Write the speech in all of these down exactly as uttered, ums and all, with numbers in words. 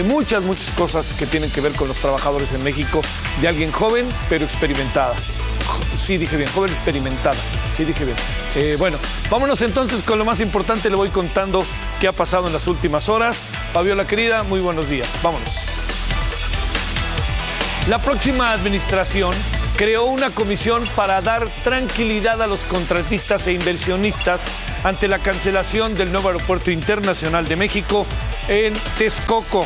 hay muchas, muchas cosas que tienen que ver con los trabajadores en México, de alguien joven, pero experimentada. Sí, dije bien, joven experimentada. Sí, dije bien. Eh, bueno, vámonos entonces con lo más importante. Le voy contando qué ha pasado en las últimas horas. Fabiola querida, muy buenos días. Vámonos. La próxima administración creó una comisión para dar tranquilidad a los contratistas e inversionistas ante la cancelación del nuevo aeropuerto internacional de México en Texcoco.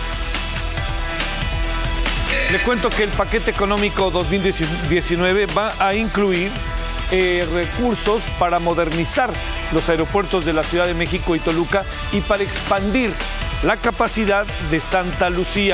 Le cuento que el paquete económico dos mil diecinueve va a incluir eh, recursos para modernizar los aeropuertos de la Ciudad de México y Toluca y para expandir la capacidad de Santa Lucía.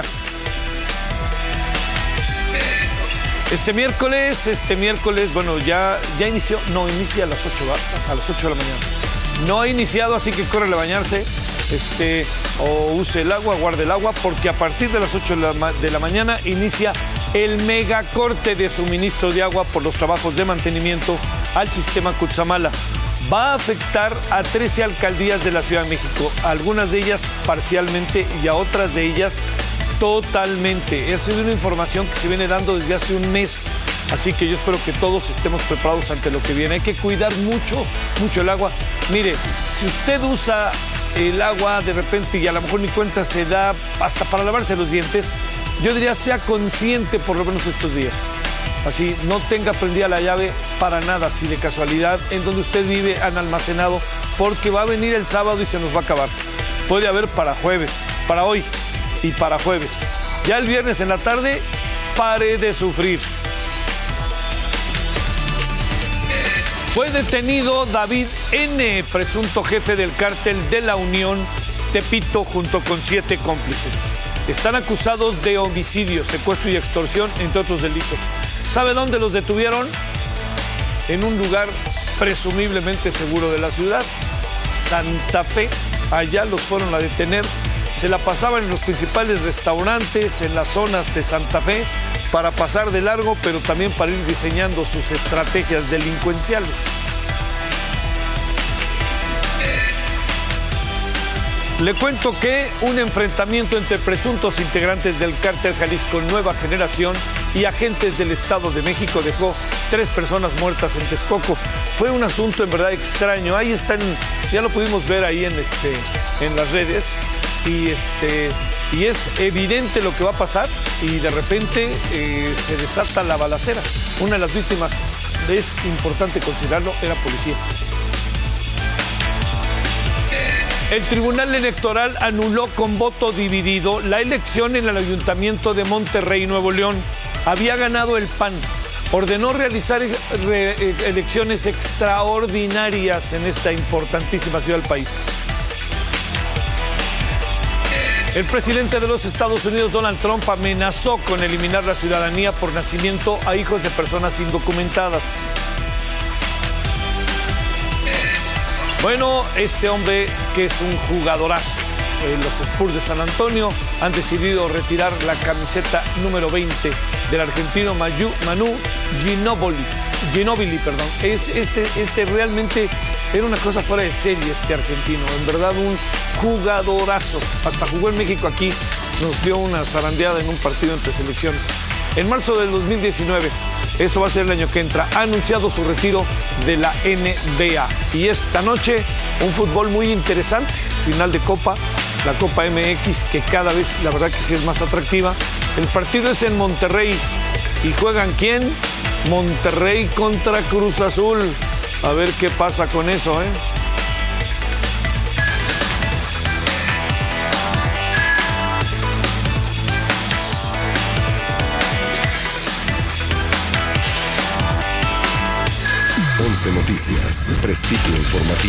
Este miércoles, este miércoles, bueno, ya, ya inició, no, inicia a las ocho, a las ocho de la mañana. No ha iniciado, así que córrele a bañarse, este, o use el agua, guarde el agua, porque a partir de las ocho de la, de la mañana inicia el megacorte de suministro de agua por los trabajos de mantenimiento al sistema Cutzamala. Va a afectar a trece alcaldías de la Ciudad de México, a algunas de ellas parcialmente y a otras de ellas totalmente. Esa es una información que se viene dando desde hace un mes, así que yo espero que todos estemos preparados ante lo que viene. Hay que cuidar mucho, mucho el agua. Mire, si usted usa el agua de repente y a lo mejor ni cuenta se da hasta para lavarse los dientes, yo diría sea consciente por lo menos estos días. Así, no tenga prendida la llave para nada, si de casualidad en donde usted vive han almacenado, porque va a venir el sábado y se nos va a acabar. Puede haber para jueves, para hoy y para jueves. Ya el viernes en la tarde, pare de sufrir. Fue detenido David N., presunto jefe del cártel de la Unión Tepito, junto con siete cómplices. Están acusados de homicidio, secuestro y extorsión, entre otros delitos. ¿Sabe dónde los detuvieron? En un lugar presumiblemente seguro de la ciudad, Santa Fe. Allá los fueron a detener. Se la pasaban en los principales restaurantes, en las zonas de Santa Fe, para pasar de largo, pero también para ir diseñando sus estrategias delincuenciales. Le cuento que un enfrentamiento entre presuntos integrantes del cártel Jalisco Nueva Generación y agentes del Estado de México dejó tres personas muertas en Texcoco. Fue un asunto en verdad extraño. Ahí están, ya lo pudimos ver ahí en, este, en las redes. Y, este, y es evidente lo que va a pasar y de repente eh, se desata la balacera. Una de las víctimas, es importante considerarlo, era policía. El Tribunal Electoral anuló con voto dividido la elección en el Ayuntamiento de Monterrey, Nuevo León. Había ganado el P A N. Ordenó realizar re elecciones extraordinarias en esta importantísima ciudad del país. El presidente de los Estados Unidos, Donald Trump, amenazó con eliminar la ciudadanía por nacimiento a hijos de personas indocumentadas. Bueno, este hombre, que es un jugadorazo, eh, los Spurs de San Antonio han decidido retirar la camiseta número veinte del argentino Mayu, Manu Ginóbili. Ginóbili, perdón. Es, este, este realmente era una cosa fuera de serie, este argentino. En verdad, un jugadorazo. Hasta jugó en México aquí. Nos dio una zarandeada en un partido entre selecciones. En marzo del dos mil diecinueve, eso va a ser el año que entra, ha anunciado su retiro de la N B A. Y esta noche, un fútbol muy interesante, final de Copa, la Copa M X, que cada vez, la verdad que sí es más atractiva. El partido es en Monterrey. ¿Y juegan quién? Monterrey contra Cruz Azul. A ver qué pasa con eso, ¿eh? once Noticias, prestigio informativo.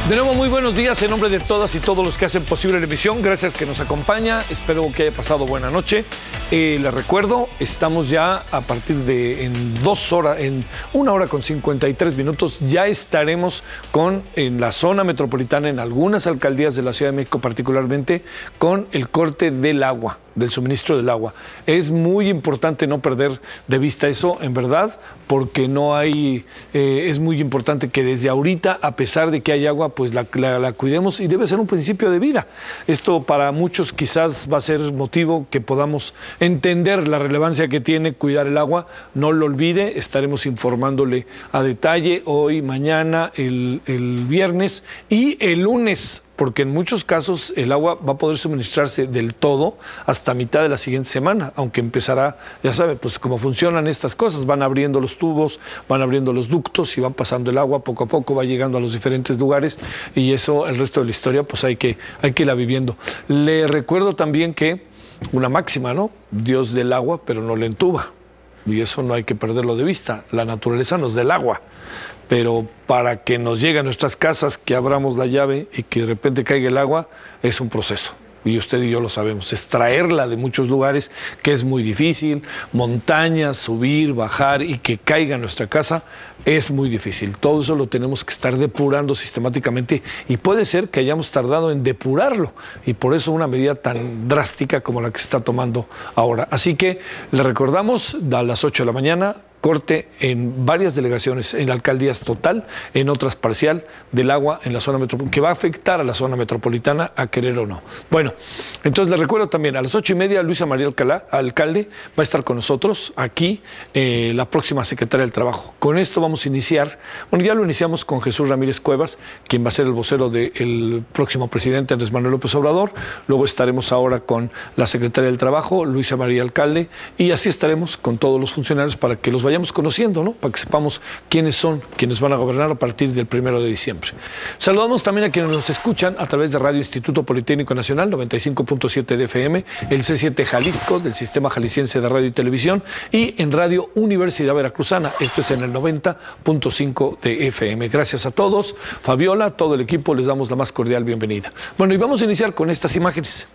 De nuevo, muy buenos días en nombre de todas y todos los que hacen posible la emisión. Gracias que nos acompaña. Espero que haya pasado buena noche. Eh, les recuerdo, estamos ya a partir de en dos horas, en una hora con cincuenta y tres minutos, ya estaremos con en la zona metropolitana, en algunas alcaldías de la Ciudad de México particularmente, con el corte del agua, del suministro del agua. Es muy importante no perder de vista eso, en verdad, porque no hay, eh, es muy importante que desde ahorita, a pesar de que hay agua, pues la, la, la cuidemos, y debe ser un principio de vida. Esto para muchos quizás va a ser motivo que podamos entender la relevancia que tiene cuidar el agua. No lo olvide, estaremos informándole a detalle hoy, mañana, el, el viernes y el lunes, porque en muchos casos el agua va a poder suministrarse del todo hasta mitad de la siguiente semana, aunque empezará, ya sabe, pues cómo funcionan estas cosas, van abriendo los tubos, van abriendo los ductos y van pasando el agua, poco a poco va llegando a los diferentes lugares, y eso, el resto de la historia, pues hay que, hay que irla viviendo. Le recuerdo también que una máxima, ¿no? Dios del agua, pero no le entuba, y eso no hay que perderlo de vista. La naturaleza nos da el agua, pero para que nos llegue a nuestras casas, que abramos la llave y que de repente caiga el agua, es un proceso. Y usted y yo lo sabemos, extraerla de muchos lugares, que es muy difícil, montañas, subir, bajar y que caiga en nuestra casa, es muy difícil. Todo eso lo tenemos que estar depurando sistemáticamente, y puede ser que hayamos tardado en depurarlo, y por eso una medida tan drástica como la que se está tomando ahora. Así que le recordamos, a las ocho de la mañana, corte en varias delegaciones, en alcaldías total, en otras parcial, del agua en la zona metropolitana, que va a afectar a la zona metropolitana, a querer o no. Bueno, entonces les recuerdo también, a las ocho y media, Luisa María Alcalá, alcalde, va a estar con nosotros aquí, eh, la próxima secretaria del Trabajo. Con esto vamos a iniciar, bueno, ya lo iniciamos con Jesús Ramírez Cuevas, quien va a ser el vocero del próximo presidente Andrés Manuel López Obrador. Luego estaremos ahora con la secretaria del Trabajo, Luisa María Alcalde, y así estaremos con todos los funcionarios para que los vayamos vayamos conociendo, ¿no? Para que sepamos quiénes son quienes van a gobernar a partir del primero de diciembre. Saludamos también a quienes nos escuchan a través de Radio Instituto Politécnico Nacional, noventa y cinco punto siete de F M, el C siete Jalisco, del Sistema Jalisciense de Radio y Televisión, y en Radio Universidad Veracruzana, esto es en el noventa punto cinco de F M. Gracias a todos. Fabiola, todo el equipo, les damos la más cordial bienvenida. Bueno, y vamos a iniciar con estas imágenes.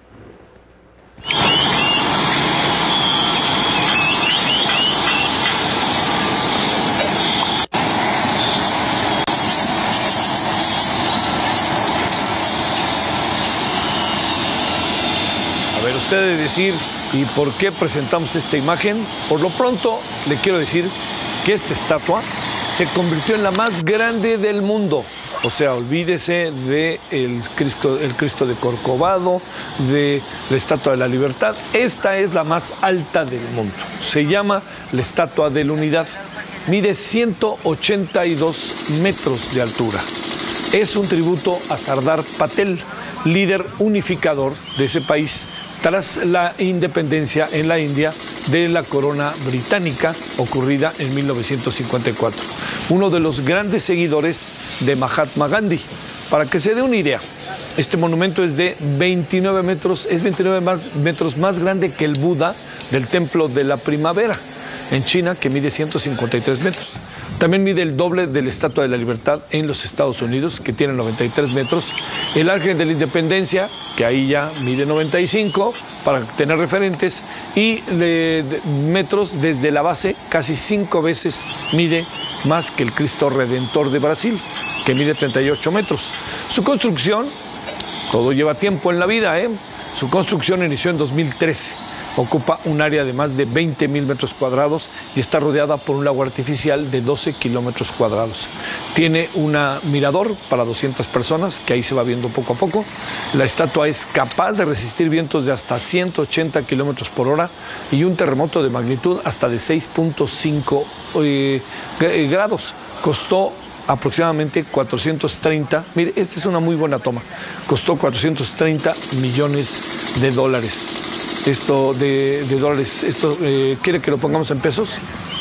Usted debe decir, ¿y por qué presentamos esta imagen? Por lo pronto, le quiero decir que esta estatua se convirtió en la más grande del mundo. O sea, olvídese de el Cristo, el Cristo de Corcovado, de la Estatua de la Libertad. Esta es la más alta del mundo. Se llama la Estatua de la Unidad. Mide ciento ochenta y dos metros de altura. Es un tributo a Sardar Patel, líder unificador de ese país, tras la independencia en la India de la corona británica ocurrida en mil novecientos cincuenta y cuatro. Uno de los grandes seguidores de Mahatma Gandhi. Para que se dé una idea, este monumento es de veintinueve metros, es veintinueve más, metros más grande que el Buda del Templo de la Primavera en China, que mide ciento cincuenta y tres metros. También mide el doble de la Estatua de la Libertad en los Estados Unidos, que tiene noventa y tres metros. El Ángel de la Independencia, que ahí ya mide noventa y cinco, para tener referentes, y de, de, metros desde la base, casi cinco veces mide más que el Cristo Redentor de Brasil, que mide treinta y ocho metros. Su construcción, todo lleva tiempo en la vida, ¿eh? Su construcción inició en dos mil trece. Ocupa un área de más de veinte mil metros cuadrados y está rodeada por un lago artificial de doce kilómetros cuadrados. Tiene un mirador para doscientas personas, que ahí se va viendo poco a poco. La estatua es capaz de resistir vientos de hasta ciento ochenta kilómetros por hora y un terremoto de magnitud hasta de seis punto cinco eh, grados. Costó aproximadamente cuatrocientos treinta, mire, esta es una muy buena toma, costó cuatrocientos treinta millones de dólares. Esto de, de dólares, esto eh, ¿quiere que lo pongamos en pesos?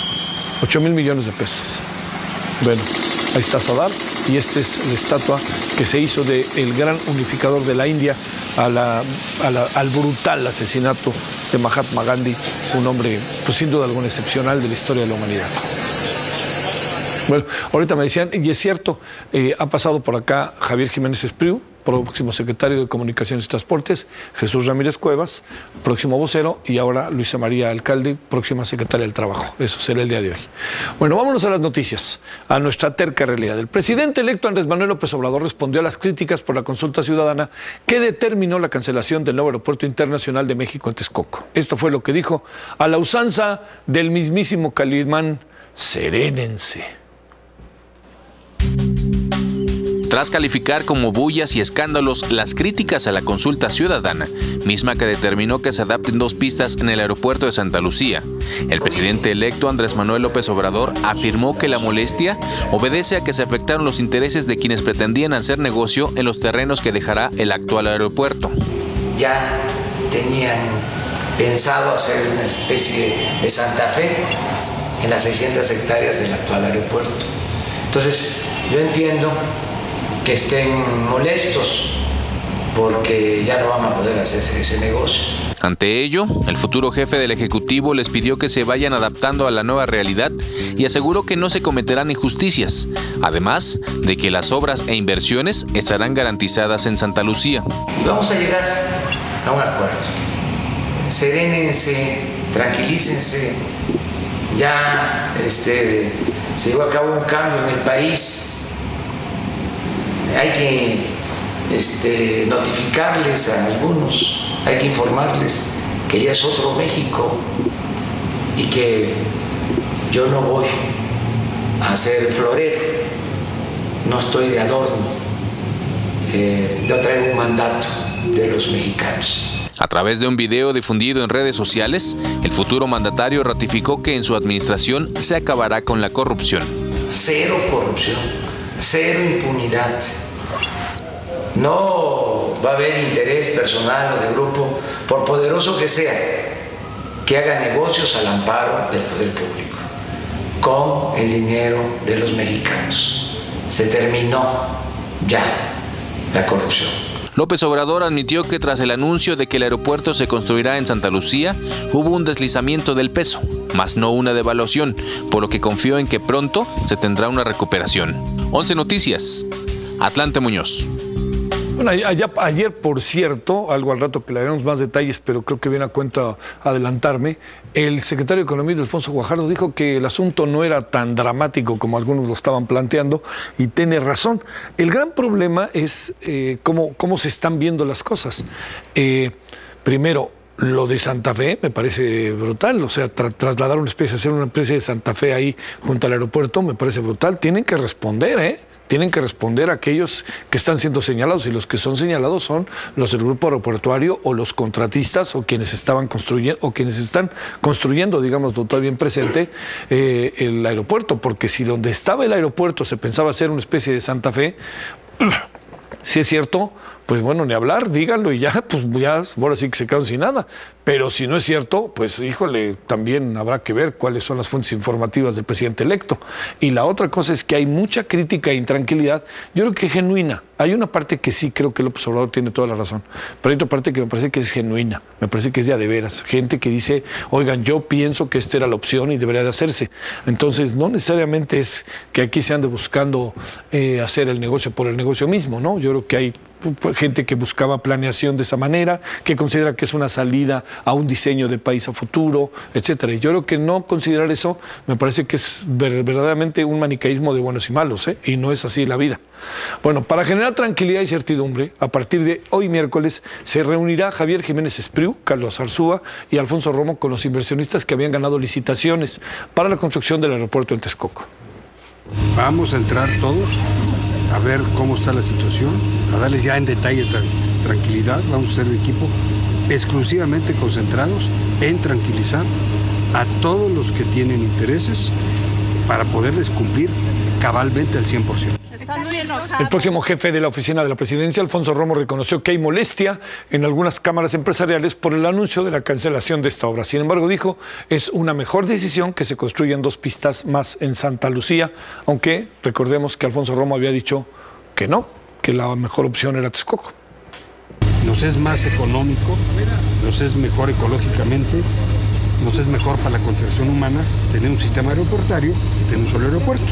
ocho mil millones de pesos. Bueno, ahí está Sardar, y esta es la estatua que se hizo del gran unificador de la India a la, a la, al brutal asesinato de Mahatma Gandhi, un hombre, pues sin duda alguna, excepcional de la historia de la humanidad. Bueno, ahorita me decían, y es cierto, eh, ha pasado por acá Javier Jiménez Espriu, próximo secretario de Comunicaciones y Transportes, Jesús Ramírez Cuevas, próximo vocero, y ahora Luisa María Alcalde, próxima secretaria del Trabajo. Eso será el día de hoy. Bueno, vámonos a las noticias, a nuestra terca realidad. El presidente electo Andrés Manuel López Obrador respondió a las críticas por la consulta ciudadana que determinó la cancelación del nuevo Aeropuerto Internacional de México en Texcoco. Esto fue lo que dijo a la usanza del mismísimo Calimán: serénense. Tras calificar como bullas y escándalos las críticas a la consulta ciudadana, misma que determinó que se adapten dos pistas en el aeropuerto de Santa Lucía, el presidente electo Andrés Manuel López Obrador afirmó que la molestia obedece a que se afectaron los intereses de quienes pretendían hacer negocio en los terrenos que dejará el actual aeropuerto. Ya tenían pensado hacer una especie de Santa Fe en las seiscientas hectáreas del actual aeropuerto. Entonces, yo entiendo que estén molestos porque ya no van a poder hacer ese negocio. Ante ello, el futuro jefe del Ejecutivo les pidió que se vayan adaptando a la nueva realidad y aseguró que no se cometerán injusticias, además de que las obras e inversiones estarán garantizadas en Santa Lucía. Y vamos a llegar a un acuerdo. Serénense, tranquilícense. Ya este, se llevó a cabo un cambio en el país. Hay que este, notificarles a algunos, hay que informarles que ya es otro México y que yo no voy a ser florero, no estoy de adorno, eh, yo traigo un mandato de los mexicanos. A través de un video difundido en redes sociales, el futuro mandatario ratificó que en su administración se acabará con la corrupción. Cero corrupción, cero impunidad. No va a haber interés personal o de grupo, por poderoso que sea, que haga negocios al amparo del poder público, con el dinero de los mexicanos. Se terminó ya la corrupción. López Obrador admitió que tras el anuncio de que el aeropuerto se construirá en Santa Lucía, hubo un deslizamiento del peso, más no una devaluación, por lo que confió en que pronto se tendrá una recuperación. once Noticias, Atlante Muñoz. Bueno, allá, ayer, por cierto, algo al rato que le daremos más detalles, pero creo que viene a cuenta adelantarme, el secretario de Economía, Alfonso Guajardo, dijo que el asunto no era tan dramático como algunos lo estaban planteando, y tiene razón. El gran problema es eh, cómo, cómo se están viendo las cosas. Eh, primero, lo de Santa Fe me parece brutal, o sea, tra trasladar una especie, hacer una especie de Santa Fe ahí junto al aeropuerto me parece brutal. Tienen que responder, ¿eh? Tienen que responder a aquellos que están siendo señalados, y los que son señalados son los del grupo aeroportuario o los contratistas o quienes estaban construyendo o quienes están construyendo, digamos, todavía bien presente eh, el aeropuerto, porque si donde estaba el aeropuerto se pensaba hacer una especie de Santa Fe, si es cierto, pues bueno, ni hablar, díganlo y ya, pues ya, ahora sí que se quedan sin nada. Pero si no es cierto, pues híjole, también habrá que ver cuáles son las fuentes informativas del presidente electo. Y la otra cosa es que hay mucha crítica e intranquilidad, yo creo que genuina. Hay una parte que sí creo que López Obrador tiene toda la razón, pero hay otra parte que me parece que es genuina, me parece que es de a de veras. Gente que dice, oigan, yo pienso que esta era la opción y debería de hacerse. Entonces, no necesariamente es que aquí se ande buscando eh, hacer el negocio por el negocio mismo, ¿no? Yo creo que hay gente que buscaba planeación de esa manera, que considera que es una salida a un diseño de país a futuro, etcétera. Y yo creo que no considerar eso me parece que es verdaderamente un maniqueísmo de buenos y malos, ¿eh? Y no es así la vida. Bueno, para generar tranquilidad y certidumbre, a partir de hoy miércoles se reunirá Javier Jiménez Espriu, Carlos Arzúa y Alfonso Romo con los inversionistas que habían ganado licitaciones para la construcción del aeropuerto en Texcoco. Vamos a entrar todos a ver cómo está la situación, a darles ya en detalle tra tranquilidad. Vamos a ser un equipo exclusivamente concentrados en tranquilizar a todos los que tienen intereses para poderles cumplir cabalmente al cien por ciento. El próximo jefe de la oficina de la presidencia, Alfonso Romo, reconoció que hay molestia en algunas cámaras empresariales por el anuncio de la cancelación de esta obra. Sin embargo, dijo, es una mejor decisión que se construyan dos pistas más en Santa Lucía, aunque recordemos que Alfonso Romo había dicho que no, que la mejor opción era Texcoco. Nos es más económico, nos es mejor ecológicamente, nos es mejor para la contracción humana tener un sistema aeroportuario y tener un solo aeropuerto.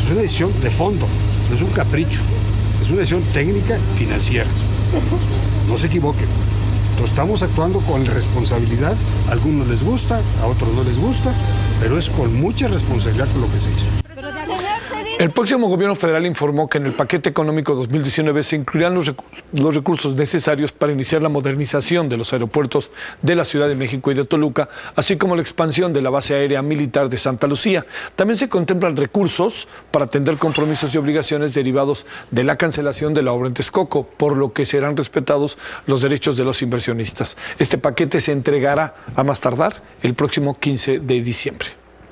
Es una decisión de fondo, no es un capricho, es una decisión técnica financiera. No se equivoquen. Entonces, estamos actuando con responsabilidad. A algunos les gusta, a otros no les gusta, pero es con mucha responsabilidad con lo que se hizo. El próximo gobierno federal informó que en el paquete económico dos mil diecinueve se incluirán los, recu los recursos necesarios para iniciar la modernización de los aeropuertos de la Ciudad de México y de Toluca, así como la expansión de la base aérea militar de Santa Lucía. También se contemplan recursos para atender compromisos y obligaciones derivados de la cancelación de la obra en Texcoco, por lo que serán respetados los derechos de los inversionistas. Este paquete se entregará a más tardar el próximo quince de diciembre.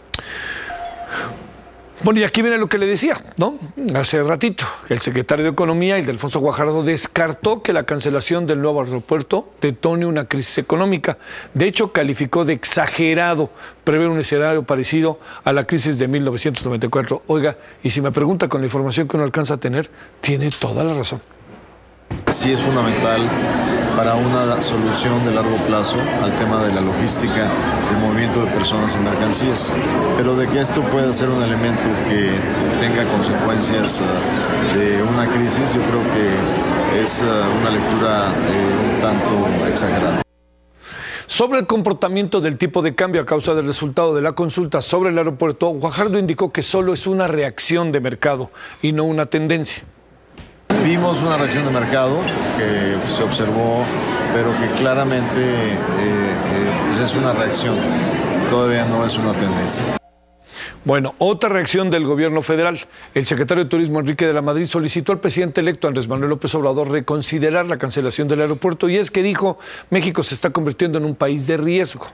Bueno, y aquí viene lo que le decía, ¿no? Hace ratito, que el secretario de Economía, Ildefonso Guajardo, descartó que la cancelación del nuevo aeropuerto detone una crisis económica. De hecho, calificó de exagerado prever un escenario parecido a la crisis de mil novecientos noventa y cuatro. Oiga, y si me pregunta con la información que uno alcanza a tener, tiene toda la razón. Sí es fundamental para una solución de largo plazo al tema de la logística, del movimiento de personas y mercancías, pero de que esto pueda ser un elemento que tenga consecuencias uh, de una crisis, yo creo que es uh, una lectura eh, un tanto exagerada. Sobre el comportamiento del tipo de cambio a causa del resultado de la consulta sobre el aeropuerto, Guajardo indicó que solo es una reacción de mercado y no una tendencia. Vimos una reacción de mercado que se observó, pero que claramente eh, eh, pues es una reacción, todavía no es una tendencia. Bueno, otra reacción del gobierno federal. El secretario de Turismo, Enrique de la Madrid, solicitó al presidente electo, Andrés Manuel López Obrador, reconsiderar la cancelación del aeropuerto, y es que dijo, México se está convirtiendo en un país de riesgo.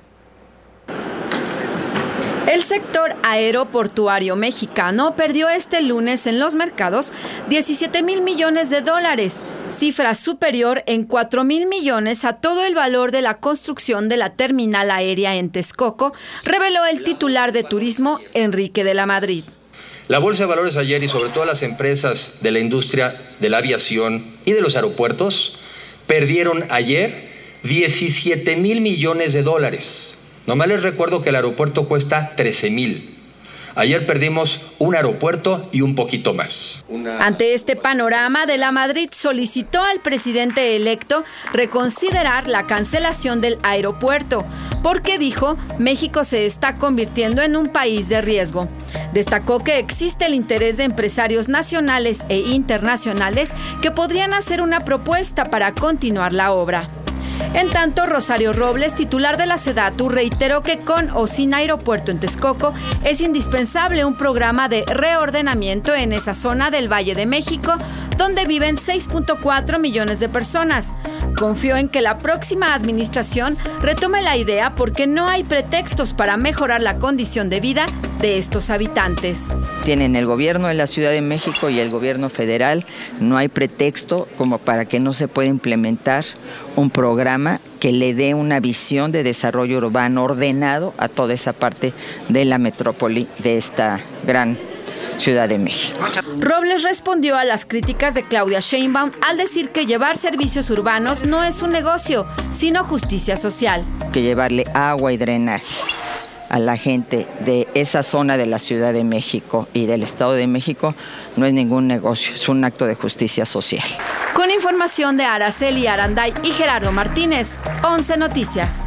El sector aeroportuario mexicano perdió este lunes en los mercados diecisiete mil millones de dólares, cifra superior en cuatro mil millones a todo el valor de la construcción de la terminal aérea en Texcoco, reveló el titular de Turismo, Enrique de la Madrid. La Bolsa de Valores ayer, y sobre todo las empresas de la industria de la aviación y de los aeropuertos, perdieron ayer diecisiete mil millones de dólares. Nomás les recuerdo que el aeropuerto cuesta trece mil. Ayer perdimos un aeropuerto y un poquito más. Una... Ante este panorama, de la Madrid solicitó al presidente electo reconsiderar la cancelación del aeropuerto, porque dijo, México se está convirtiendo en un país de riesgo. Destacó que existe el interés de empresarios nacionales e internacionales que podrían hacer una propuesta para continuar la obra. En tanto, Rosario Robles, titular de la SEDATU, reiteró que con o sin aeropuerto en Texcoco es indispensable un programa de reordenamiento en esa zona del Valle de México, donde viven seis punto cuatro millones de personas. Confió en que la próxima administración retome la idea porque no hay pretextos para mejorar la condición de vida de estos habitantes. Tienen el gobierno de la Ciudad de México y el gobierno federal, no hay pretexto como para que no se pueda implementar un programa que le dé una visión de desarrollo urbano ordenado a toda esa parte de la metrópoli de esta gran Ciudad de México. Robles respondió a las críticas de Claudia Sheinbaum al decir que llevar servicios urbanos no es un negocio, sino justicia social. Que llevarle agua y drenaje a la gente de esa zona de la Ciudad de México y del Estado de México no es ningún negocio, es un acto de justicia social. Con información de Araceli Aranday y Gerardo Martínez, once Noticias.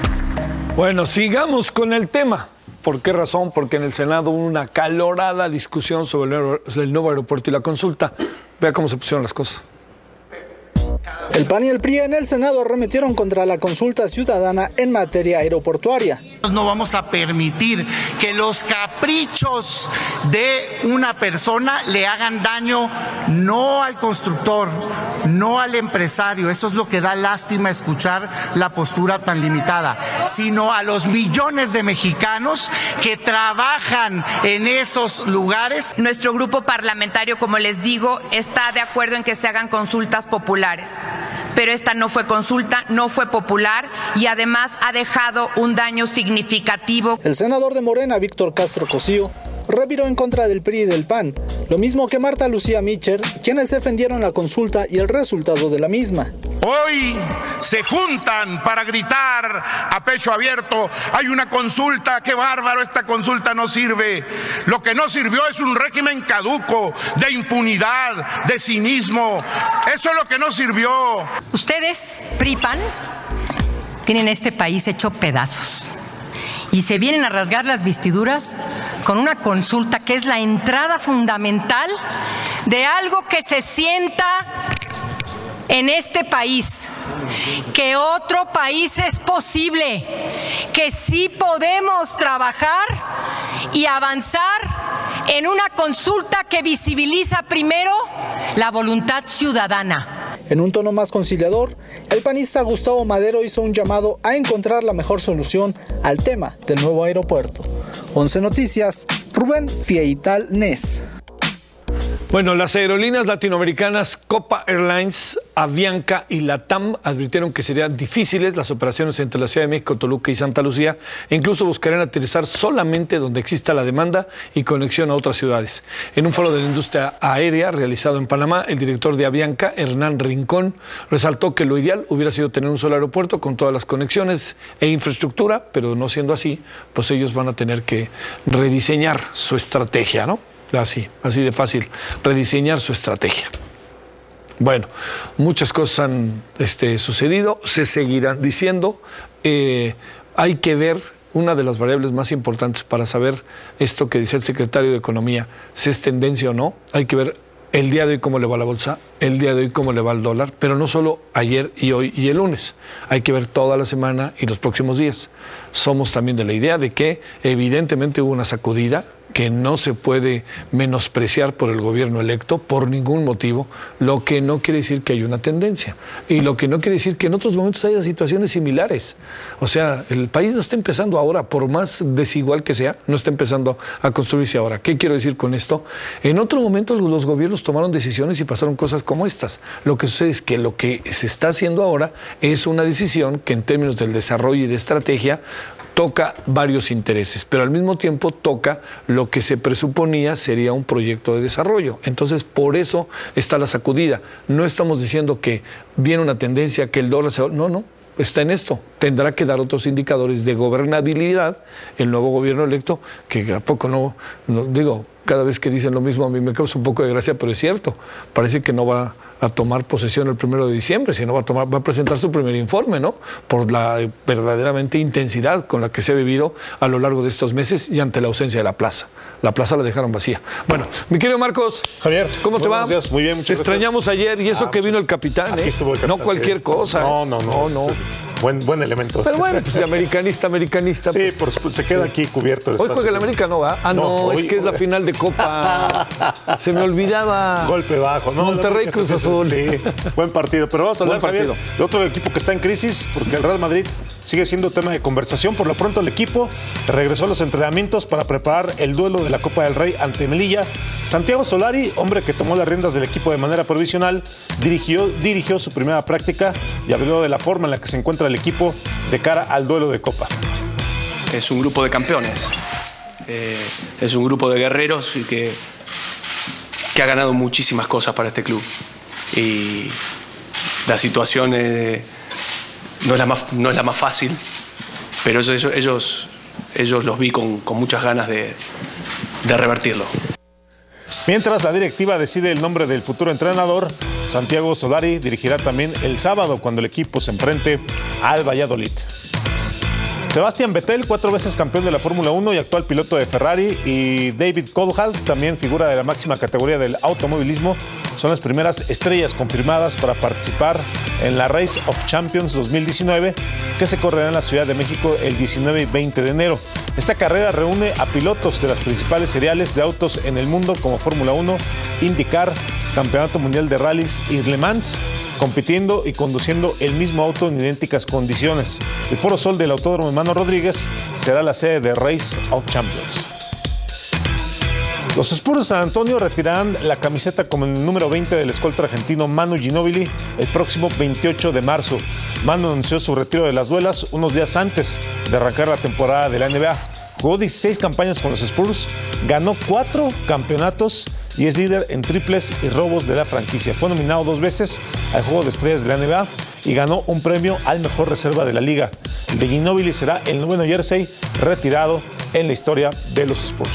Bueno, sigamos con el tema. ¿Por qué razón? Porque en el Senado hubo una acalorada discusión sobre el nuevo aeropuerto y la consulta. Vea cómo se pusieron las cosas. El P A N y el P R I en el Senado arremetieron contra la consulta ciudadana en materia aeroportuaria. No vamos a permitir que los caprichos de una persona le hagan daño no al constructor, no al empresario, eso es lo que da lástima escuchar la postura tan limitada, sino a los millones de mexicanos que trabajan en esos lugares. Nuestro grupo parlamentario, como les digo, está de acuerdo en que se hagan consultas populares, pero esta no fue consulta, no fue popular y además ha dejado un daño significativo. El senador de Morena, Víctor Castro Cosío, reviró en contra del P R I y del P A N, lo mismo que Marta Lucía Mitchell, quienes defendieron la consulta y el resultado de la misma. Hoy se juntan para gritar a pecho abierto, hay una consulta, qué bárbaro, esta consulta no sirve. Lo que no sirvió es un régimen caduco, de impunidad, de cinismo. Eso es lo que no sirvió. Ustedes, P R I P A N, tienen este país hecho pedazos y se vienen a rasgar las vestiduras con una consulta que es la entrada fundamental de algo que se sienta en este país, que otro país es posible, que sí podemos trabajar y avanzar en una consulta que visibiliza primero la voluntad ciudadana. En un tono más conciliador, el panista Gustavo Madero hizo un llamado a encontrar la mejor solución al tema del nuevo aeropuerto. once Noticias, Rubén Fieital Nes. Bueno, las aerolíneas latinoamericanas Copa Airlines, Avianca y LATAM advirtieron que serían difíciles las operaciones entre la Ciudad de México, Toluca y Santa Lucía e incluso buscarían aterrizar solamente donde exista la demanda y conexión a otras ciudades. En un foro de la industria aérea realizado en Panamá, el director de Avianca, Hernán Rincón, resaltó que lo ideal hubiera sido tener un solo aeropuerto con todas las conexiones e infraestructura, pero no siendo así, pues ellos van a tener que rediseñar su estrategia, ¿no? Así, así de fácil, rediseñar su estrategia. Bueno, muchas cosas han este, sucedido, se seguirán diciendo. Eh, hay que ver, una de las variables más importantes para saber esto que dice el secretario de Economía, si es tendencia o no, hay que ver el día de hoy cómo le va la bolsa, el día de hoy cómo le va el dólar, pero no solo ayer y hoy y el lunes, hay que ver toda la semana y los próximos días. Somos también de la idea de que evidentemente hubo una sacudida que no se puede menospreciar por el gobierno electo por ningún motivo, lo que no quiere decir que haya una tendencia y lo que no quiere decir que en otros momentos haya situaciones similares. O sea, el país no está empezando ahora, por más desigual que sea, no está empezando a construirse ahora. ¿Qué quiero decir con esto? En otro momento los gobiernos tomaron decisiones y pasaron cosas como estas. Lo que sucede es que lo que se está haciendo ahora es una decisión que en términos del desarrollo y de estrategia toca varios intereses, pero al mismo tiempo toca lo que se presuponía sería un proyecto de desarrollo. Entonces, por eso está la sacudida. No estamos diciendo que viene una tendencia, que el dólar se... No, no, está en esto. Tendrá que dar otros indicadores de gobernabilidad el nuevo gobierno electo, que a poco no, no digo, cada vez que dicen lo mismo a mí me causa un poco de gracia, pero es cierto. Parece que no va a tomar posesión el primero de diciembre, sino va a tomar, va a presentar su primer informe, ¿no? Por la verdaderamente intensidad con la que se ha vivido a lo largo de estos meses y ante la ausencia de la plaza. La plaza la dejaron vacía. Bueno, mi querido Marcos, Javier, ¿cómo te va? Días. Muy bien, muchas Te gracias. Extrañamos ayer y eso ah, que vino el capitán, aquí ¿eh? Estuvo el capitán, no cualquier sí. cosa. No, no, no. no, no. Buen, buen elemento. Pero bueno, pues de americanista, americanista. Sí, por supuesto, se queda aquí cubierto. Hoy juega el América, ¿no va? Ah, no, no hoy, es que es la final de Copa. Se me olvidaba. Golpe bajo, ¿no? Monterrey Cruz Azul. Sí, buen partido. Pero vamos a hablar, Javier, de otro equipo que está en crisis, porque el Real Madrid sigue siendo tema de conversación. Por lo pronto, el equipo regresó a los entrenamientos para preparar el duelo de la Copa del Rey ante Melilla. Santiago Solari, hombre que tomó las riendas del equipo de manera provisional, dirigió, dirigió su primera práctica y habló de la forma en la que se encuentra el equipo de cara al duelo de Copa. Es un grupo de campeones, eh, es un grupo de guerreros y que, que ha ganado muchísimas cosas para este club. Y la situación eh, no, es la más, no es la más fácil, pero ellos, ellos, ellos los vi con, con muchas ganas de, de revertirlo. Mientras la directiva decide el nombre del futuro entrenador, Santiago Solari dirigirá también el sábado cuando el equipo se enfrente al Valladolid. Sebastián Vettel, cuatro veces campeón de la Fórmula uno y actual piloto de Ferrari, y David Coulthard, también figura de la máxima categoría del automovilismo, son las primeras estrellas confirmadas para participar en la Race of Champions dos mil diecinueve, que se correrá en la Ciudad de México el diecinueve y veinte de enero. Esta carrera reúne a pilotos de las principales seriales de autos en el mundo como Fórmula uno, IndyCar, Campeonato Mundial de Rallys y Le Mans, compitiendo y conduciendo el mismo auto en idénticas condiciones. El Foro Sol del Autódromo Hermano Rodríguez será la sede de Race of Champions. Los Spurs de San Antonio retirarán la camiseta como el número veinte del escolta argentino Manu Ginóbili el próximo veintiocho de marzo. Manu anunció su retiro de las duelas unos días antes de arrancar la temporada de la N B A. Jugó dieciséis campañas con los Spurs, ganó cuatro campeonatos y es líder en triples y robos de la franquicia. Fue nominado dos veces al Juego de Estrellas de la N B A y ganó un premio al mejor reserva de la liga. El de Ginóbili será el noveno jersey retirado en la historia de los Spurs.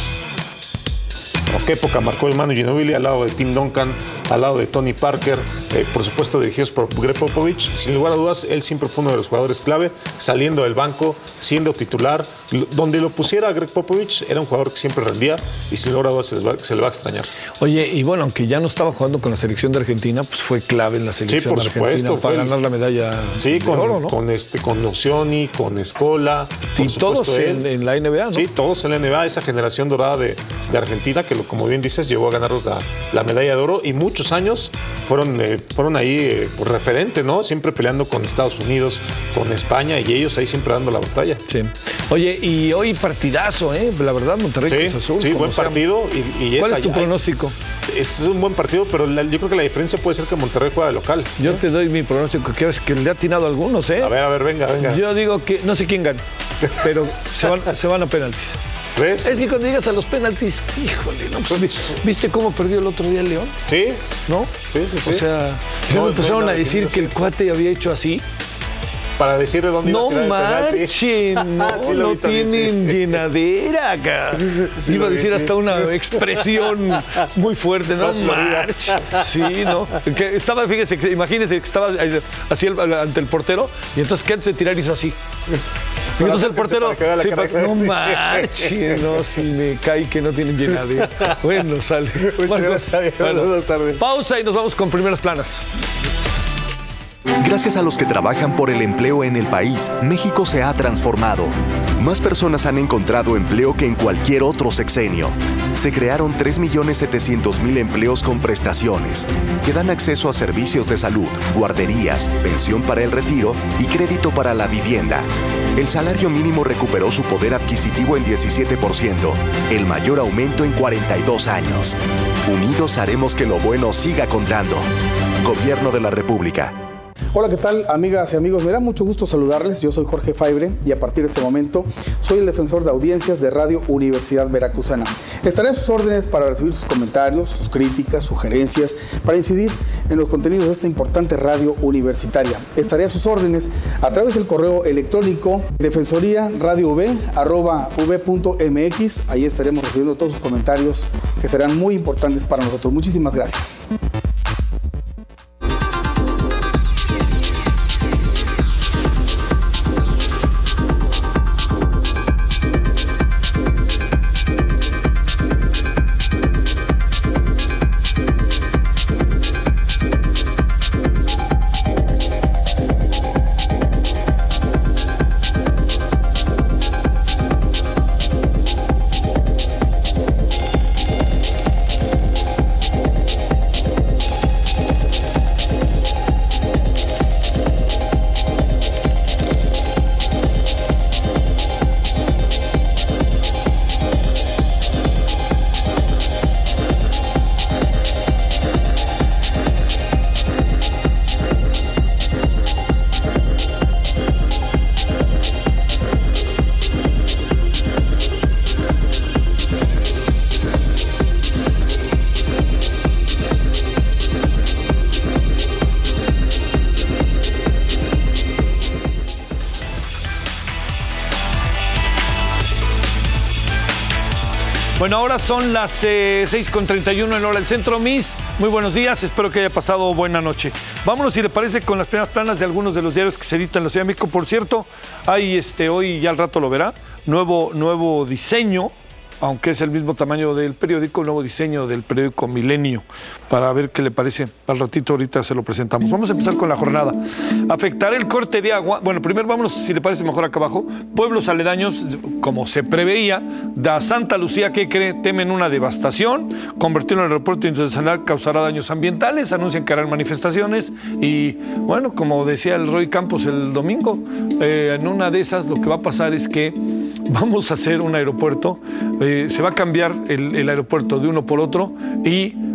Bueno, qué época marcó el Manu Ginóbili al lado de Tim Duncan, al lado de Tony Parker, eh, por supuesto dirigidos por Greg Popovich. Sin lugar a dudas, él siempre fue uno de los jugadores clave, saliendo del banco, siendo titular. Donde lo pusiera Greg Popovich, era un jugador que siempre rendía y sin lugar a dudas se, les va, se le va a extrañar. Oye, y bueno, aunque ya no estaba jugando con la selección de Argentina, pues fue clave en la selección sí, por de Argentina supuesto, para el, ganar la medalla sí, de con, oro, ¿no? con, este, con Nocioni, con Scola. Y todos en, en la N B A, ¿no? Sí, todos en la N B A, esa generación dorada de, de Argentina que, lo, como bien dices, llevó a ganarnos la, la medalla de oro y muchos años fueron, eh, fueron ahí eh, por referente, ¿no? Siempre peleando con Estados Unidos, con España y ellos ahí siempre dando la batalla. Sí. Oye, y hoy partidazo, ¿eh? La verdad, Monterrey sí, Cruz Azul. Sí, buen sea. partido. Y, y ¿Cuál es, es tu hay, pronóstico? Es un buen partido, pero la, yo creo que la diferencia puede ser que Monterrey juega de local. Yo ¿eh? te doy mi pronóstico, que, que le ha atinado a algunos, ¿eh? A ver, a ver, venga, venga. Yo digo que no sé quién gana, pero se van, se van a penaltis. ¿Ves? Es que cuando llegas a los penaltis, híjole, ¿no? Pues, ¿viste cómo perdió el otro día el León? Sí. ¿No? Sí, sí, sí. O sea, no, me empezaron no, a decir que el cuate había hecho así. Para decir de dónde no iba a tirar el penal, sí. manchen, no, sí, no también, tienen sí. llenadera acá. Sí, iba a decir sí. hasta una expresión muy fuerte, no march. Sí, ¿no? Que estaba, fíjese, imagínese que estaba así ante el portero y entonces que antes de tirar hizo así. Y entonces el portero, sí, para, no marche, no, si me cae que no tienen llenadera. Bueno, sale. Muchas gracias. Bueno, buenas tardes. Pausa y nos vamos con primeras planas. Gracias a los que trabajan por el empleo en el país, México se ha transformado. Más personas han encontrado empleo que en cualquier otro sexenio. Se crearon tres millones setecientos mil empleos con prestaciones, que dan acceso a servicios de salud, guarderías, pensión para el retiro y crédito para la vivienda. El salario mínimo recuperó su poder adquisitivo en diecisiete por ciento, el mayor aumento en cuarenta y dos años. Unidos haremos que lo bueno siga contando. Gobierno de la República. Hola, ¿qué tal, amigas y amigos? Me da mucho gusto saludarles. Yo soy Jorge Faibre y a partir de este momento soy el defensor de audiencias de Radio Universidad Veracruzana. Estaré a sus órdenes para recibir sus comentarios, sus críticas, sugerencias, para incidir en los contenidos de esta importante radio universitaria. Estaré a sus órdenes a través del correo electrónico defensoría radio v arroba v punto m x. Ahí estaremos recibiendo todos sus comentarios que serán muy importantes para nosotros. Muchísimas gracias. Bueno, ahora son las eh, seis con treinta y uno en hora del centro. Miss, muy buenos días, espero que haya pasado buena noche. Vámonos, si le parece, con las primeras planas de algunos de los diarios que se editan en la Ciudad de México. Por cierto, hay este, hoy, ya al rato lo verá, nuevo, nuevo diseño, aunque es el mismo tamaño del periódico, nuevo diseño del periódico Milenio, para ver qué le parece. Al ratito ahorita se lo presentamos. Vamos a empezar con la jornada. Afectará el corte de agua. Bueno, primero vámonos, si le parece mejor acá abajo. Pueblos aledaños, como se preveía, da Santa Lucía, que cree, temen una devastación. Convertirlo en aeropuerto internacional causará daños ambientales. Anuncian que harán manifestaciones. Y bueno, como decía el Roy Campos el domingo, eh, en una de esas lo que va a pasar es que vamos a hacer un aeropuerto. Eh, se va a cambiar el, el aeropuerto de uno por otro y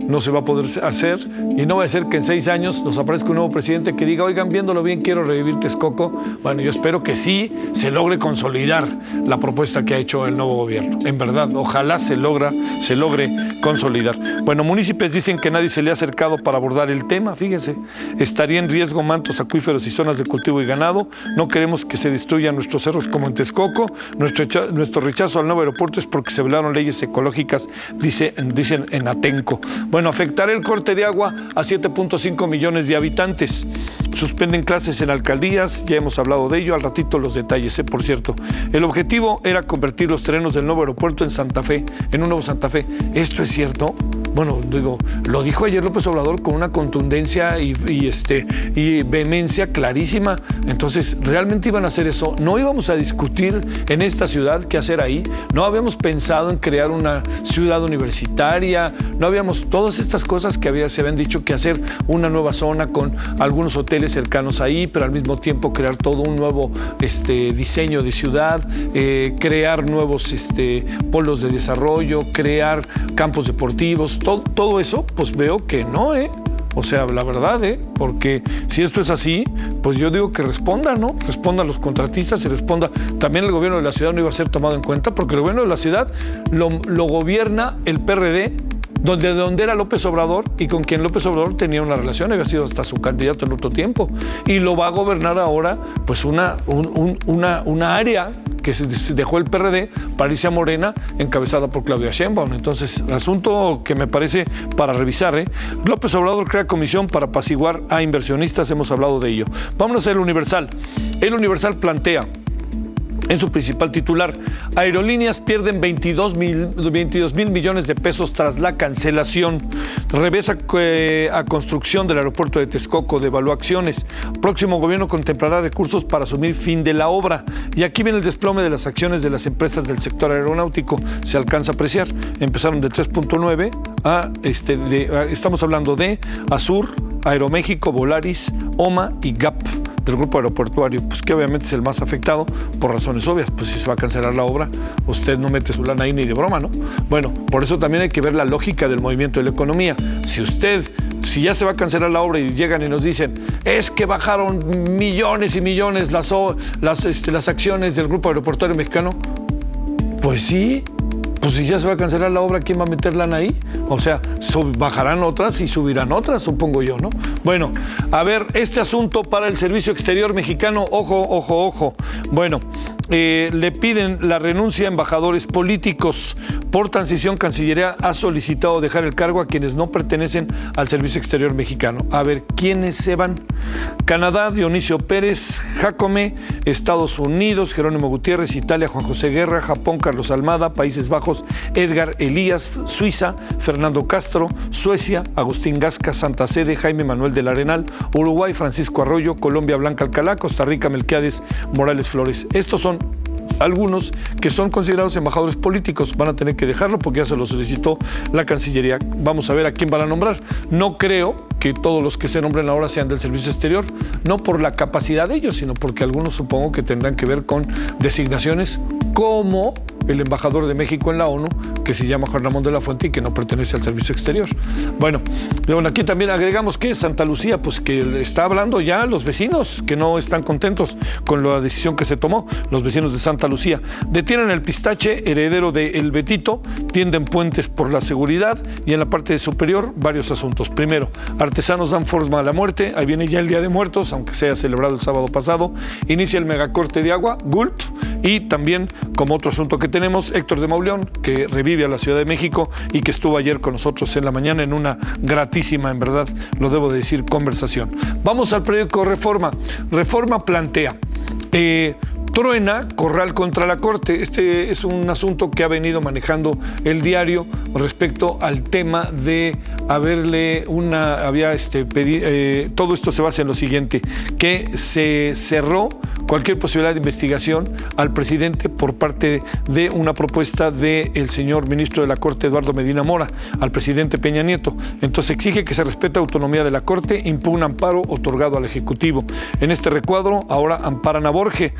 no se va a poder hacer y no va a ser que en seis años nos aparezca un nuevo presidente que diga, oigan, viéndolo bien, quiero revivir Texcoco. Bueno, yo espero que sí se logre consolidar la propuesta que ha hecho el nuevo gobierno. En verdad, ojalá se, logra, se logre consolidar. Bueno, municipios dicen que nadie se le ha acercado para abordar el tema, fíjense, estaría en riesgo mantos acuíferos y zonas de cultivo y ganado, no queremos que se destruyan nuestros cerros como en Texcoco, nuestro, nuestro rechazo al nuevo aeropuerto es porque se violaron leyes ecológicas, dice, dicen en Atenco. Bueno, afectará el corte de agua a siete punto cinco millones de habitantes. Suspenden clases en alcaldías, ya hemos hablado de ello, al ratito los detalles, ¿eh? Por cierto. El objetivo era convertir los terrenos del nuevo aeropuerto en Santa Fe, en un nuevo Santa Fe. ¿Esto es cierto? Bueno, digo, lo dijo ayer López Obrador con una contundencia y, y, este, y vehemencia clarísima. Entonces, ¿realmente iban a hacer eso? No íbamos a discutir en esta ciudad qué hacer ahí. No habíamos pensado en crear una ciudad universitaria. No habíamos, todas estas cosas que había, se habían dicho que hacer una nueva zona con algunos hoteles cercanos ahí, pero al mismo tiempo crear todo un nuevo este, diseño de ciudad, eh, crear nuevos este, polos de desarrollo, crear campos deportivos. Todo, todo eso, pues veo que no, ¿eh? O sea, la verdad, ¿eh? Porque si esto es así, pues yo digo que responda, ¿no? Respondan los contratistas y responda. También el gobierno de la ciudad no iba a ser tomado en cuenta, porque el gobierno de la ciudad lo, lo gobierna el P R D, donde, donde era López Obrador y con quien López Obrador tenía una relación, había sido hasta su candidato en otro tiempo. Y lo va a gobernar ahora, pues una, un, un, una, una área que se dejó el P R D para irse a Morena, encabezada por Claudia Sheinbaum. Entonces, asunto que me parece para revisar, ¿eh? López Obrador crea comisión para apaciguar a inversionistas, hemos hablado de ello. Vámonos al Universal. El Universal plantea en su principal titular, aerolíneas pierden veintidós mil millones de pesos tras la cancelación. Revés a, eh, a construcción del aeropuerto de Texcoco, devaluó acciones. Próximo gobierno contemplará recursos para asumir fin de la obra. Y aquí viene el desplome de las acciones de las empresas del sector aeronáutico. Se alcanza a apreciar. Empezaron de tres punto nueve a, este, de, a, estamos hablando de Azur, Aeroméxico, Volaris, OMA y G A P del grupo aeroportuario, pues que obviamente es el más afectado por razones obvias, pues si se va a cancelar la obra, usted no mete su lana ahí ni de broma, ¿no? Bueno, por eso también hay que ver la lógica del movimiento de la economía. Si usted, si ya se va a cancelar la obra y llegan y nos dicen, es que bajaron millones y millones las, las, este, las acciones del grupo aeroportuario mexicano, pues sí. Pues si ya se va a cancelar la obra, ¿quién va a meter lana ahí? O sea, bajarán otras y subirán otras, supongo yo, ¿no? Bueno, a ver, este asunto para el Servicio Exterior Mexicano, ojo, ojo, ojo. Bueno, eh, le piden la renuncia a embajadores políticos. Por transición, Cancillería ha solicitado dejar el cargo a quienes no pertenecen al Servicio Exterior Mexicano. A ver, ¿quiénes se van? Canadá, Dionisio Pérez, Jacome, Estados Unidos, Jerónimo Gutiérrez, Italia, Juan José Guerra, Japón, Carlos Almada, Países Bajos, Edgar Elías, Suiza, Fernando Castro, Suecia, Agustín Gasca, Santa Sede, Jaime Manuel del Arenal, Uruguay, Francisco Arroyo, Colombia, Blanca Alcalá, Costa Rica, Melquiades Morales Flores. Estos son algunos que son considerados embajadores políticos. Van a tener que dejarlo porque ya se lo solicitó la Cancillería. Vamos a ver a quién van a nombrar. No creo que todos los que se nombren ahora sean del Servicio Exterior, no por la capacidad de ellos, sino porque algunos supongo que tendrán que ver con designaciones como el embajador de México en la ONU, que se llama Juan Ramón de la Fuente y que no pertenece al Servicio Exterior. Bueno, bueno, aquí también agregamos que Santa Lucía, pues que está hablando ya los vecinos que no están contentos con la decisión que se tomó, los vecinos de Santa Lucía. Detienen el pistache, heredero de El Betito, tienden puentes por la seguridad y en la parte superior varios asuntos. Primero, artesanos dan forma a la muerte, ahí viene ya el Día de Muertos, aunque sea celebrado el sábado pasado, inicia el megacorte de agua, Gulp, y también como otro asunto que tenemos, Héctor de Mauleón, que revive a la Ciudad de México y que estuvo ayer con nosotros en la mañana en una gratísima, en verdad, lo debo de decir, conversación. Vamos al periódico Reforma. Reforma plantea, eh, truena Corral contra la Corte. Este es un asunto que ha venido manejando el diario respecto al tema de haberle una, había este, pedi, eh, todo esto se basa en lo siguiente, que se cerró cualquier posibilidad de investigación al presidente por parte de una propuesta del señor ministro de la Corte, Eduardo Medina Mora, al presidente Peña Nieto. Entonces exige que se respete la autonomía de la Corte, impugna amparo otorgado al Ejecutivo. En este recuadro ahora amparan a Borge, un juez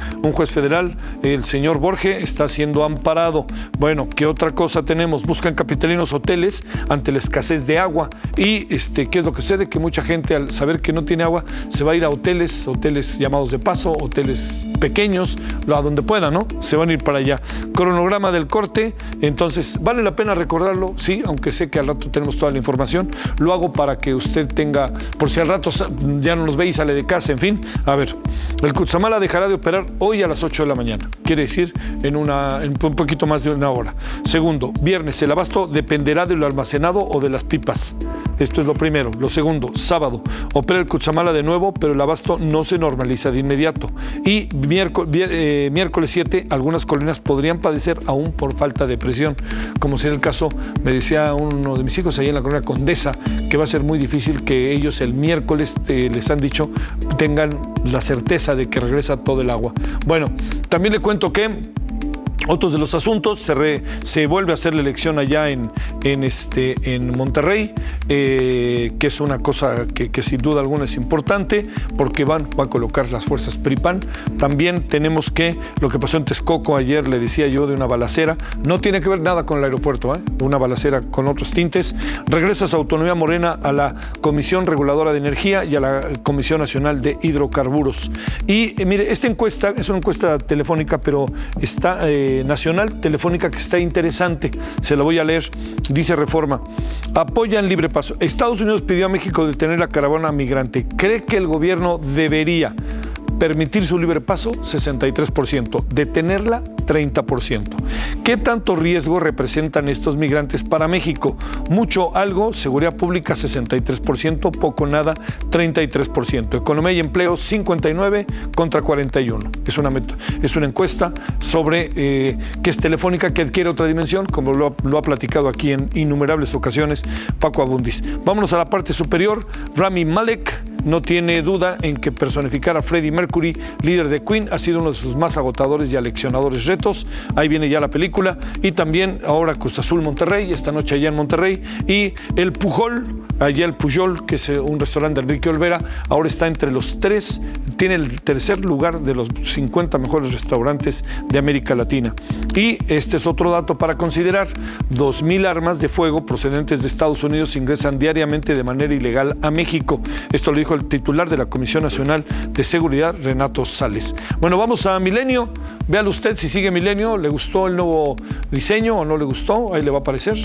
juez federal, el señor Borge, está siendo amparado. Bueno, ¿qué otra cosa tenemos? Buscan capitalinos hoteles ante la escasez de agua. Y este, ¿qué es lo que sucede? Que mucha gente, al saber que no tiene agua, se va a ir a hoteles, hoteles llamados de paso, hoteles pequeños, a donde pueda, ¿no? Se van a ir para allá. Cronograma del corte, entonces, ¿vale la pena recordarlo? Sí, aunque sé que al rato tenemos toda la información. Lo hago para que usted tenga, por si al rato ya no nos ve y sale de casa, en fin. A ver, el Cutzamala dejará de operar hoy a las ocho de la mañana. Quiere decir, en, una, en un poquito más de una hora. Segundo, viernes, el abasto dependerá de lo almacenado o de las pipas. Esto es lo primero. Lo segundo, sábado, opera el Cutzamala de nuevo, pero el abasto no se normaliza de inmediato. Y miércoles, eh, miércoles siete, algunas colinas podrían padecer aún por falta de presión, como sería el caso, me decía uno de mis hijos allá en la colonia Condesa, que va a ser muy difícil que ellos el miércoles, eh, les han dicho, tengan la certeza de que regresa todo el agua. Bueno, también le cuento que otros de los asuntos, se, re, se vuelve a hacer la elección allá en, en, este, en Monterrey, eh, que es una cosa que, que sin duda alguna es importante, porque van, van a colocar las fuerzas P R I-P A N. También tenemos que lo que pasó en Texcoco ayer, le decía yo, de una balacera, no tiene que ver nada con el aeropuerto, ¿eh? Una balacera con otros tintes. Regresa su autonomía Morena a la Comisión Reguladora de Energía y a la Comisión Nacional de Hidrocarburos. Y eh, mire, esta encuesta es una encuesta telefónica, pero está... Eh, nacional, telefónica, que está interesante, se la voy a leer. Dice Reforma: apoyan libre paso. Estados Unidos pidió a México detener la caravana migrante. ¿Cree que el gobierno debería permitir su libre paso? sesenta y tres por ciento. Detenerla, treinta por ciento. ¿Qué tanto riesgo representan estos migrantes para México? Mucho, algo. Seguridad pública, sesenta y tres por ciento. Poco, nada, treinta y tres por ciento. Economía y empleo, cincuenta y nueve contra cuarenta y uno. Es una, es una encuesta sobre eh, que es telefónica, que adquiere otra dimensión, como lo ha, lo ha platicado aquí en innumerables ocasiones Paco Abundis. Vámonos a la parte superior. Rami Malek no tiene duda en que personificar a Freddie Mercury, líder de Queen, ha sido uno de sus más agotadores y aleccionadores retos. Ahí viene ya la película. Y también ahora Cruz Azul Monterrey, esta noche allá en Monterrey. Y el Pujol, allá el Pujol, que es un restaurante de Enrique Olvera, ahora está entre los tres, tiene el tercer lugar de los cincuenta mejores restaurantes de América Latina. Y este es otro dato para considerar: dos mil armas de fuego procedentes de Estados Unidos ingresan diariamente de manera ilegal a México. Esto lo dijo el titular de la Comisión Nacional de Seguridad, Renato Sales. Bueno, vamos a Milenio. Véalo usted si sigue Milenio. ¿Le gustó el nuevo diseño o no le gustó? Ahí le va a aparecer.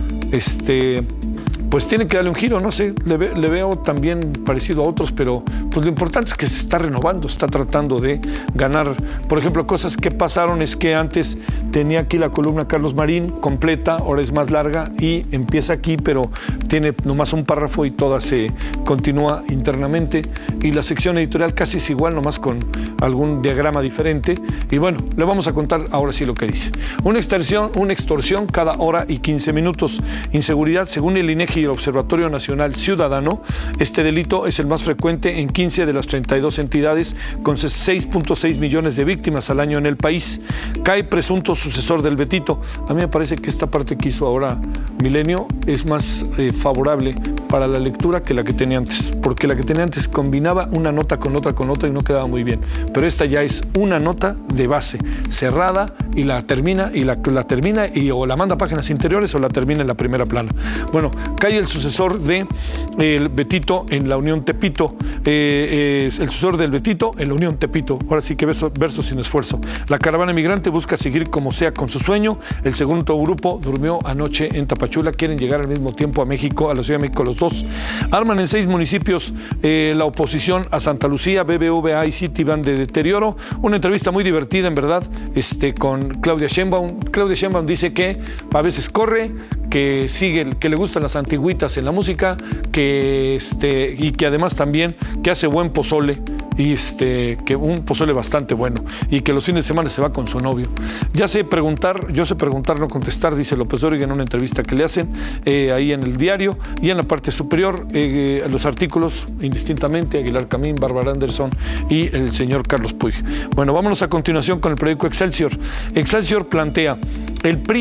Este... Pues tiene que darle un giro, no sé, le, ve, le veo también parecido a otros, pero pues lo importante es que se está renovando, está tratando de ganar. Por ejemplo, cosas que pasaron es que antes tenía aquí la columna Carlos Marín completa, ahora es más larga y empieza aquí, pero tiene nomás un párrafo y toda se continúa internamente. Y la sección editorial casi es igual, nomás con algún diagrama diferente. Y bueno, le vamos a contar ahora sí lo que dice. Una extorsión, una extorsión cada hora y quince minutos. Inseguridad, según el INEGI y el Observatorio Nacional Ciudadano, este delito es el más frecuente en quince de las treinta y dos entidades, con seis punto seis millones de víctimas al año en el país. Cae presunto sucesor del Betito. A mí me parece que esta parte que hizo ahora Milenio es más eh, favorable para la lectura que la que tenía antes, porque la que tenía antes combinaba una nota con otra con otra y no quedaba muy bien, pero esta ya es una nota de base, cerrada, y la termina, y la, la termina y o la manda a páginas interiores o la termina en la primera plana. Bueno, cae el sucesor de eh, el Betito en la Unión Tepito, eh, eh, el sucesor del Betito en la Unión Tepito. Ahora sí que verso, verso sin esfuerzo. La caravana migrante busca seguir como sea con su sueño. El segundo grupo durmió anoche en Tapachula, quieren llegar al mismo tiempo a México, a la Ciudad de México los dos. Arman en seis municipios eh, la oposición a Santa Lucía, B B V A y Citibank de deterioro. Una entrevista muy divertida, en verdad, este, con Claudia Sheinbaum. Claudia Sheinbaum dice que a veces corre, que sigue, que le gustan las antigüitas en la música, que este, y que además también que hace buen pozole, y este, que un pozole bastante bueno, y que los fines de semana se va con su novio. Ya sé preguntar, yo sé preguntar, no contestar, dice López Dóriga en una entrevista que le hacen eh, ahí en el diario, y en la parte superior eh, los artículos indistintamente, Aguilar Camín, Bárbara Anderson y el señor Carlos Puig. Bueno, vámonos a continuación con el periódico Excelsior. Excelsior plantea: el P R I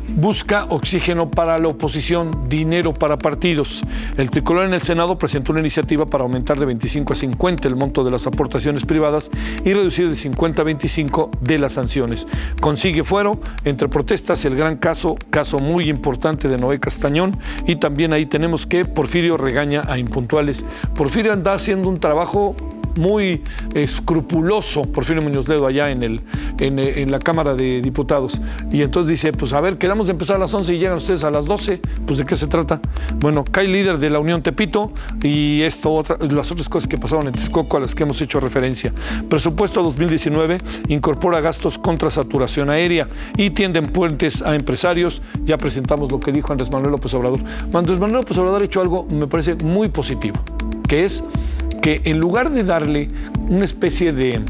busca oxígeno para la oposición, dinero para partidos. El tricolor en el Senado presentó una iniciativa para aumentar de veinticinco a cincuenta el monto de las aportaciones privadas y reducir de cincuenta a veinticinco de las sanciones. Consigue fuero, entre protestas, el gran caso, caso muy importante de Noé Castañón, y también ahí tenemos que Porfirio regaña a impuntuales. Porfirio anda haciendo un trabajo muy escrupuloso, Porfirio Muñoz Ledo, allá en, el, en, en la Cámara de Diputados. Y entonces dice, pues a ver, quedamos de empezar a las once y llegan ustedes a las doce. Pues ¿de qué se trata? Bueno, cae líder de la Unión Tepito y esto, otra, las otras cosas que pasaron en Texcoco a las que hemos hecho referencia. Presupuesto dos mil diecinueve incorpora gastos contra saturación aérea y tienden puentes a empresarios. Ya presentamos lo que dijo Andrés Manuel López Obrador. Andrés Manuel López Obrador ha hecho algo, me parece, muy positivo, que es que en lugar de darle una especie de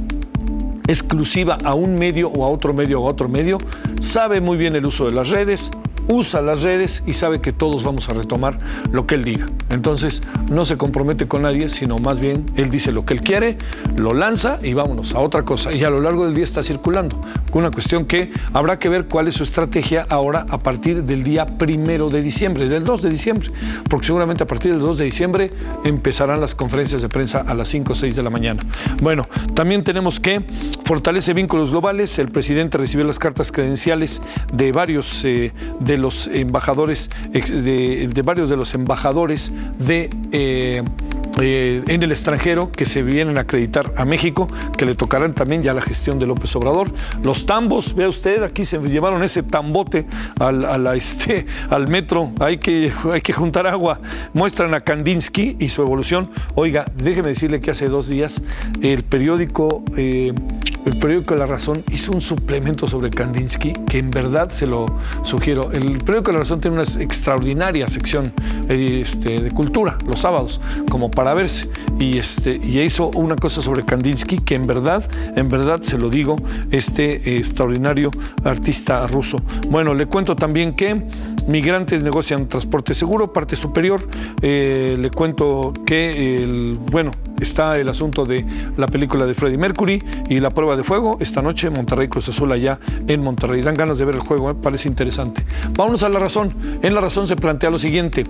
exclusiva a un medio o a otro medio o a otro medio, sabe muy bien el uso de las redes, usa las redes y sabe que todos vamos a retomar lo que él diga. Entonces, no se compromete con nadie, sino más bien él dice lo que él quiere, lo lanza y vámonos a otra cosa. Y a lo largo del día está circulando. Una cuestión que habrá que ver cuál es su estrategia ahora a partir del día primero de diciembre, del dos de diciembre, porque seguramente a partir del dos de diciembre empezarán las conferencias de prensa a las cinco o seis de la mañana. Bueno, también tenemos que fortalece vínculos globales. El presidente recibió las cartas credenciales de varios eh, de los embajadores, de, de varios de los embajadores de eh, eh, en el extranjero que se vienen a acreditar a México, que le tocarán también ya la gestión de López Obrador. Los tambos, vea usted, aquí se llevaron ese tambote al, a la, este, al metro, hay que, hay que juntar agua. Muestran a Kandinsky y su evolución. Oiga, déjeme decirle que hace dos días el periódico eh, el periódico La Razón hizo un suplemento sobre Kandinsky que en verdad se lo sugiero. El periódico La Razón tiene una extraordinaria sección este, de cultura los sábados, como para verse, y, este, y hizo una cosa sobre Kandinsky que en verdad, en verdad se lo digo, este eh, extraordinario artista ruso. Bueno, le cuento también que migrantes negocian transporte seguro, parte superior. Eh, le cuento que, el, bueno, está el asunto de la película de Freddie Mercury y la prueba de fuego. Esta noche Monterrey Cruz Azul allá en Monterrey. Dan ganas de ver el juego, ¿eh? Parece interesante. Vámonos a La Razón. En La Razón se plantea lo siguiente.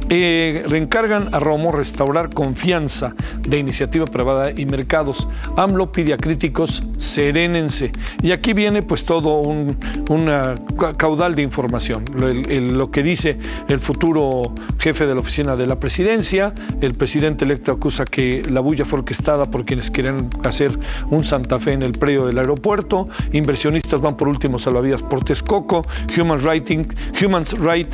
Eh, reencargan a Romo restaurar confianza de iniciativa privada y mercados. AMLO pide a críticos, serénense. Y aquí viene pues todo un una caudal de información. El, el, lo que dice el futuro jefe de la oficina de la presidencia. El presidente electo acusa que la bulla fue orquestada por quienes quieren hacer un Santa Fe en el predio del aeropuerto. Inversionistas van por último salvavidas por Texcoco. Human Rating, Human Right,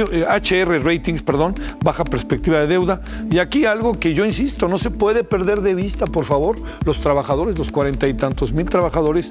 H R Ratings, perdón, baja perspectiva de deuda. Y aquí algo que yo insisto, no se puede perder de vista, por favor, los trabajadores, los cuarenta y tantos mil trabajadores,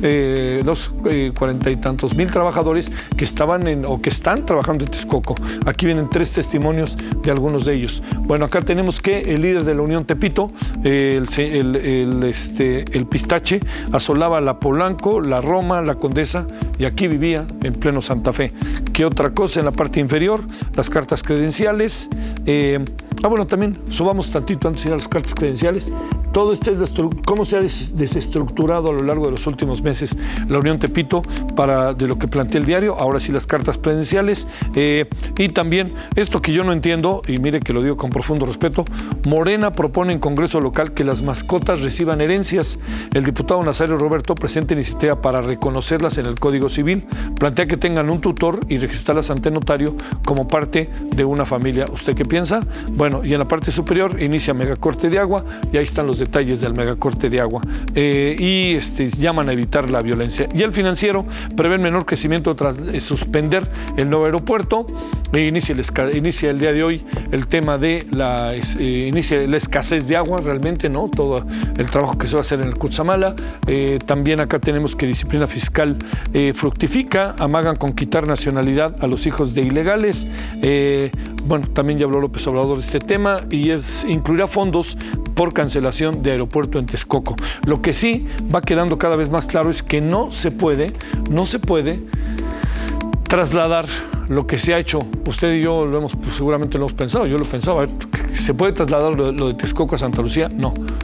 eh, los eh, cuarenta y tantos mil trabajadores que estaban en o que están trabajando en Texcoco. Aquí vienen tres testimonios de algunos de ellos. Bueno, acá tenemos que el líder de la Unión Tepito, el, el, el, este, el Pistache, asolaba la Polanco, la Roma, la Condesa, y aquí vivía en pleno Santa Fe. ¿Qué otra cosa en la parte inferior? Las cartas credenciales. Eh, ah, bueno, también subamos tantito antes de ir a las cartas credenciales. Todo esto es cómo se ha des desestructurado a lo largo de los últimos meses la Unión Tepito para de lo que plantea el diario. Ahora sí las cartas credenciales. Eh, y también esto que yo no entiendo, y mire que lo digo con profundo respeto, Morena propone en Congreso local que las mascotas reciban herencias. El diputado Nazario Roberto presenta iniciativa para reconocerlas en el Código Civil. Plantea que tengan un tutor y registrarlas ante notario como parte de una familia. ¿Usted qué piensa? Bueno, y en la parte superior inicia megacorte de agua y ahí están los detalles del megacorte de agua. Eh, y este, llaman a evitar la violencia. Y el Financiero prevé menor crecimiento tras eh, suspender el nuevo aeropuerto. E inicia, el, inicia el día de hoy el tema de la, eh, inicia la escasez de agua, realmente, ¿no? Todo el trabajo que se va a hacer en el Cutzamala. Eh, también acá tenemos que disciplina fiscal eh, fructifica, amagan con quitar nacionalidad a los hijos de ilegales. Eh, bueno, también ya habló López Obrador de este tema y es incluirá fondos por cancelación de aeropuerto en Texcoco. Lo que sí va quedando cada vez más claro es que no se puede, no se puede trasladar lo que se ha hecho. Usted y yo lo hemos, pues, seguramente lo hemos pensado, yo lo pensaba, ¿se puede trasladar lo, lo de Texcoco a Santa Lucía? No,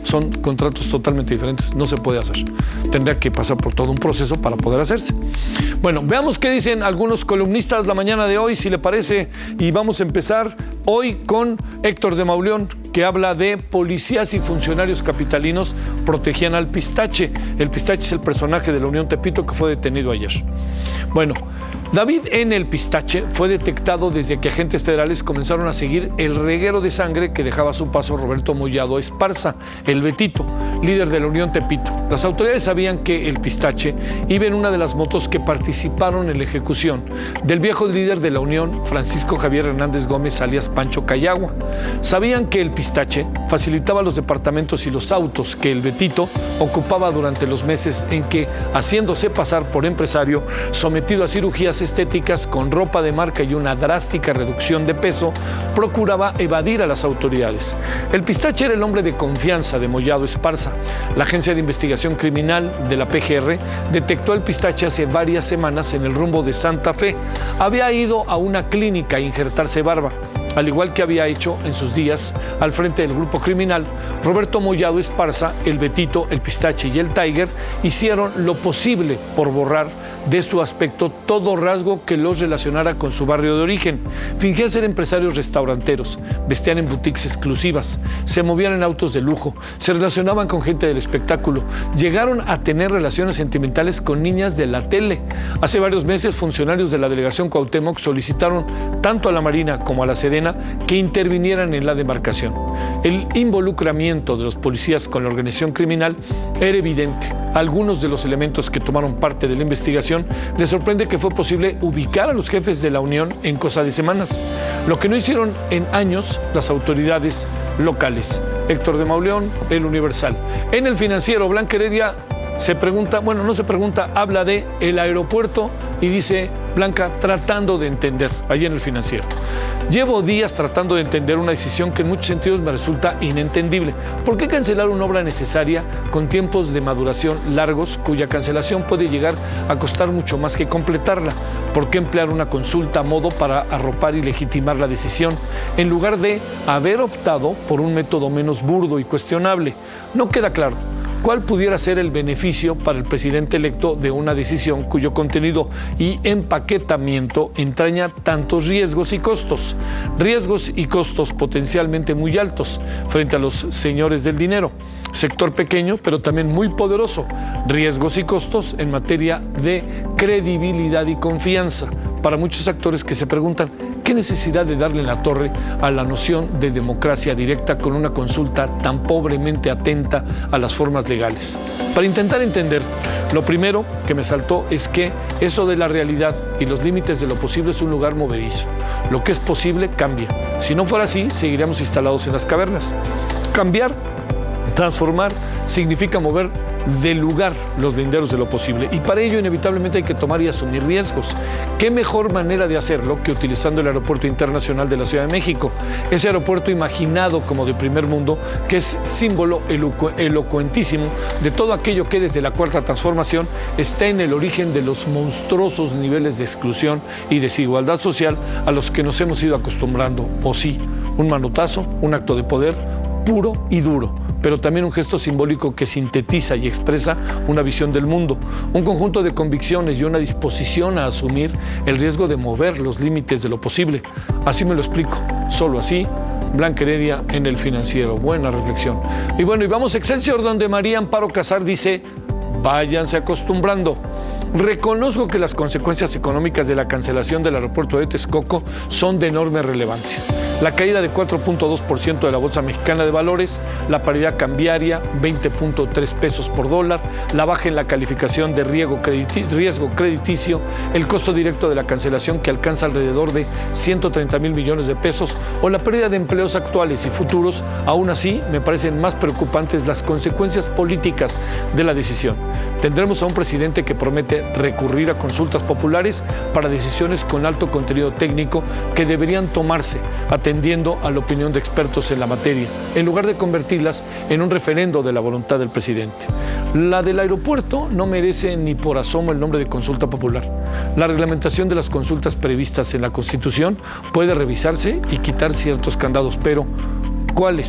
son contratos totalmente diferentes, no se puede hacer. Tendría que pasar por todo un proceso para poder hacerse. Bueno, veamos qué dicen algunos columnistas la mañana de hoy, si le parece, y vamos a empezar hoy con Héctor de Mauleón, que habla de policías y funcionarios capitalinos protegían al Pistache. El Pistache es el personaje de la Unión Tepito que fue detenido ayer. Bueno, David N. el Pistache fue detectado desde que agentes federales comenzaron a seguir el reguero de sangre que dejaba a su paso Roberto Mollado Esparza, el Betito, líder de la Unión Tepito. Las autoridades sabían que el Pistache iba en una de las motos que participaron en la ejecución del viejo líder de la Unión, Francisco Javier Hernández Gómez, alias Pancho Cayagua. Sabían que el Pistache facilitaba los departamentos y los autos que el Betito ocupaba durante los meses en que, haciéndose pasar por empresario, sometido a cirugías estéticas con ropa de marca y una drástica reducción de peso, procuraba evadir a las autoridades. El Pistache era el hombre de confianza de Mollado Esparza. La Agencia de Investigación Criminal de la P G R detectó al Pistache hace varias semanas en el rumbo de Santa Fe. Había ido a una clínica a injertarse barba. Al igual que había hecho en sus días al frente del grupo criminal, Roberto Mollado Esparza, el Betito, el Pistache y el Tiger hicieron lo posible por borrar de su aspecto todo rasgo que los relacionara con su barrio de origen. Fingían ser empresarios restauranteros, vestían en boutiques exclusivas, se movían en autos de lujo, se relacionaban con gente del espectáculo, llegaron a tener relaciones sentimentales con niñas de la tele. Hace varios meses, funcionarios de la delegación Cuauhtémoc solicitaron tanto a la Marina como a la Sedena que intervinieran en la demarcación. El involucramiento de los policías con la organización criminal era evidente. Algunos de los elementos que tomaron parte de la investigación les sorprende que fue posible ubicar a los jefes de la Unión en cosa de semanas, lo que no hicieron en años las autoridades locales. Héctor de Mauleón, El Universal. En El Financiero, Blanca Heredia se pregunta, bueno, no se pregunta, habla de el aeropuerto y dice Blanca, tratando de entender, allí en El Financiero. Llevo días tratando de entender una decisión que en muchos sentidos me resulta inentendible. ¿Por qué cancelar una obra necesaria con tiempos de maduración largos, cuya cancelación puede llegar a costar mucho más que completarla? ¿Por qué emplear una consulta a modo para arropar y legitimar la decisión, en lugar de haber optado por un método menos burdo y cuestionable? No queda claro ¿cuál pudiera ser el beneficio para el presidente electo de una decisión cuyo contenido y empaquetamiento entraña tantos riesgos y costos? Riesgos y costos potencialmente muy altos frente a los señores del dinero. Sector pequeño, pero también muy poderoso. Riesgos y costos en materia de credibilidad y confianza para muchos actores que se preguntan ¿qué necesidad de darle en la torre a la noción de democracia directa con una consulta tan pobremente atenta a las formas legales? Para intentar entender, lo primero que me saltó es que eso de la realidad y los límites de lo posible es un lugar movedizo. Lo que es posible cambia. Si no fuera así, seguiríamos instalados en las cavernas. Cambiar, transformar, significa mover del lugar los linderos de lo posible, y para ello inevitablemente hay que tomar y asumir riesgos. ¿Qué mejor manera de hacerlo que utilizando el Aeropuerto Internacional de la Ciudad de México? Ese aeropuerto imaginado como de primer mundo, que es símbolo elocu- elocuentísimo de todo aquello que desde la Cuarta Transformación está en el origen de los monstruosos niveles de exclusión y desigualdad social a los que nos hemos ido acostumbrando. O sí, un manotazo, un acto de poder puro y duro, pero también un gesto simbólico que sintetiza y expresa una visión del mundo, un conjunto de convicciones y una disposición a asumir el riesgo de mover los límites de lo posible. Así me lo explico, solo así. Blanca Heredia en El Financiero. Buena reflexión. Y bueno, y vamos a Excelsior, donde María Amparo Casar dice, váyanse acostumbrando. Reconozco que las consecuencias económicas de la cancelación del aeropuerto de Texcoco son de enorme relevancia. La caída de cuatro punto dos por ciento de la Bolsa Mexicana de Valores, la paridad cambiaria, veinte punto tres pesos por dólar, la baja en la calificación de riesgo, crediti- riesgo crediticio, el costo directo de la cancelación que alcanza alrededor de ciento treinta mil millones de pesos o la pérdida de empleos actuales y futuros. Aún así, me parecen más preocupantes las consecuencias políticas de la decisión. Tendremos a un presidente que promete recurrir a consultas populares para decisiones con alto contenido técnico que deberían tomarse atendiendo a la opinión de expertos en la materia, en lugar de convertirlas en un referendo de la voluntad del presidente. La del aeropuerto no merece ni por asomo el nombre de consulta popular. La reglamentación de las consultas previstas en la Constitución puede revisarse y quitar ciertos candados, pero ¿cuáles?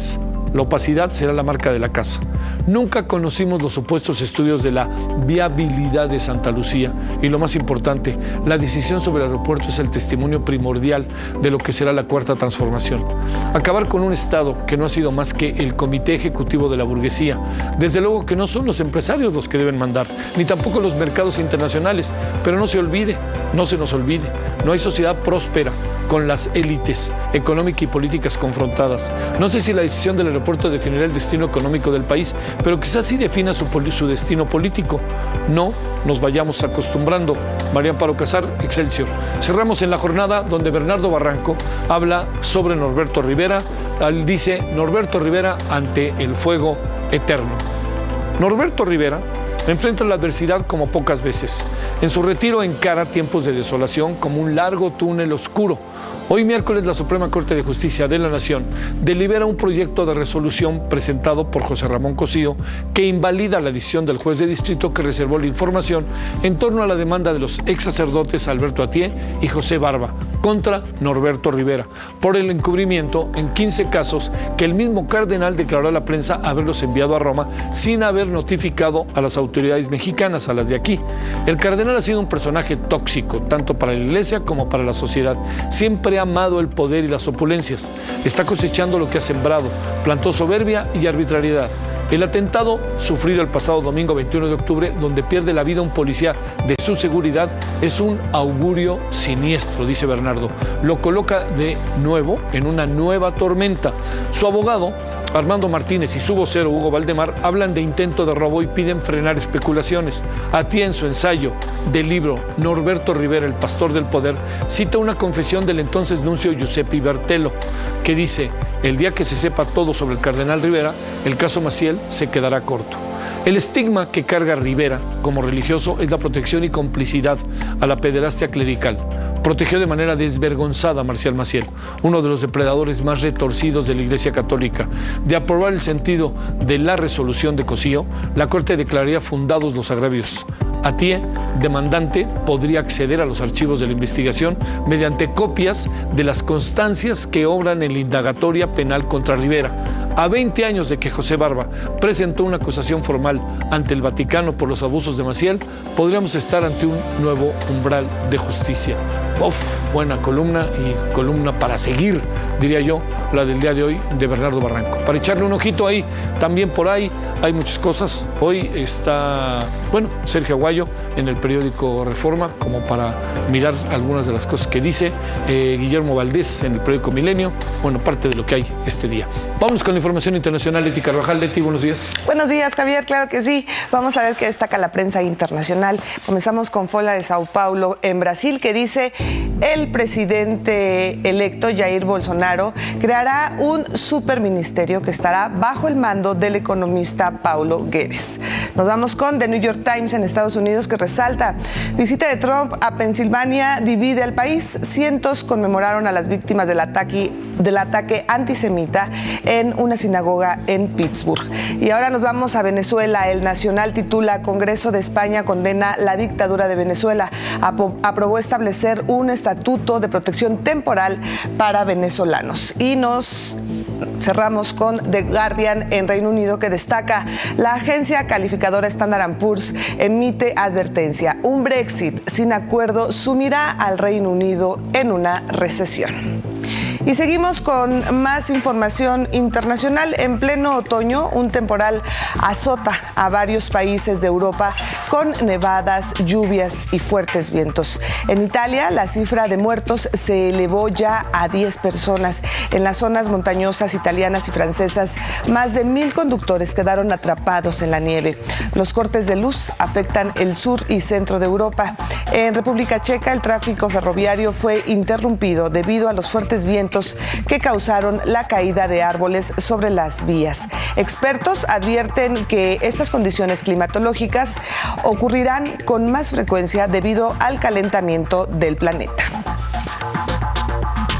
La opacidad será la marca de la casa. Nunca conocimos los supuestos estudios de la viabilidad de Santa Lucía y lo más importante, la decisión sobre el aeropuerto es el testimonio primordial de lo que será la cuarta transformación. Acabar con un Estado que no ha sido más que el comité ejecutivo de la burguesía. Desde luego que no son los empresarios los que deben mandar, ni tampoco los mercados internacionales, pero no se olvide, no se nos olvide, no hay sociedad próspera con las élites económicas y políticas confrontadas. No sé si la decisión del aeropuerto definirá el destino económico del país, pero quizás sí defina su, su destino político. No nos vayamos acostumbrando. María Amparo Casar, Excelsior. Cerramos en la jornada donde Bernardo Barranco habla sobre Norberto Rivera. Él dice, Norberto Rivera ante el fuego eterno. Norberto Rivera enfrenta la adversidad como pocas veces. En su retiro encara tiempos de desolación como un largo túnel oscuro. Hoy miércoles la Suprema Corte de Justicia de la Nación delibera un proyecto de resolución presentado por José Ramón Cosío que invalida la decisión del juez de distrito que reservó la información en torno a la demanda de los ex sacerdotes Alberto Atié y José Barba contra Norberto Rivera por el encubrimiento en quince casos que el mismo cardenal declaró a la prensa haberlos enviado a Roma sin haber notificado a las autoridades mexicanas, a las de aquí. El cardenal ha sido un personaje tóxico, tanto para la Iglesia como para la sociedad. Siempre ha amado el poder y las opulencias. Está cosechando lo que ha sembrado. Plantó soberbia y arbitrariedad. El atentado sufrido el pasado domingo veintiuno de octubre, donde pierde la vida un policía de su seguridad, es un augurio siniestro, dice Bernardo. Lo coloca de nuevo en una nueva tormenta. Su abogado, Armando Martínez, y su vocero, Hugo Valdemar, hablan de intento de robo y piden frenar especulaciones. Atié, en su ensayo del libro Norberto Rivera, el pastor del poder, cita una confesión del entonces nuncio Giuseppe Bertello, que dice: el día que se sepa todo sobre el cardenal Rivera, el caso Maciel se quedará corto. El estigma que carga Rivera como religioso es la protección y complicidad a la pederastia clerical. Protegió de manera desvergonzada a Marcial Maciel, uno de los depredadores más retorcidos de la Iglesia Católica. De aprobar el sentido de la resolución de Cosío, la Corte declararía fundados los agravios. Atié, demandante, podría acceder a los archivos de la investigación mediante copias de las constancias que obran en la indagatoria penal contra Rivera. A veinte años de que José Barba presentó una acusación formal ante el Vaticano por los abusos de Maciel, podríamos estar ante un nuevo umbral de justicia. Uf, buena columna y columna para seguir, diría yo, la del día de hoy de Bernardo Barranco. Para echarle un ojito ahí, también por ahí hay muchas cosas. Hoy está, bueno, Sergio Aguayo en el periódico Reforma, como para mirar algunas de las cosas que dice. Eh, Guillermo Valdés en el periódico Milenio, bueno, parte de lo que hay este día. Vamos con la información internacional. Leti Carvajal. Leti, buenos días. Buenos días, Javier, claro que sí. Vamos a ver qué destaca la prensa internacional. Comenzamos con Folha de Sao Paulo, en Brasil, que dice: el presidente electo Jair Bolsonaro creará un superministerio que estará bajo el mando del economista Paulo Guedes. Nos vamos con The New York Times en Estados Unidos, que resalta: visita de Trump a Pensilvania divide al país. Cientos conmemoraron a las víctimas del ataque, del ataque antisemita en una sinagoga en Pittsburgh. Y ahora nos vamos a Venezuela. El Nacional titula: Congreso de España condena la dictadura de Venezuela. Aprobó establecer un estatuto de protección temporal para venezolanos. Y nos cerramos con The Guardian en Reino Unido, que destaca: la agencia calificadora Standard and Poor's emite advertencia. Un Brexit sin acuerdo sumirá al Reino Unido en una recesión. Y seguimos con más información internacional. En pleno otoño, un temporal azota a varios países de Europa con nevadas, lluvias y fuertes vientos. En Italia, la cifra de muertos se elevó ya a diez personas. En las zonas montañosas italianas y francesas, más de mil conductores quedaron atrapados en la nieve. Los cortes de luz afectan el sur y centro de Europa. En República Checa, el tráfico ferroviario fue interrumpido debido a los fuertes vientos que causaron la caída de árboles sobre las vías. Expertos advierten que estas condiciones climatológicas ocurrirán con más frecuencia debido al calentamiento del planeta.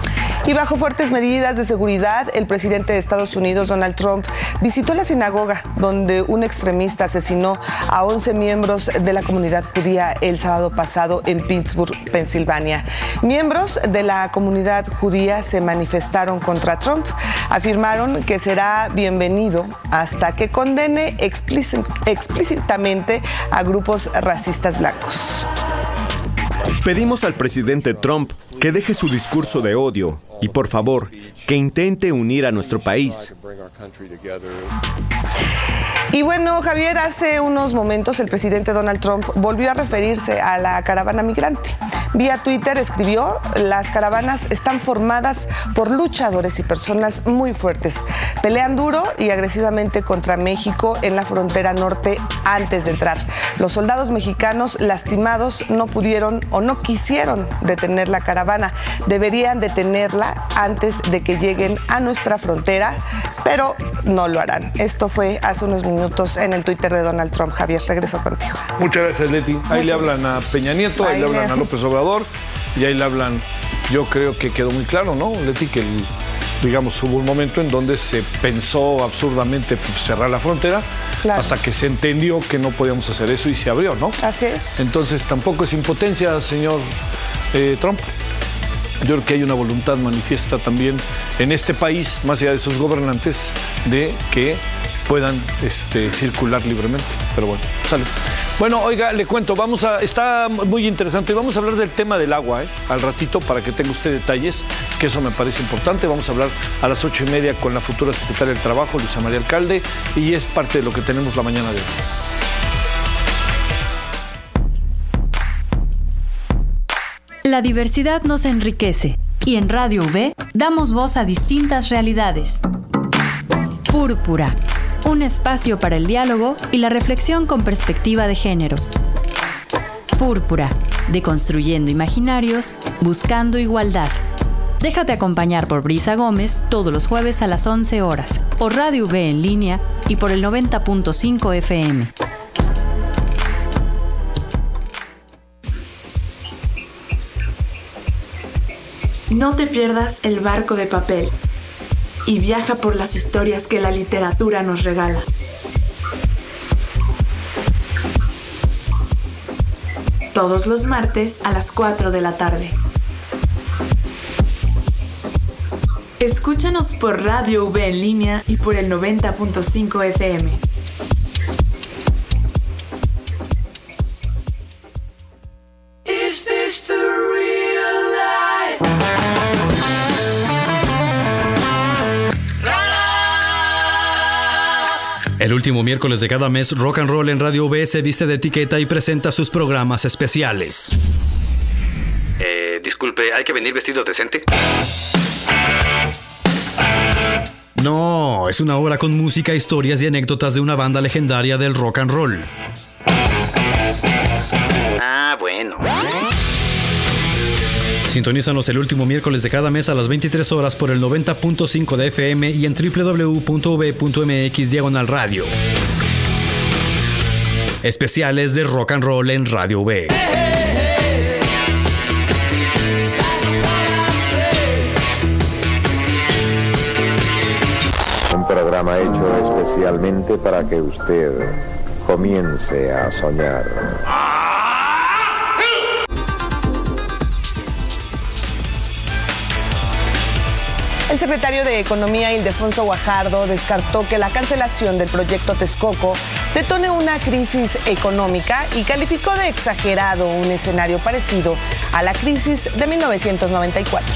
Y bajo fuertes medidas de seguridad, el presidente de Estados Unidos, Donald Trump, visitó la sinagoga donde un extremista asesinó a once miembros de la comunidad judía el sábado pasado en Pittsburgh, Pensilvania. Miembros de la comunidad judía se manifestaron contra Trump. Afirmaron que será bienvenido hasta que condene explícit- explícitamente a grupos racistas blancos. Pedimos al presidente Trump que deje su discurso de odio y, por favor, que intente unir a nuestro país. Y bueno, Javier, hace unos momentos el presidente Donald Trump volvió a referirse a la caravana migrante. Vía Twitter escribió: las caravanas están formadas por luchadores y personas muy fuertes. Pelean duro y agresivamente contra México en la frontera norte antes de entrar. Los soldados mexicanos lastimados no pudieron o no quisieron detener la caravana. Deberían detenerla antes de que lleguen a nuestra frontera, pero no lo harán. Esto fue hace unos minutos en el Twitter de Donald Trump. Javier, regreso contigo. Muchas gracias, Leti. Ahí Muchas le hablan a Peña Nieto, ahí, ahí le hablan le... a López Obrador y ahí le hablan. Yo creo que quedó muy claro, ¿no, Leti? Que el, digamos, hubo un momento en donde se pensó absurdamente cerrar la frontera, claro, hasta que se entendió que no podíamos hacer eso y se abrió, ¿no? Así es. Entonces tampoco es impotencia, señor eh, Trump. Yo creo que hay una voluntad manifiesta también en este país, más allá de sus gobernantes, de que puedan este, circular libremente. Pero bueno, sale. Bueno, oiga, le cuento, vamos a, está muy interesante. Vamos a hablar del tema del agua, ¿eh? Al ratito, para que tenga usted detalles, que eso me parece importante. Vamos a hablar a las ocho y media con la futura secretaria del Trabajo, Luisa María Alcalde, y es parte de lo que tenemos la mañana de hoy. La diversidad nos enriquece y en Radio V damos voz a distintas realidades. Púrpura, un espacio para el diálogo y la reflexión con perspectiva de género. Púrpura, deconstruyendo imaginarios, buscando igualdad. Déjate acompañar por Brisa Gómez todos los jueves a las once horas, por Radio V en línea y por el noventa punto cinco F M. No te pierdas El barco de papel y viaja por las historias que la literatura nos regala. Todos los martes a las cuatro de la tarde. Escúchanos por Radio V en línea y por el noventa punto cinco F M. El último miércoles de cada mes, Rock and Roll en Radio V se viste de etiqueta y presenta sus programas especiales. Eh, disculpe, ¿hay que venir vestido decente? No, es una obra con música, historias y anécdotas de una banda legendaria del rock and roll. Ah, bueno. Sintonízanos el último miércoles de cada mes a las veintitrés horas por el noventa punto cinco de F M y en doble u doble u doble u punto v punto m x diagonal radio. Especiales de Rock and Roll en Radio V. Un programa hecho especialmente para que usted comience a soñar. El secretario de Economía, Ildefonso Guajardo, descartó que la cancelación del proyecto Texcoco detone una crisis económica y calificó de exagerado un escenario parecido a la crisis de mil novecientos noventa y cuatro.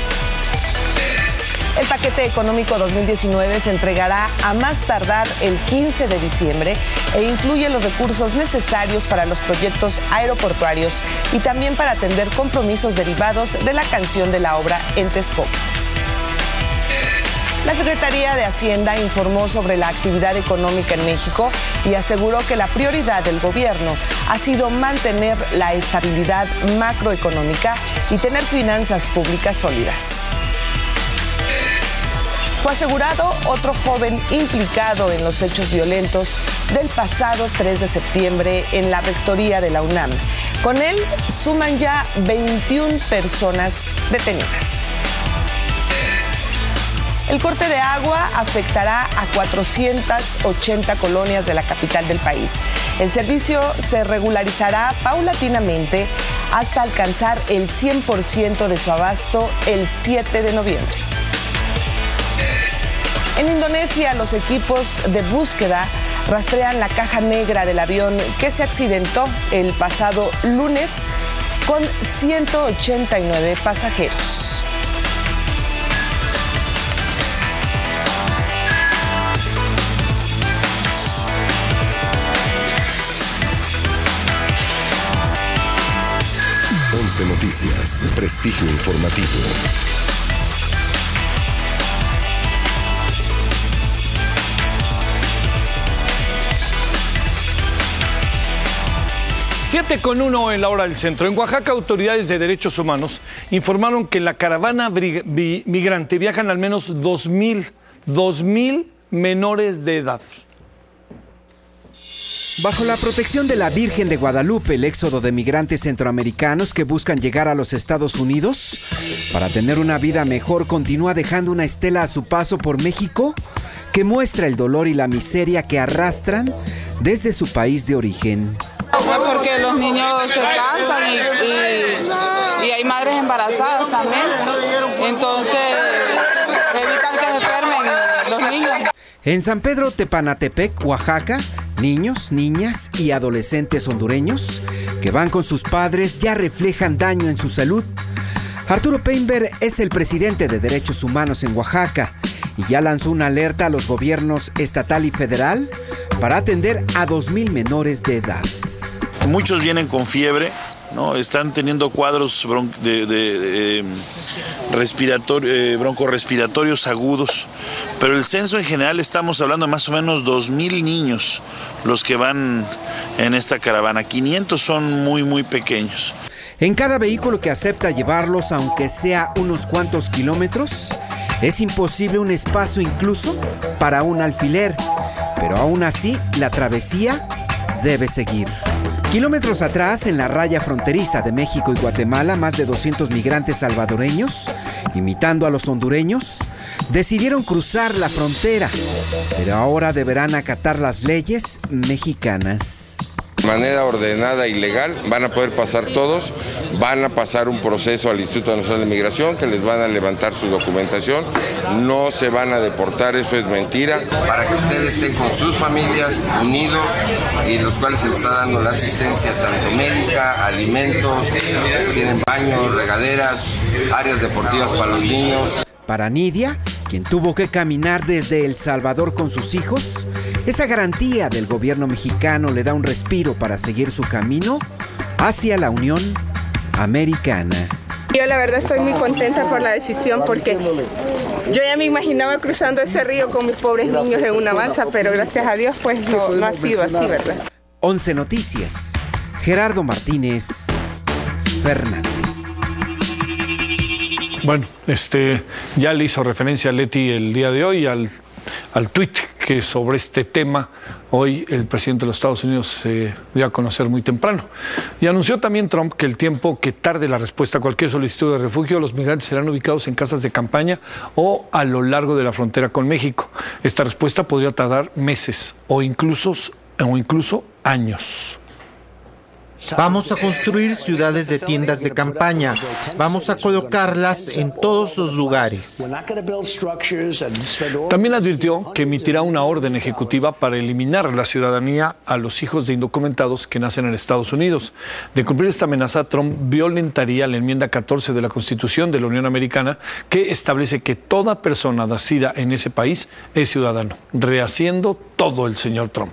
El paquete económico dos mil diecinueve se entregará a más tardar el quince de diciembre e incluye los recursos necesarios para los proyectos aeroportuarios y también para atender compromisos derivados de la canción de la obra en Texcoco. La Secretaría de Hacienda informó sobre la actividad económica en México y aseguró que la prioridad del gobierno ha sido mantener la estabilidad macroeconómica y tener finanzas públicas sólidas. Fue asegurado otro joven implicado en los hechos violentos del pasado tres de septiembre en la rectoría de la UNAM. Con él suman ya veintiuna personas detenidas. El corte de agua afectará a cuatrocientas ochenta colonias de la capital del país. El servicio se regularizará paulatinamente hasta alcanzar el cien por ciento de su abasto el siete de noviembre. En Indonesia, los equipos de búsqueda rastrean la caja negra del avión que se accidentó el pasado lunes con ciento ochenta y nueve pasajeros. once Noticias, prestigio informativo. Siete con uno en la hora del centro. En Oaxaca, autoridades de derechos humanos informaron que en la caravana migrante viajan al menos dos mil menores de edad. Bajo la protección de la Virgen de Guadalupe, el éxodo de migrantes centroamericanos que buscan llegar a los Estados Unidos para tener una vida mejor continúa dejando una estela a su paso por México que muestra el dolor y la miseria que arrastran desde su país de origen. Porque los niños se cansan y, y, y hay madres embarazadas también, entonces evitan que se enfermen los niños. En San Pedro Tepanatepec, Oaxaca, niños, niñas y adolescentes hondureños que van con sus padres ya reflejan daño en su salud. Arturo Peinberg es el presidente de Derechos Humanos en Oaxaca y ya lanzó una alerta a los gobiernos estatal y federal para atender a dos mil menores de edad. Muchos vienen con fiebre, ¿no? Están teniendo cuadros bron de, de, de, respirator eh, broncorrespiratorios agudos, pero el censo en general estamos hablando de más o menos dos mil niños los que van en esta caravana. quinientos son muy, muy pequeños. En cada vehículo que acepta llevarlos, aunque sea unos cuantos kilómetros, es imposible un espacio incluso para un alfiler, pero aún así la travesía debe seguir. Kilómetros atrás, en la raya fronteriza de México y Guatemala, más de doscientos migrantes salvadoreños, imitando a los hondureños, decidieron cruzar la frontera, pero ahora deberán acatar las leyes mexicanas. De manera ordenada y legal, van a poder pasar todos, van a pasar un proceso al Instituto Nacional de Migración que les van a levantar su documentación, no se van a deportar, eso es mentira. Para que ustedes estén con sus familias unidos y los cuales se les está dando la asistencia tanto médica, alimentos, tienen baños, regaderas, áreas deportivas para los niños. Para Nidia, quien tuvo que caminar desde El Salvador con sus hijos, esa garantía del gobierno mexicano le da un respiro para seguir su camino hacia la Unión Americana. Yo la verdad estoy muy contenta por la decisión porque yo ya me imaginaba cruzando ese río con mis pobres niños en una balsa, pero gracias a Dios pues no, no ha sido así, ¿verdad? once Noticias, Gerardo Martínez Fernández. Bueno, este, ya le hizo referencia a Leti el día de hoy al, al tuit que sobre este tema hoy el presidente de los Estados Unidos se dio a conocer muy temprano. Y anunció también Trump que el tiempo que tarde la respuesta a cualquier solicitud de refugio, los migrantes serán ubicados en casas de campaña o a lo largo de la frontera con México. Esta respuesta podría tardar meses o incluso, o incluso años. Vamos a construir ciudades de tiendas de campaña. Vamos a colocarlas en todos los lugares. También advirtió que emitirá una orden ejecutiva para eliminar la ciudadanía a los hijos de indocumentados que nacen en Estados Unidos. De cumplir esta amenaza, Trump violentaría la enmienda catorce de la Constitución de la Unión Americana, que establece que toda persona nacida en ese país es ciudadano, rehaciendo todo el señor Trump.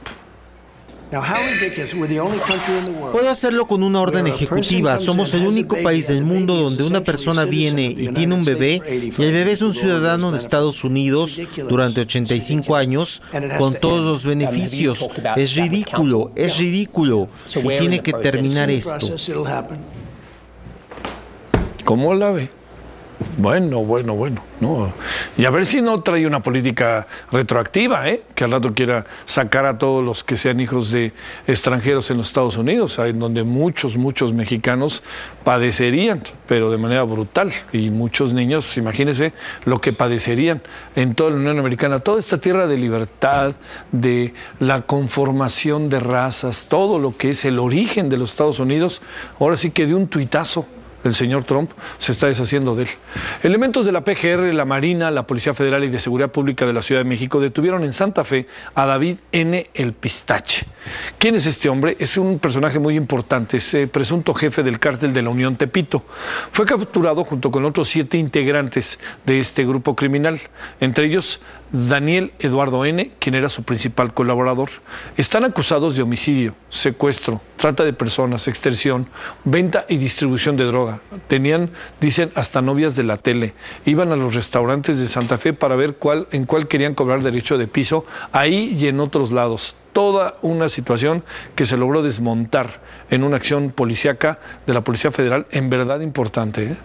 Puedo hacerlo con una orden ejecutiva. Somos el único país del mundo donde una persona viene y tiene un bebé y el bebé es un ciudadano de Estados Unidos durante ochenta y cinco años con todos los beneficios. Es ridículo, es ridículo y tiene que terminar esto. ¿Cómo la ve? Bueno, bueno, bueno. No. Y a ver si no trae una política retroactiva, ¿eh? Que al rato quiera sacar a todos los que sean hijos de extranjeros en los Estados Unidos, en donde muchos, muchos mexicanos padecerían, pero de manera brutal. Y muchos niños, pues, imagínense lo que padecerían en toda la Unión Americana. Toda esta tierra de libertad, de la conformación de razas, todo lo que es el origen de los Estados Unidos, ahora sí que de un tuitazo el señor Trump se está deshaciendo de él. Elementos de la P G R, la Marina, la Policía Federal y de Seguridad Pública de la Ciudad de México detuvieron en Santa Fe a David N. el Pistache. ¿Quién es este hombre? Es un personaje muy importante, es eh, presunto jefe del cártel de la Unión Tepito. Fue capturado junto con otros siete integrantes de este grupo criminal, entre ellos Daniel Eduardo N., quien era su principal colaborador. Están acusados de homicidio, secuestro, trata de personas, extorsión, venta y distribución de droga. Tenían, dicen, hasta novias de la tele. Iban a los restaurantes de Santa Fe para ver cuál, en cuál querían cobrar derecho de piso, ahí y en otros lados. Toda una situación que se logró desmontar en una acción policíaca de la Policía Federal, en verdad importante, ¿eh?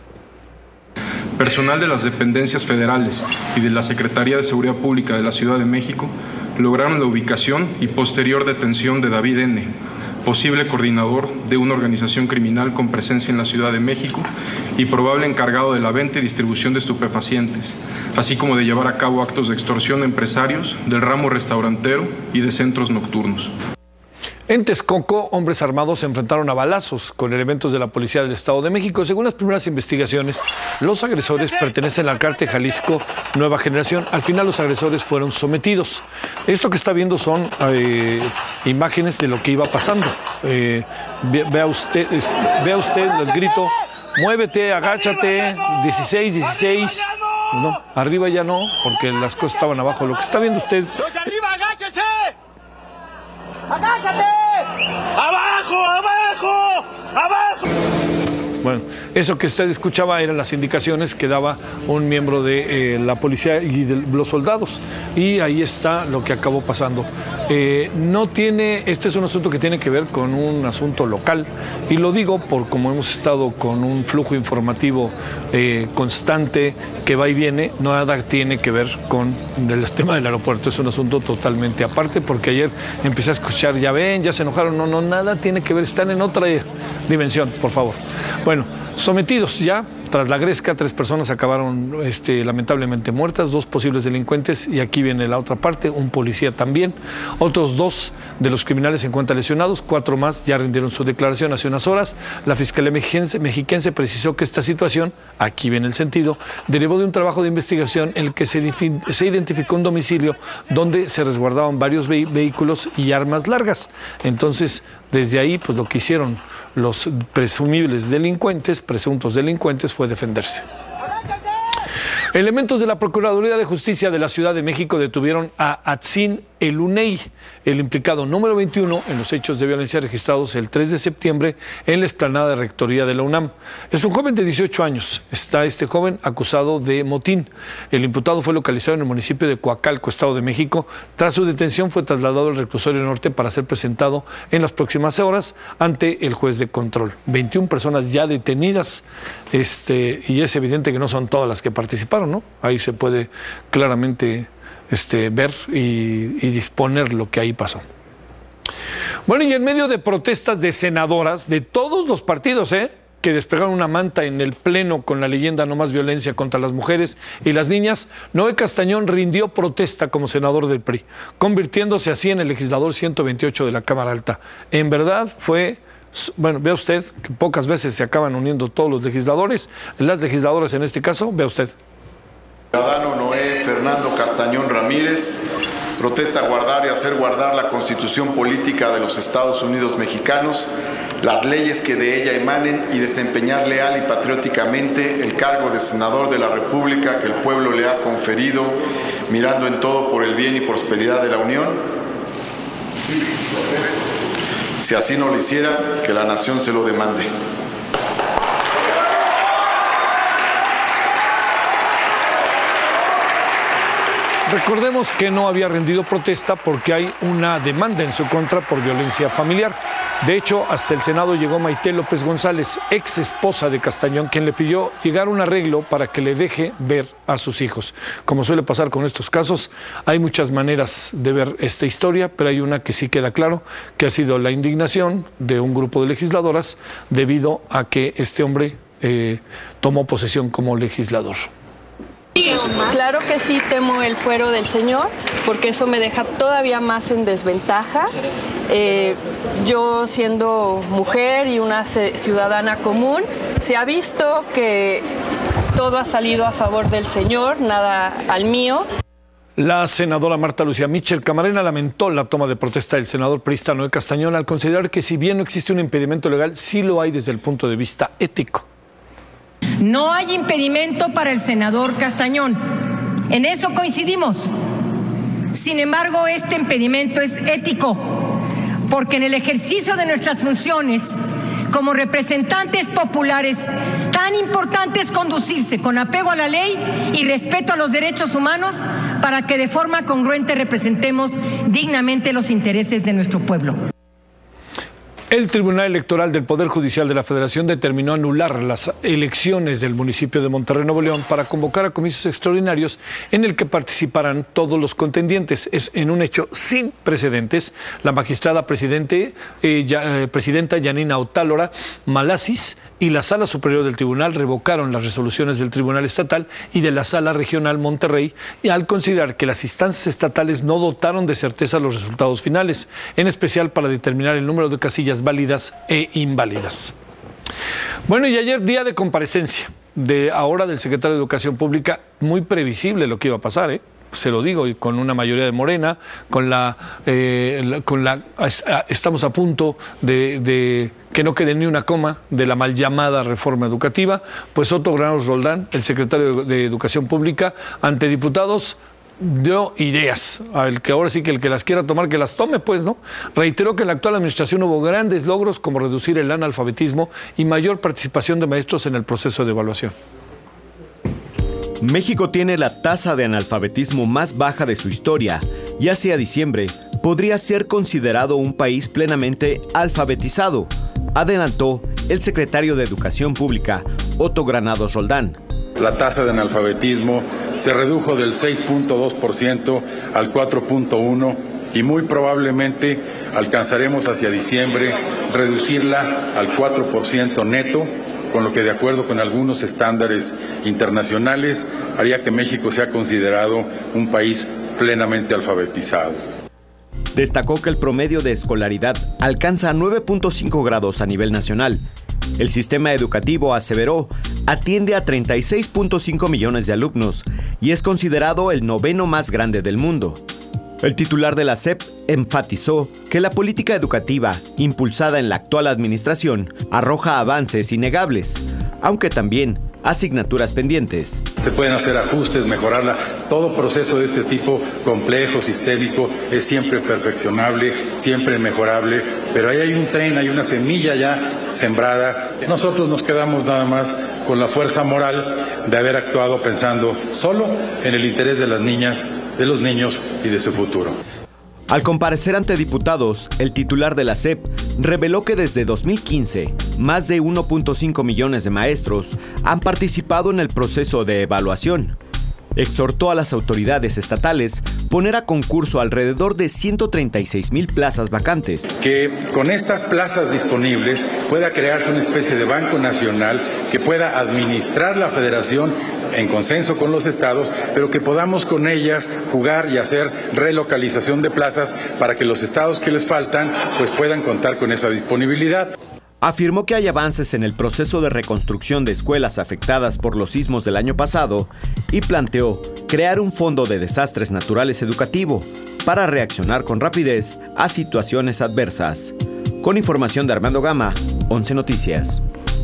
Personal de las dependencias federales y de la Secretaría de Seguridad Pública de la Ciudad de México lograron la ubicación y posterior detención de David N., posible coordinador de una organización criminal con presencia en la Ciudad de México y probable encargado de la venta y distribución de estupefacientes, así como de llevar a cabo actos de extorsión a empresarios del ramo restaurantero y de centros nocturnos. En Texcoco, hombres armados se enfrentaron a balazos con elementos de la Policía del Estado de México. Según las primeras investigaciones, los agresores pertenecen al cártel Jalisco Nueva Generación. Al final, los agresores fueron sometidos. Esto que está viendo son eh, imágenes de lo que iba pasando. Eh, vea usted, vea usted el grito, muévete, agáchate, dieciséis, dieciséis. No, arriba ya no, porque las cosas estaban abajo. Lo que está viendo usted... ¡Los de arriba, agáchese! ¡Agáchate! ¡Abajo, abajo, abajo! Bueno, eso que usted escuchaba eran las indicaciones que daba un miembro de eh, la policía y de los soldados. Y ahí está lo que acabó pasando. Eh, no tiene, este es un asunto que tiene que ver con un asunto local. Y lo digo por como hemos estado con un flujo informativo eh, constante que va y viene, nada tiene que ver con el tema del aeropuerto. Es un asunto totalmente aparte, porque ayer empecé a escuchar, ya ven, ya se enojaron. No, no, nada tiene que ver, están en otra dimensión, por favor. Bueno, sometidos ya, tras la gresca, tres personas acabaron este, lamentablemente muertas, dos posibles delincuentes, y aquí viene la otra parte, un policía también. Otros dos de los criminales se encuentran lesionados, cuatro más ya rindieron su declaración hace unas horas. La Fiscalía Mexiquense, mexiquense precisó que esta situación, aquí viene el sentido, derivó de un trabajo de investigación en el que se, se identificó un domicilio donde se resguardaban varios ve vehículos y armas largas. Entonces, desde ahí, pues lo que hicieron los presumibles delincuentes, presuntos delincuentes, fue defenderse. Elementos de la Procuraduría de Justicia de la Ciudad de México detuvieron a Atzin Eluney, el implicado número veintiuno en los hechos de violencia registrados el tres de septiembre en la explanada de Rectoría de la UNAM. Es un joven de dieciocho años. Está este joven acusado de motín. El imputado fue localizado en el municipio de Coacalco, Estado de México. Tras su detención fue trasladado al reclusorio norte para ser presentado en las próximas horas ante el juez de control. veintiuna personas ya detenidas, este, y es evidente que no son todas las que participaron, ¿no? Ahí se puede claramente este, ver y, y disponer lo que ahí pasó. Bueno, y en medio de protestas de senadoras de todos los partidos, ¿eh? que desplegaron una manta en el pleno con la leyenda "No más violencia contra las mujeres y las niñas", Noé Castañón rindió protesta como senador del P R I, convirtiéndose así en el legislador ciento veintiocho de la Cámara Alta. En verdad fue... Bueno, vea usted que pocas veces se acaban uniendo todos los legisladores, las legisladoras en este caso, vea usted. Ciudadano Noé Fernando Castañón Ramírez protesta guardar y hacer guardar la Constitución Política de los Estados Unidos Mexicanos, las leyes que de ella emanen, y desempeñar leal y patrióticamente el cargo de senador de la República que el pueblo le ha conferido, mirando en todo por el bien y prosperidad de la Unión. Si así no lo hiciera, que la nación se lo demande. Recordemos que no había rendido protesta porque hay una demanda en su contra por violencia familiar. De hecho, hasta el Senado llegó Maite López González, ex esposa de Castañón, quien le pidió llegar a un arreglo para que le deje ver a sus hijos. Como suele pasar con estos casos, hay muchas maneras de ver esta historia, pero hay una que sí queda claro, que ha sido la indignación de un grupo de legisladoras debido a que este hombre eh, tomó posesión como legislador. Claro que sí temo el fuero del Señor, porque eso me deja todavía más en desventaja. Eh, yo siendo mujer y una ciudadana común, se ha visto que todo ha salido a favor del Señor, nada al mío. La senadora Marta Lucía Mitchell Camarena lamentó la toma de protesta del senador priista Noé Castañón al considerar que si bien no existe un impedimento legal, sí lo hay desde el punto de vista ético. No hay impedimento para el senador Castañón. En eso coincidimos. Sin embargo, este impedimento es ético, porque en el ejercicio de nuestras funciones como representantes populares, tan importante es conducirse con apego a la ley y respeto a los derechos humanos para que de forma congruente representemos dignamente los intereses de nuestro pueblo. El Tribunal Electoral del Poder Judicial de la Federación determinó anular las elecciones del municipio de Monterrey, Nuevo León, para convocar a comicios extraordinarios en el que participarán todos los contendientes. Es en un hecho sin precedentes. La magistrada presidente, eh, ya, eh, presidenta Yanina Otálora Malasis y la Sala Superior del Tribunal revocaron las resoluciones del Tribunal Estatal y de la Sala Regional Monterrey, y al considerar que las instancias estatales no dotaron de certeza los resultados finales, en especial para determinar el número de casillas válidas e inválidas. Bueno, y ayer día de comparecencia de ahora del secretario de Educación Pública, muy previsible lo que iba a pasar, ¿eh? Se lo digo, y con una mayoría de Morena, con la, eh, la, con la estamos a punto de, de que no quede ni una coma de la mal llamada reforma educativa. Pues Otto Granados Roldán, el secretario de Educación Pública, ante diputados dio ideas, al que ahora sí que el que las quiera tomar, que las tome, pues, ¿no? Reiteró que en la actual administración hubo grandes logros como reducir el analfabetismo y mayor participación de maestros en el proceso de evaluación. México tiene la tasa de analfabetismo más baja de su historia y hacia diciembre podría ser considerado un país plenamente alfabetizado, adelantó el secretario de Educación Pública, Otto Granados Roldán. La tasa de analfabetismo se redujo del seis punto dos por ciento al cuatro punto uno por ciento y muy probablemente alcanzaremos hacia diciembre reducirla al cuatro por ciento neto, con lo que, de acuerdo con algunos estándares internacionales, haría que México sea considerado un país plenamente alfabetizado. Destacó que el promedio de escolaridad alcanza nueve punto cinco grados a nivel nacional. El sistema educativo, aseveró, atiende a treinta y seis punto cinco millones de alumnos y es considerado el noveno más grande del mundo. El titular de la S E P enfatizó que la política educativa, impulsada en la actual administración, arroja avances innegables, aunque también asignaturas pendientes. Se pueden hacer ajustes, mejorarla. Todo proceso de este tipo, complejo, sistémico, es siempre perfeccionable, siempre mejorable, pero ahí hay un tren, hay una semilla ya sembrada. Nosotros nos quedamos nada más con la fuerza moral de haber actuado pensando solo en el interés de las niñas, de los niños y de su futuro. Al comparecer ante diputados, el titular de la S E P reveló que desde dos mil quince, más de uno punto cinco millones de maestros han participado en el proceso de evaluación. Exhortó a las autoridades estatales poner a concurso alrededor de ciento treinta y seis mil plazas vacantes. Que con estas plazas disponibles pueda crearse una especie de banco nacional que pueda administrar la federación en consenso con los estados, pero que podamos con ellas jugar y hacer relocalización de plazas para que los estados que les faltan pues puedan contar con esa disponibilidad. Afirmó que hay avances en el proceso de reconstrucción de escuelas afectadas por los sismos del año pasado y planteó crear un fondo de desastres naturales educativo para reaccionar con rapidez a situaciones adversas. Con información de Armando Gama, once Noticias.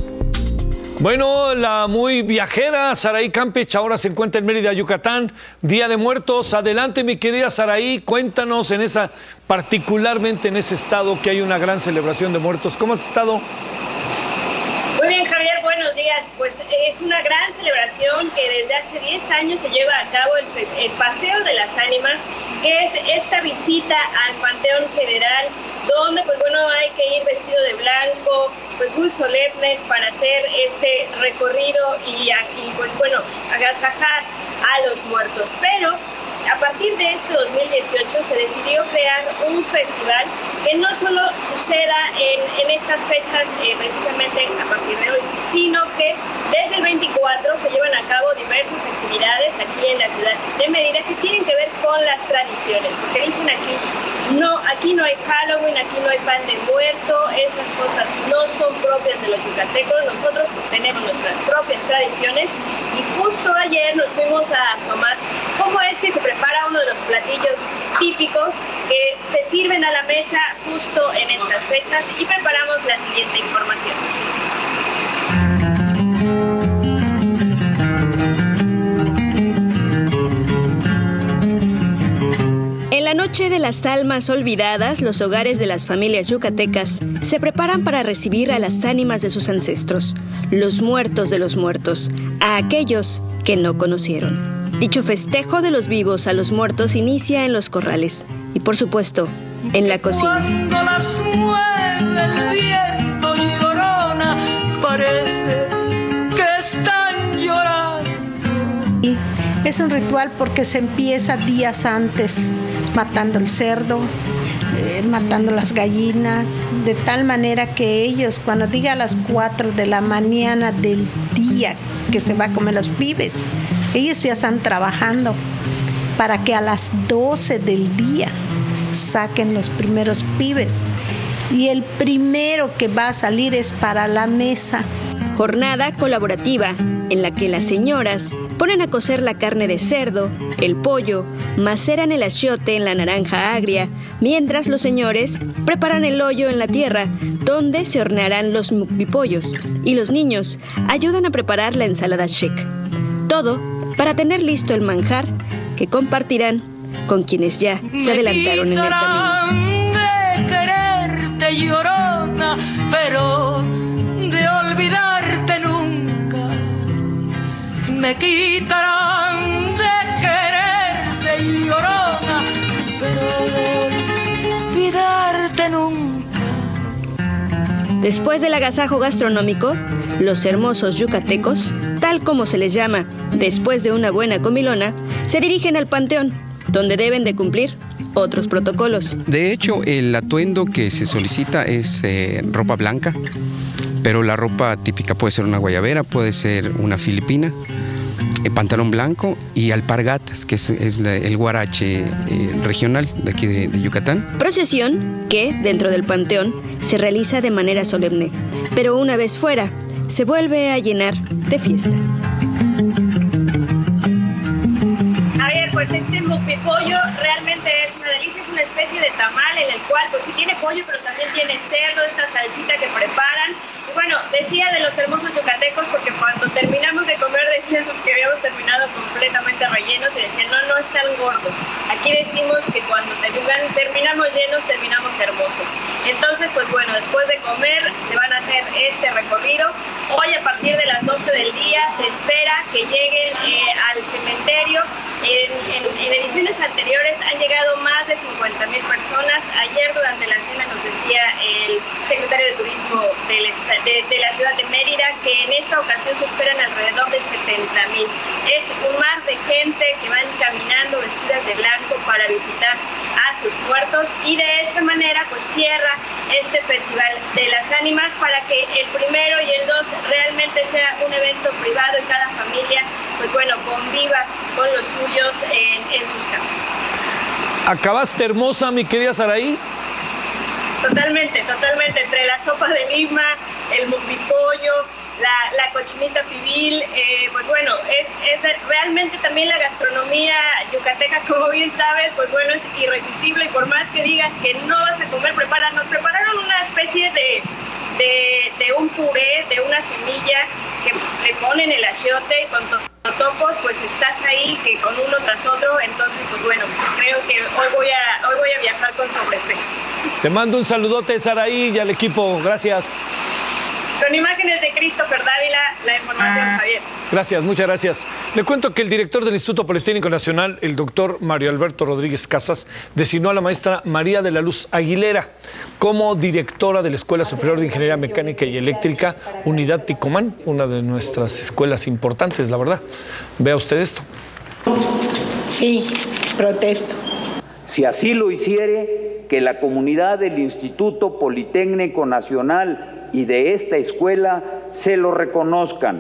Bueno, la muy viajera Saraí Campech ahora se encuentra en Mérida, Yucatán, Día de Muertos. Adelante, mi querida Saraí, cuéntanos en esa, particularmente en ese estado que hay una gran celebración de muertos. ¿Cómo has estado? Muy bien, Javier, buenos días. Elías, pues es una gran celebración que desde hace diez años se lleva a cabo el, el Paseo de las Ánimas, que es esta visita al Panteón General, donde pues bueno hay que ir vestido de blanco, pues muy solemnes para hacer este recorrido y, y pues bueno, agasajar a los muertos. Pero a partir de este dos mil dieciocho se decidió crear un festival que no solo suceda en, en estas fechas, eh, precisamente a partir de hoy, sino que desde el veinticuatro se llevan a cabo diversas actividades aquí en la ciudad de Mérida que tienen que ver con las tradiciones, porque dicen aquí, no, aquí no hay Halloween, aquí no hay pan de muerto, esas cosas no son propias de los yucatecos, nosotros tenemos nuestras propias tradiciones y justo ayer nos fuimos a asomar cómo es que se prepara uno de los platillos típicos que se sirven a la mesa justo en estas fechas y preparamos la siguiente información. En la noche de las almas olvidadas, los hogares de las familias yucatecas se preparan para recibir a las ánimas de sus ancestros, los muertos de los muertos, a aquellos que no conocieron. Dicho festejo de los vivos a los muertos inicia en los corrales y, por supuesto, en la cocina. Cuando las mueve el viento llorona, parece que están llorando. Y es un ritual porque se empieza días antes, matando el cerdo, eh, matando las gallinas, de tal manera que ellos, cuando diga a las cuatro de la mañana del día que se va a comer los pibes, ellos ya están trabajando para que a las doce del día saquen los primeros pibes. Y el primero que va a salir es para la mesa. Jornada colaborativa en la que las señoras ponen a cocer la carne de cerdo, el pollo, maceran el achiote en la naranja agria, mientras los señores preparan el hoyo en la tierra donde se hornearán los mukbipollos y los niños ayudan a preparar la ensalada chic. Todo para tener listo el manjar que compartirán con quienes ya se adelantaron en el camino. De quererte llorona, pero de olvidarte nunca. Me quitarán de quererte llorona, pero de olvidarte nunca. Después del agasajo gastronómico, los hermosos yucatecos, tal como se les llama después de una buena comilona, se dirigen al panteón, donde deben de cumplir otros protocolos. De hecho, el atuendo que se solicita es eh, ropa blanca, pero la ropa típica puede ser una guayabera, puede ser una filipina, eh, pantalón blanco y alpargatas, que es, es la, el guarache eh, regional de aquí de, de Yucatán. Procesión que, dentro del panteón, se realiza de manera solemne, pero una vez fuera, se vuelve a llenar de fiesta. A ver, pues este mukbipollo realmente es una delicia, es una especie de tamal en el cual pues sí tiene pollo, pero también tiene cerdo, esta salsita que preparan. Y bueno, decía de los hermosos yucatecos porque cuando terminamos de comer decíamos que habíamos terminado completamente rellenos y decían, no, no están gordos. Aquí decimos que cuando terminan, terminamos llenos, terminamos hermosos. Entonces, pues bueno, después de comer se van a hacer este recorrido. Hoy a partir de las doce del día se espera que lleguen eh, al cementerio. En, en, en ediciones anteriores han llegado más de cincuenta mil personas. Ayer durante la cena nos decía el secretario de Turismo del, de, de la ciudad de Mérida que en esta ocasión se esperan alrededor de setenta mil. Es un mar de gente que van caminando vestidas de blanco para visitar a sus muertos y de esta manera pues cierra este Festival de las Ánimas para que el primero y el dos realmente sea un evento privado y cada familia pues bueno conviva con los suyos en, en sus casas. ¿Acabaste hermosa, mi querida Saraí? Totalmente, totalmente. Entre la sopa de lima, el mukbipollo, la, la cochinita pibil, eh, pues bueno, es, es de, realmente también la gastronomía yucateca, como bien sabes, pues bueno, es irresistible y por más que digas que no vas a comer, preparan, nos prepararon una especie de, de, de un puré, de una semilla que le ponen el achiote y con totopos, pues estás ahí que con uno tras otro, entonces pues bueno, creo que hoy voy a, hoy voy a viajar con sobrepeso. Te mando un saludote, Saraí, y al equipo, gracias. Con imágenes de Christopher Dávila, la información, Javier. Gracias, muchas gracias. Le cuento que el director del Instituto Politécnico Nacional, el doctor Mario Alberto Rodríguez Casas, designó a la maestra María de la Luz Aguilera como directora de la Escuela Superior de Ingeniería Mecánica y Eléctrica, Unidad Ticomán, una de nuestras escuelas importantes, la verdad. Vea usted esto. Sí, protesto. Si así lo hiciere, que la comunidad del Instituto Politécnico Nacional y de esta escuela se lo reconozcan.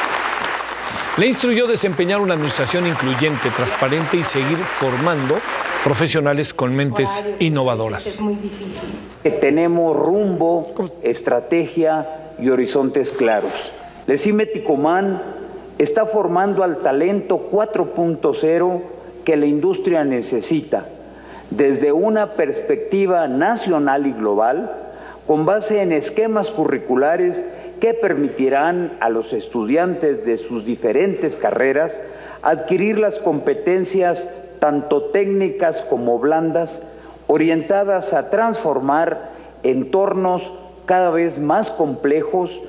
Le instruyó desempeñar una administración incluyente, transparente y seguir formando profesionales con mentes innovadoras. Es muy difícil. Tenemos rumbo, estrategia y horizontes claros. La CIME Ticomán está formando al talento cuatro punto cero que la industria necesita, desde una perspectiva nacional y global, con base en esquemas curriculares que permitirán a los estudiantes de sus diferentes carreras adquirir las competencias tanto técnicas como blandas, orientadas a transformar entornos cada vez más complejos.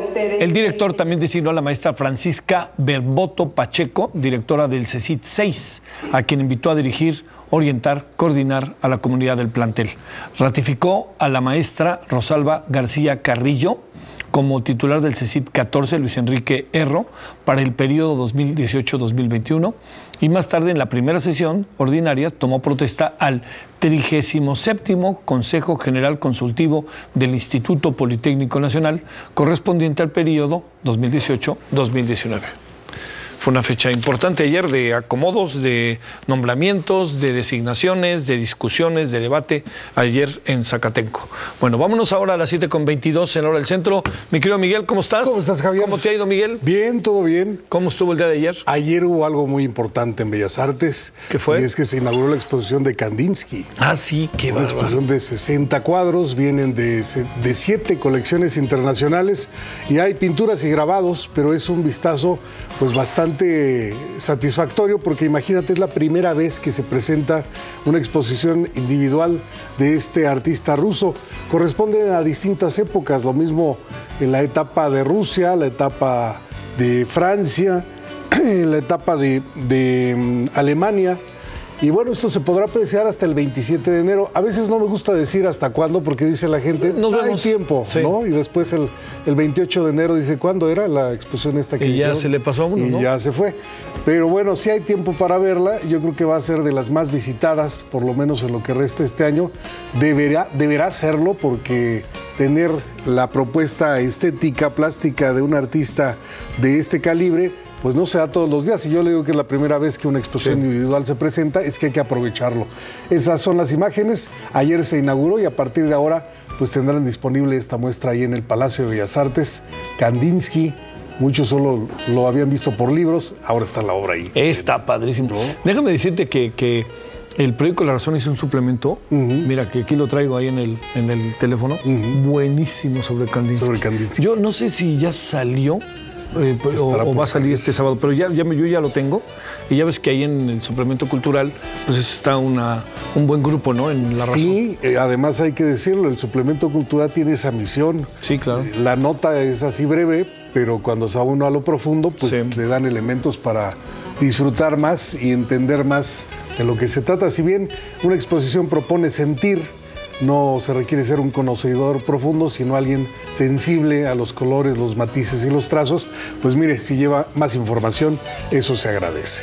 El director también designó a la maestra Francisca Berboto Pacheco, directora del CECIT seis, a quien invitó a dirigir, orientar, coordinar a la comunidad del plantel. Ratificó a la maestra Rosalba García Carrillo como titular del CECIT catorce, Luis Enrique Erro, para el periodo dos mil dieciocho dos mil veintiuno, y más tarde, en la primera sesión ordinaria, tomó protesta al trigésimo séptimo Consejo General Consultivo del Instituto Politécnico Nacional, correspondiente al periodo dos mil dieciocho dos mil diecinueve. Fue una fecha importante ayer de acomodos, de nombramientos, de designaciones, de discusiones, de debate ayer en Zacatenco. Bueno, vámonos ahora a las siete con veintidós en hora del centro. Mi querido Miguel, ¿cómo estás? ¿Cómo estás, Javier? ¿Cómo te ha ido, Miguel? Bien, todo bien. ¿Cómo estuvo el día de ayer? Ayer hubo algo muy importante en Bellas Artes. ¿Qué fue? Y es que se inauguró la exposición de Kandinsky. Ah, sí, qué Una bárbaro. exposición de sesenta cuadros, vienen de, de siete colecciones internacionales y hay pinturas y grabados, pero es un vistazo pues bastante satisfactorio porque imagínate, es la primera vez que se presenta una exposición individual de este artista ruso. Corresponden a distintas épocas, lo mismo en la etapa de Rusia, la etapa de Francia, la etapa de, de um, Alemania. Y bueno, esto se podrá apreciar hasta el veintisiete de enero. A veces no me gusta decir hasta cuándo, porque dice la gente, Nos no hay vemos. tiempo, Sí. ¿no? Y después el, el veintiocho de enero dice, ¿cuándo era la exposición esta que Y ya hicieron? se le pasó a uno, Y ¿no? ya se fue. Pero bueno, sí hay tiempo para verla. Yo creo que va a ser de las más visitadas, por lo menos en lo que resta este año. Deberá, deberá serlo, porque tener la propuesta estética, plástica de un artista de este calibre, pues no se da todos los días. Y yo le digo que es la primera vez que una exposición sí. individual se presenta, es que hay que aprovecharlo. Esas son las imágenes. Ayer se inauguró y a partir de ahora pues tendrán disponible esta muestra ahí en el Palacio de Bellas Artes. Kandinsky, muchos solo lo habían visto por libros, ahora está la obra ahí. Está padrísimo. ¿No? Déjame decirte que, que el periódico La Razón hizo un suplemento, uh-huh. mira que aquí lo traigo ahí en el, en el teléfono, uh-huh. buenísimo sobre Kandinsky. Sobre Kandinsky. Yo no sé si ya salió. Eh, o, o va a salir este sábado, pero ya, ya yo ya lo tengo y ya ves que ahí en el suplemento cultural pues está una, un buen grupo, ¿no? En La Razón. Sí, eh, además hay que decirlo, el suplemento cultural tiene esa misión. Sí, claro. Eh, la nota es así breve, pero cuando se va uno a lo profundo, pues sí. le dan elementos para disfrutar más y entender más de lo que se trata. Si bien una exposición propone sentir, no se requiere ser un conocedor profundo, sino alguien sensible a los colores, los matices y los trazos. Pues mire, si lleva más información, eso se agradece.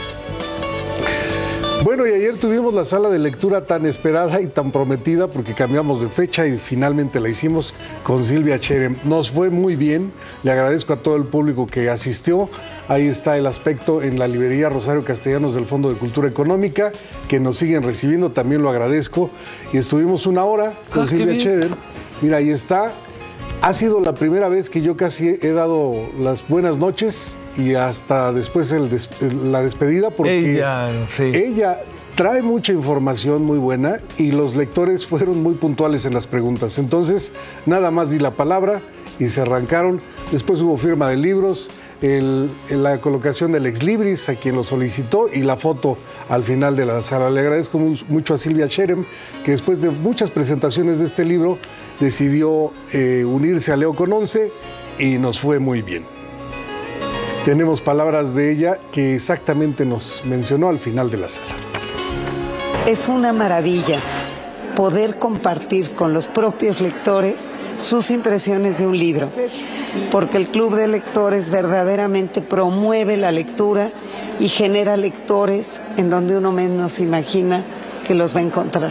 Bueno, y ayer tuvimos la sala de lectura tan esperada y tan prometida, porque cambiamos de fecha y finalmente la hicimos con Silvia Cherem. Nos fue muy bien, le agradezco a todo el público que asistió. Ahí está el aspecto en la librería Rosario Castellanos del Fondo de Cultura Económica, que nos siguen recibiendo, también lo agradezco. Y estuvimos una hora con ah, Silvia Cherem. Mira, ahí está. Ha sido la primera vez que yo casi he dado las buenas noches y hasta después el des la despedida, porque ella, sí. ella trae mucha información muy buena y los lectores fueron muy puntuales en las preguntas. Entonces, nada más di la palabra y se arrancaron. Después hubo firma de libros, el, la colocación del ex libris a quien lo solicitó y la foto al final de la sala. Le agradezco mucho a Silvia Cherem, que después de muchas presentaciones de este libro, decidió eh, unirse a Leo con once y nos fue muy bien. Tenemos palabras de ella que exactamente nos mencionó al final de la sala. Es una maravilla poder compartir con los propios lectores sus impresiones de un libro, porque el Club de Lectores verdaderamente promueve la lectura y genera lectores en donde uno menos imagina que los va a encontrar.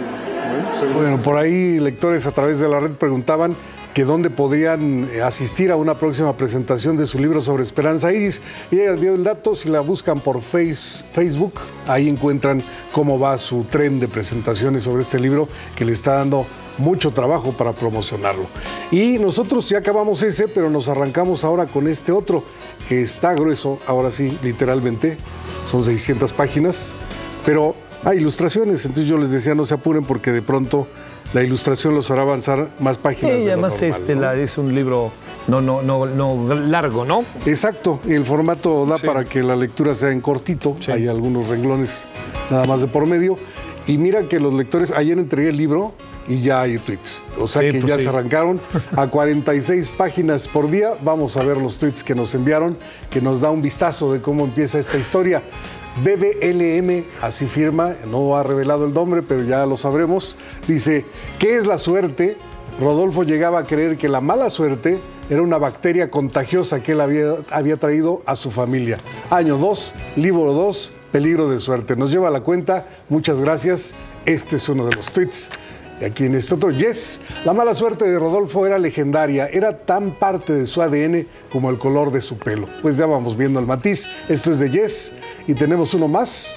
Bueno, por ahí lectores a través de la red preguntaban que dónde podrían asistir a una próxima presentación de su libro sobre Esperanza Iris. Y ella dio el dato, si la buscan por face, Facebook, ahí encuentran cómo va su tren de presentaciones sobre este libro que le está dando mucho trabajo para promocionarlo. Y nosotros ya acabamos ese, pero nos arrancamos ahora con este otro, que está grueso, ahora sí, literalmente, son seiscientas páginas, pero hay ilustraciones, entonces yo les decía no se apuren porque de pronto la ilustración los hará avanzar más páginas. Sí, de además normal, este, ¿no? la, es un libro no, no, no, no largo, ¿no? Exacto, y el formato da Sí. para que la lectura sea en cortito, sí. Hay algunos renglones nada más de por medio, y mira que los lectores, ayer entregué el libro y ya hay tweets, o sea Sí, que pues ya sí. se arrancaron a cuarenta y seis páginas por día. Vamos a ver los tweets que nos enviaron, que nos da un vistazo de cómo empieza esta historia. B B L M, así firma, no ha revelado el nombre, pero ya lo sabremos. Dice, ¿qué es la suerte? Rodolfo llegaba a creer que la mala suerte era una bacteria contagiosa que él había, había traído a su familia. Año dos, libro dos, peligro de suerte. Nos lleva a la cuenta, muchas gracias. Este es uno de los tweets. Y aquí en este otro, yes, la mala suerte de Rodolfo era legendaria, era tan parte de su A D N como el color de su pelo. Pues ya vamos viendo el matiz. Esto es de yes, y tenemos uno más.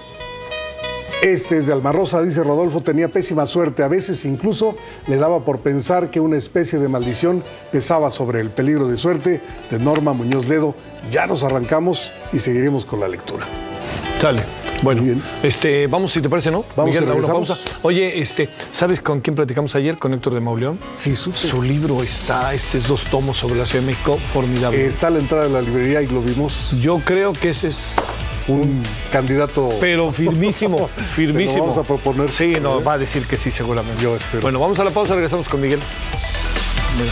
Este es de Alma Rosa, dice Rodolfo tenía pésima suerte, a veces incluso le daba por pensar que una especie de maldición pesaba sobre el peligro de suerte, de Norma Muñoz Ledo. Ya nos arrancamos y seguiremos con la lectura. Sale. Bueno, este, vamos, si te parece, ¿no? Vamos, Miguel, da una regresamos. pausa. Oye, este, ¿sabes con quién platicamos ayer? Con Héctor de Mauleón. Sí, súper. Su libro está, este es dos tomos sobre la Ciudad de México, formidable. Está a la entrada de la librería y lo vimos. Yo creo que ese es un candidato. Pero firmísimo, firmísimo. Se lo vamos a proponer. Sí, no, va a decir que sí, seguramente. Yo espero. Bueno, vamos a la pausa, regresamos con Miguel. Mira.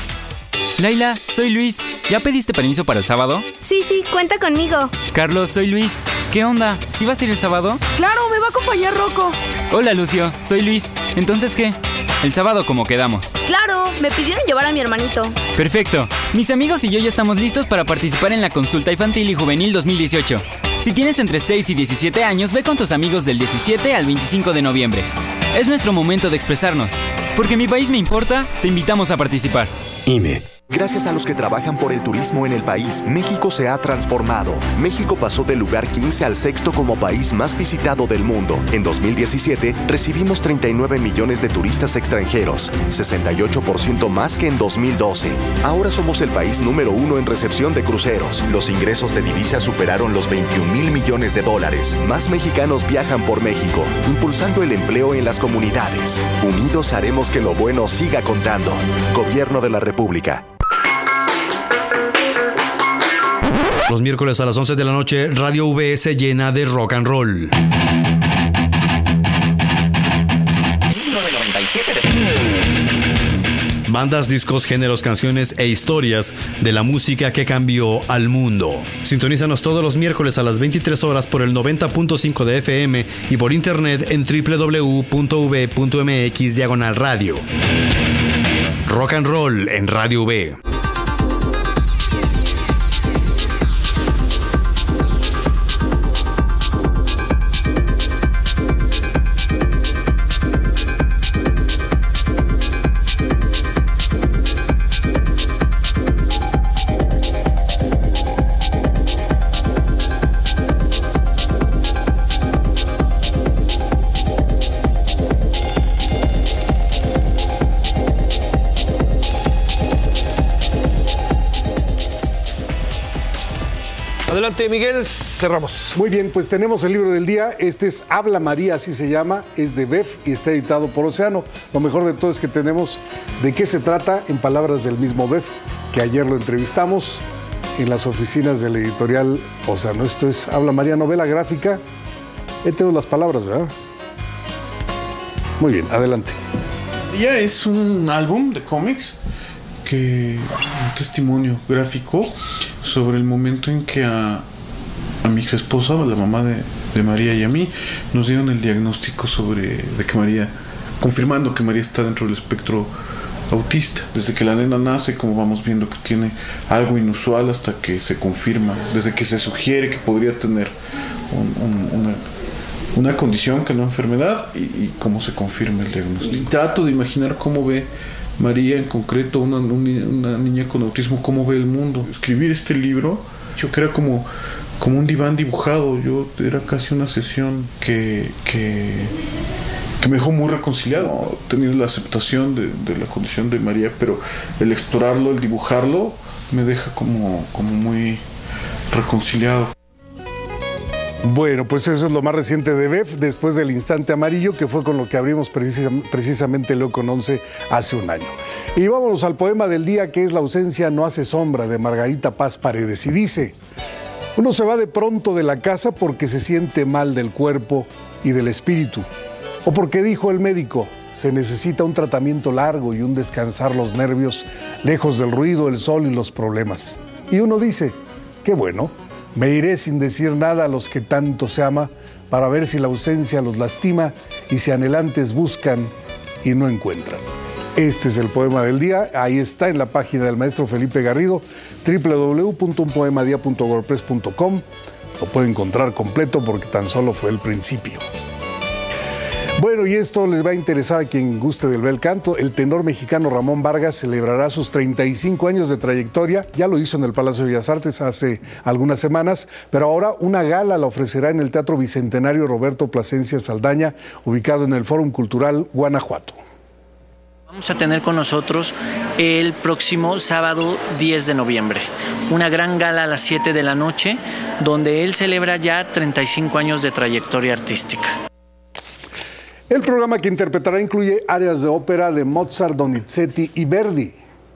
Laila, soy Luis. ¿Ya pediste permiso para el sábado? Sí, sí, cuenta conmigo. Carlos, soy Luis. ¿Qué onda? ¿Sí vas a ir el sábado? Claro, me va a acompañar Rocco. Hola, Lucio. Soy Luis. ¿Entonces qué? El sábado como quedamos. Claro, me pidieron llevar a mi hermanito. Perfecto. Mis amigos y yo ya estamos listos para participar en la consulta infantil y juvenil dos mil dieciocho. Si tienes entre seis y diecisiete años, ve con tus amigos del diecisiete al veinticinco de noviembre. Es nuestro momento de expresarnos. Porque mi país me importa, te invitamos a participar. I M E. Gracias a los que trabajan por el turismo en el país, México se ha transformado. México pasó del lugar quince al sexto como país más visitado del mundo. En dos mil diecisiete recibimos treinta y nueve millones de turistas extranjeros, sesenta y ocho por ciento más que en dos mil doce. Ahora somos el país número uno en recepción de cruceros. Los ingresos de divisas superaron los veintiún mil millones de dólares. Más mexicanos viajan por México, impulsando el empleo en las comunidades. Unidos haremos que lo bueno siga contando. Gobierno de la República. Los miércoles a las once de la noche, Radio V se llena de rock and roll. Bandas, discos, géneros, canciones e historias de la música que cambió al mundo. Sintonízanos todos los miércoles a las veintitrés horas por el noventa punto cinco de F M y por internet en doble u doble u doble u punto v punto m x diagonal radio. Rock and roll en Radio V. Adelante, Miguel, cerramos. Muy bien, pues tenemos el libro del día. Este es Habla María, así se llama, es de B E F y está editado por Océano. Lo mejor de todo es que tenemos de qué se trata en palabras del mismo B E F, que ayer lo entrevistamos en las oficinas del editorial Océano. Esto es Habla María, novela gráfica. Ahí tengo las palabras, ¿verdad? Muy bien, adelante. María es un álbum de cómics, que un testimonio gráfico sobre el momento en que a, a mi ex esposa, la mamá de, de María y a mí, nos dieron el diagnóstico sobre de que María, confirmando que María está dentro del espectro autista. Desde que la nena nace, como vamos viendo que tiene algo inusual, hasta que se confirma, desde que se sugiere que podría tener un, un, una, una condición que no enfermedad, y, y cómo se confirma el diagnóstico. Y trato de imaginar cómo ve María en concreto, una, una niña con autismo, cómo ve el mundo. Escribir este libro, yo creo como, como un diván dibujado. Yo era casi una sesión que, que, que me dejó muy reconciliado. He tenido la aceptación de, de la condición de María, pero el explorarlo, el dibujarlo, me deja como, como muy reconciliado. Bueno, pues eso es lo más reciente de B E F, después del Instante Amarillo, que fue con lo que abrimos precisa, precisamente Leo con once hace un año. Y vámonos al poema del día, que es La ausencia no hace sombra, de Margarita Paz Paredes. Y dice: uno se va de pronto de la casa porque se siente mal del cuerpo y del espíritu, o porque dijo el médico, se necesita un tratamiento largo y un descansar los nervios, lejos del ruido, el sol y los problemas. Y uno dice, qué bueno, me iré sin decir nada a los que tanto se ama, para ver si la ausencia los lastima y si anhelantes buscan y no encuentran. Este es el poema del día, ahí está en la página del maestro Felipe Garrido, doble u doble u doble u punto un poema día punto wordpress punto com. Lo puede encontrar completo porque tan solo fue el principio. Bueno, y esto les va a interesar a quien guste del bel canto. El tenor mexicano Ramón Vargas celebrará sus treinta y cinco años de trayectoria. Ya lo hizo en el Palacio de Bellas Artes hace algunas semanas, pero ahora una gala la ofrecerá en el Teatro Bicentenario Roberto Plasencia Saldaña, ubicado en el Fórum Cultural Guanajuato. Vamos a tener con nosotros el próximo sábado diez de noviembre una gran gala a las siete de la noche, donde él celebra ya treinta y cinco años de trayectoria artística. El programa que interpretará incluye áreas de ópera de Mozart, Donizetti y Verdi.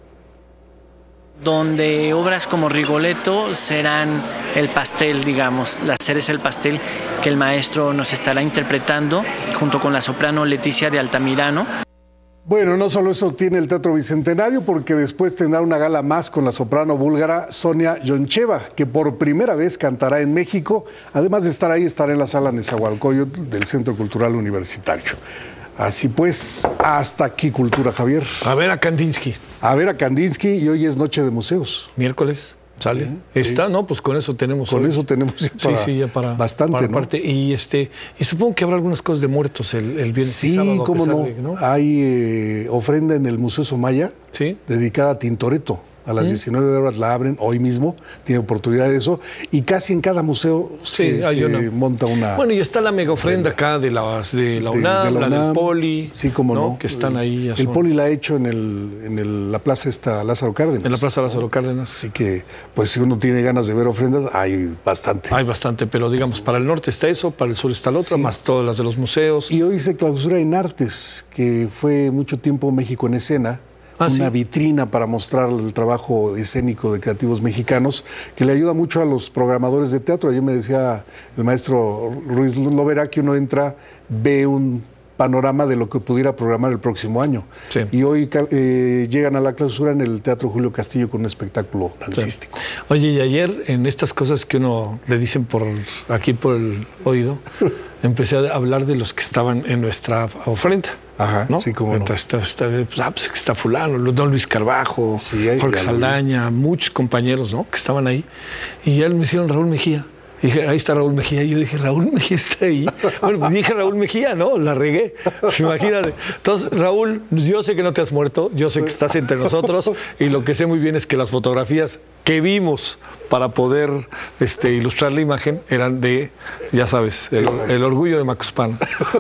Donde obras como Rigoletto serán el pastel, digamos, la cereza del pastel que el maestro nos estará interpretando junto con la soprano Leticia de Altamirano. Bueno, no solo eso tiene el Teatro Bicentenario, porque después tendrá una gala más con la soprano búlgara Sonia Yoncheva, que por primera vez cantará en México. Además de estar ahí, estará en la sala Nezahualcóyotl del Centro Cultural Universitario. Así pues, hasta aquí Cultura, Javier. A ver a Kandinsky. A ver a Kandinsky, y hoy es Noche de Museos. Miércoles. ¿Sale? Sí, ¿Está? sí. No, pues con eso tenemos. Con hoy. eso tenemos ya para, sí, sí, ya para bastante, para ¿no? parte. Y este, y supongo que habrá algunas cosas de muertos el, el viernes sí, y sábado. cómo no. De, ¿no? Hay eh, ofrenda en el Museo Somaya, ¿sí? Dedicada a Tintoretto. A las ¿Mm? diecinueve horas la abren, hoy mismo, tiene oportunidad de eso, y casi en cada museo sí, se, hay se una. monta una... Bueno, y está la mega ofrenda acá de, las, de la UNAM, de, de la, UNAM, la del Poli, sí, cómo no, no, que están ahí. El son... Poli la ha hecho en, el, en el, la plaza esta Lázaro Cárdenas. En la plaza Lázaro Cárdenas. Así que, pues si uno tiene ganas de ver ofrendas, hay bastante. Hay bastante, pero digamos, para el norte está eso, para el sur está la otra, sí. Más todas las de los museos. Y hoy se clausura en Artes, que fue mucho tiempo México en Escena. Ah, una ¿sí? vitrina para mostrar el trabajo escénico de creativos mexicanos, que le ayuda mucho a los programadores de teatro. Ayer me decía el maestro Ruiz Lovera que uno entra, ve un panorama de lo que pudiera programar el próximo año. Sí. Y hoy eh, llegan a la clausura en el Teatro Julio Castillo con un espectáculo dancístico. Sí. Oye, y ayer en estas cosas que uno le dicen por aquí por el oído, empecé a hablar de los que estaban en nuestra ofrenda. Ajá, ¿no? sí, como no. Está, está, pues, ah, pues está fulano, don Luis Carbajo, sí, Jorge Saldaña, muchos compañeros, ¿no? Que estaban ahí. Y ya me hicieron Raúl Mejía. Y dije, ahí está Raúl Mejía. Y yo dije, Raúl Mejía está ahí. Bueno, pues dije Raúl Mejía, ¿no? La regué. Imagínate. Entonces, Raúl, yo sé que no te has muerto, yo sé que estás entre nosotros, y lo que sé muy bien es que las fotografías que vimos para poder este, ilustrar la imagen eran de, ya sabes, el, el orgullo de Macuspana.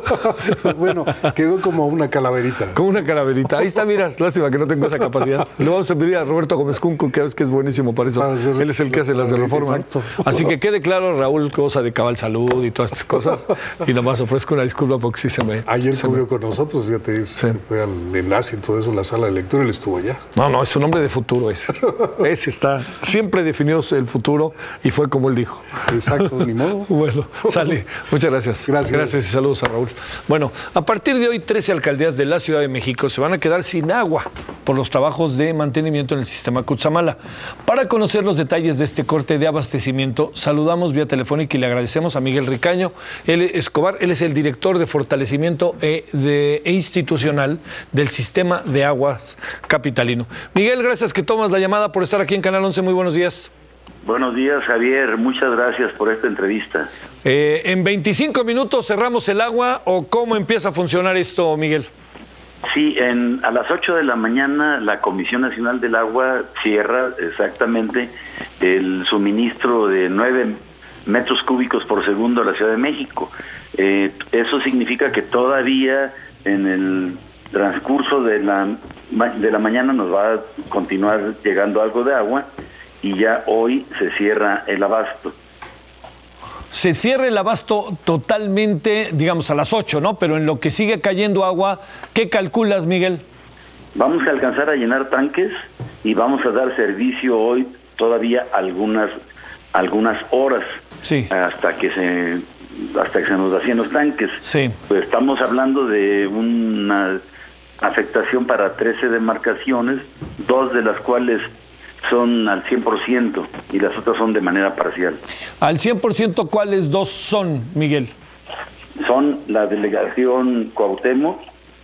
Bueno, quedó como una calaverita. Como una calaverita. Ahí está, mira, lástima que no tengo esa capacidad. Le vamos a pedir a Roberto Gómez Junco, que es que es buenísimo para eso. Él es el que hace las de Reforma. Exacto. Así que quede claro, Raúl, cosa de Cabal Salud y todas estas cosas. Y nomás ofrezco una disculpa porque sí se me... Ayer se cubrió me... con nosotros, fíjate, sí. Fue al enlace y todo eso, la sala de lectura, él estuvo allá. No, no, es un hombre de futuro ese. Ese está... siempre definió el futuro y fue como él dijo. Exacto, ni modo. Bueno, sale. Muchas gracias. Gracias. Gracias y saludos a Raúl. Bueno, a partir de hoy, trece alcaldías de la Ciudad de México se van a quedar sin agua por los trabajos de mantenimiento en el sistema Cutzamala. Para conocer los detalles de este corte de abastecimiento, saludamos vía telefónica y le agradecemos a Miguel Ricaño él, Escobar. Él es el director de fortalecimiento e, de, e institucional del sistema de aguas capitalino. Miguel, gracias que tomas la llamada por estar aquí en Canal once. Muy buenos días. Buenos días, Javier. Muchas gracias por esta entrevista. Eh, ¿En veinticinco minutos cerramos el agua o cómo empieza a funcionar esto, Miguel? Sí, en, a las ocho de la mañana la Comisión Nacional del Agua cierra exactamente el suministro de nueve metros cúbicos por segundo a la Ciudad de México. Eh, eso significa que todavía en el transcurso de la, de la mañana nos va a continuar llegando algo de agua y ya hoy se cierra el abasto. Se cierra el abasto totalmente, digamos, a las ocho, ¿no? Pero en lo que sigue cayendo agua, ¿qué calculas, Miguel? Vamos a alcanzar a llenar tanques y vamos a dar servicio hoy todavía algunas algunas horas sí. hasta que se hasta que se nos vacíen los tanques. Sí. Pues estamos hablando de una afectación para trece demarcaciones, dos de las cuales son al cien por ciento y las otras son de manera parcial. Al cien por ciento, ¿cuáles dos son, Miguel? Son la delegación Cuauhtémoc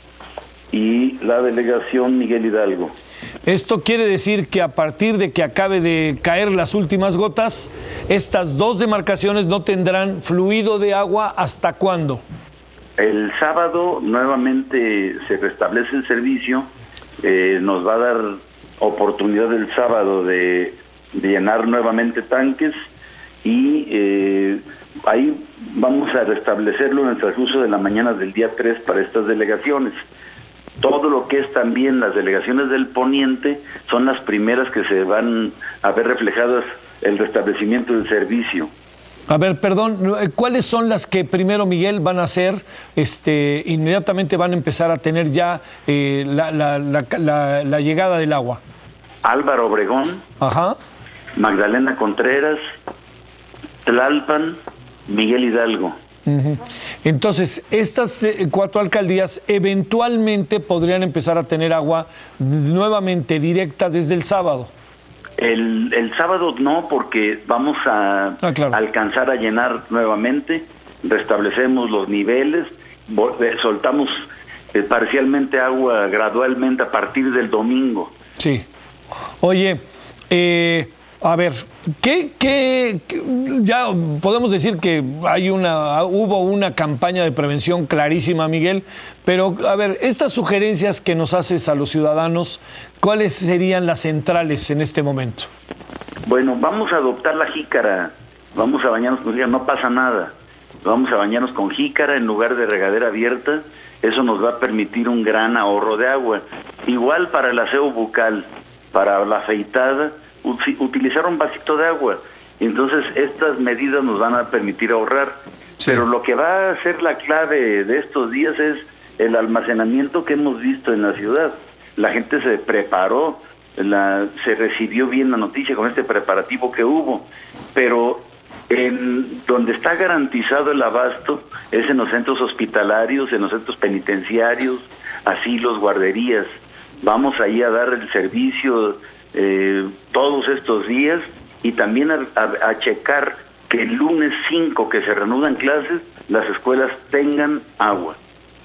y la delegación Miguel Hidalgo. Esto quiere decir que a partir de que acabe de caer las últimas gotas, estas dos demarcaciones no tendrán fluido de agua ¿hasta cuándo? El sábado nuevamente se restablece el servicio, eh, nos va a dar oportunidad el sábado de, de llenar nuevamente tanques y eh, ahí vamos a restablecerlo en el transcurso de la mañana del día tres para estas delegaciones. Todo lo que es también las delegaciones del poniente son las primeras que se van a ver reflejadas el restablecimiento del servicio. A ver, perdón, ¿cuáles son las que primero, Miguel, van a hacer, este, inmediatamente van a empezar a tener ya eh, la, la, la, la, la llegada del agua? Álvaro Obregón, Ajá. Magdalena Contreras, Tlalpan, Miguel Hidalgo. Uh-huh. Entonces, estas eh, cuatro alcaldías eventualmente podrían empezar a tener agua nuevamente directa desde el sábado. El, el sábado no, porque vamos a ah, claro. alcanzar a llenar nuevamente, restablecemos los niveles, soltamos eh, parcialmente agua gradualmente a partir del domingo. Sí. Oye, eh, a ver, ¿qué, qué, qué, ya podemos decir que hay una, hubo una campaña de prevención clarísima, Miguel, pero a ver, estas sugerencias que nos haces a los ciudadanos, ¿cuáles serían las centrales en este momento? Bueno, vamos a adoptar la jícara, vamos a bañarnos con jícara, no pasa nada, vamos a bañarnos con jícara en lugar de regadera abierta, eso nos va a permitir un gran ahorro de agua. Igual para el aseo bucal, para la afeitada, utilizar un vasito de agua. Entonces estas medidas nos van a permitir ahorrar. Sí. Pero lo que va a ser la clave de estos días es el almacenamiento que hemos visto en la ciudad. La gente se preparó, la, se recibió bien la noticia con este preparativo que hubo, pero en donde está garantizado el abasto es en los centros hospitalarios, en los centros penitenciarios, asilos, guarderías. Vamos ahí a dar el servicio eh, todos estos días y también a, a, a checar que el lunes cinco que se reanudan clases, las escuelas tengan agua.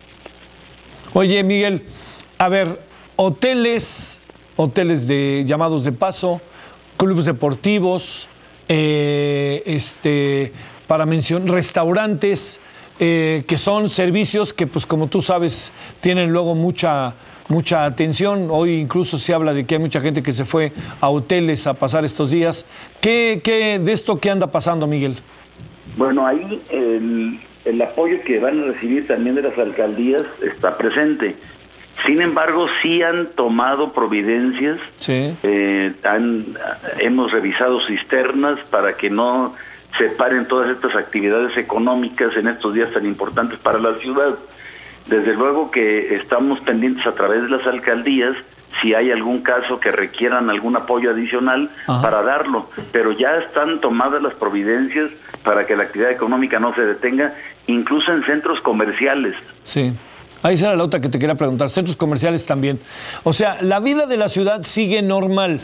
Oye, Miguel, a ver, hoteles, hoteles de llamados de paso, clubes deportivos, eh, este, para mencionar, restaurantes, eh, que son servicios que, pues como tú sabes, tienen luego mucha... mucha atención. Hoy incluso se habla de que hay mucha gente que se fue a hoteles a pasar estos días. ¿Qué, qué de esto qué anda pasando, Miguel? Bueno, ahí el, el apoyo que van a recibir también de las alcaldías está presente. Sin embargo, sí han tomado providencias. Sí. Eh, han, hemos revisado cisternas para que no se paren todas estas actividades económicas en estos días tan importantes para la ciudad. Desde luego que estamos pendientes a través de las alcaldías si hay algún caso que requieran algún apoyo adicional Ajá. para darlo, pero ya están tomadas las providencias para que la actividad económica no se detenga, incluso en centros comerciales. Sí, ahí será la otra que te quería preguntar, centros comerciales también. O sea, ¿la vida de la ciudad sigue normal?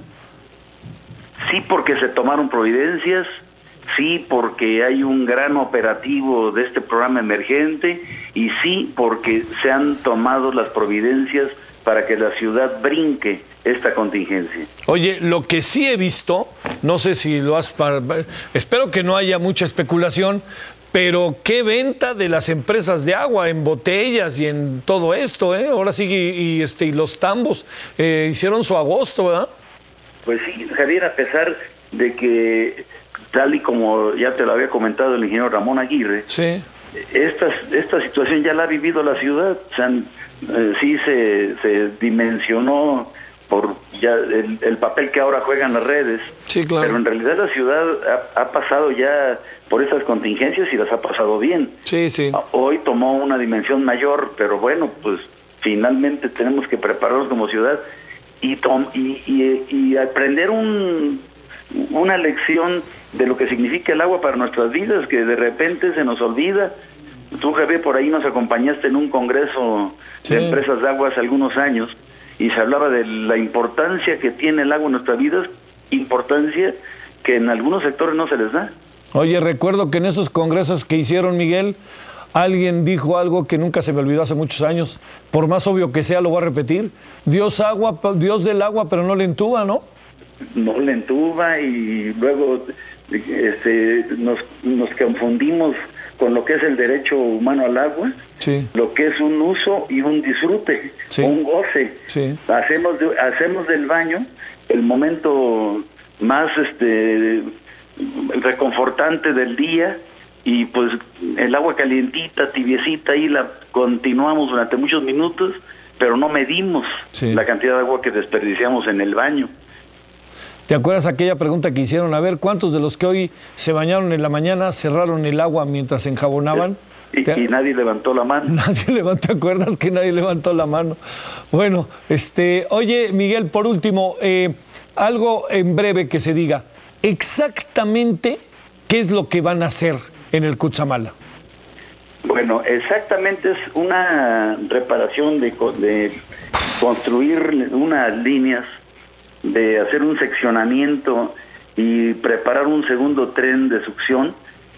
Sí, porque se tomaron providencias, sí, porque hay un gran operativo de este programa emergente, y sí, porque se han tomado las providencias para que la ciudad brinque esta contingencia. Oye, lo que sí he visto, no sé si lo has... Par... Espero que no haya mucha especulación, pero qué venta de las empresas de agua en botellas y en todo esto, ¿eh? Ahora sí, y, y, este, y los tambos eh, hicieron su agosto, ¿verdad? Pues sí, Javier, a pesar de que, tal y como ya te lo había comentado el ingeniero Ramón Aguirre, sí. esta, esta situación ya la ha vivido la ciudad, o sea, eh, sí se, se dimensionó por ya el, el papel que ahora juegan las redes, sí, claro. Pero en realidad la ciudad ha, ha pasado ya por esas contingencias y las ha pasado bien. Sí, sí. Hoy tomó una dimensión mayor, pero bueno, pues finalmente tenemos que prepararnos como ciudad y, tom y, y, y aprender un, una lección de lo que significa el agua para nuestras vidas, que de repente se nos olvida. Tú, Javier, por ahí nos acompañaste en un congreso sí. de empresas de agua hace algunos años y se hablaba de la importancia que tiene el agua en nuestras vidas, importancia que en algunos sectores no se les da. Oye, recuerdo que en esos congresos que hicieron, Miguel, alguien dijo algo que nunca se me olvidó hace muchos años, por más obvio que sea, lo voy a repetir: Dios agua, Dios del agua, pero no le entuba, ¿no? No le entuba, y luego este, nos, nos confundimos con lo que es el derecho humano al agua, sí. lo que es un uso y un disfrute, sí. un goce. Sí. Hacemos, de, hacemos del baño el momento más este reconfortante del día, y pues el agua calientita, tibiecita, ahí la continuamos durante muchos minutos, pero no medimos sí. la cantidad de agua que desperdiciamos en el baño. ¿Te acuerdas aquella pregunta que hicieron? A ver, ¿cuántos de los que hoy se bañaron en la mañana cerraron el agua mientras se enjabonaban? Y, y nadie levantó la mano. Nadie levantó, ¿te acuerdas que nadie levantó la mano? Bueno, este, oye, Miguel, por último, eh, algo en breve que se diga. Exactamente, ¿qué es lo que van a hacer en el Cutzamala? Bueno, exactamente es una reparación de, de construir unas líneas, de hacer un seccionamiento y preparar un segundo tren de succión.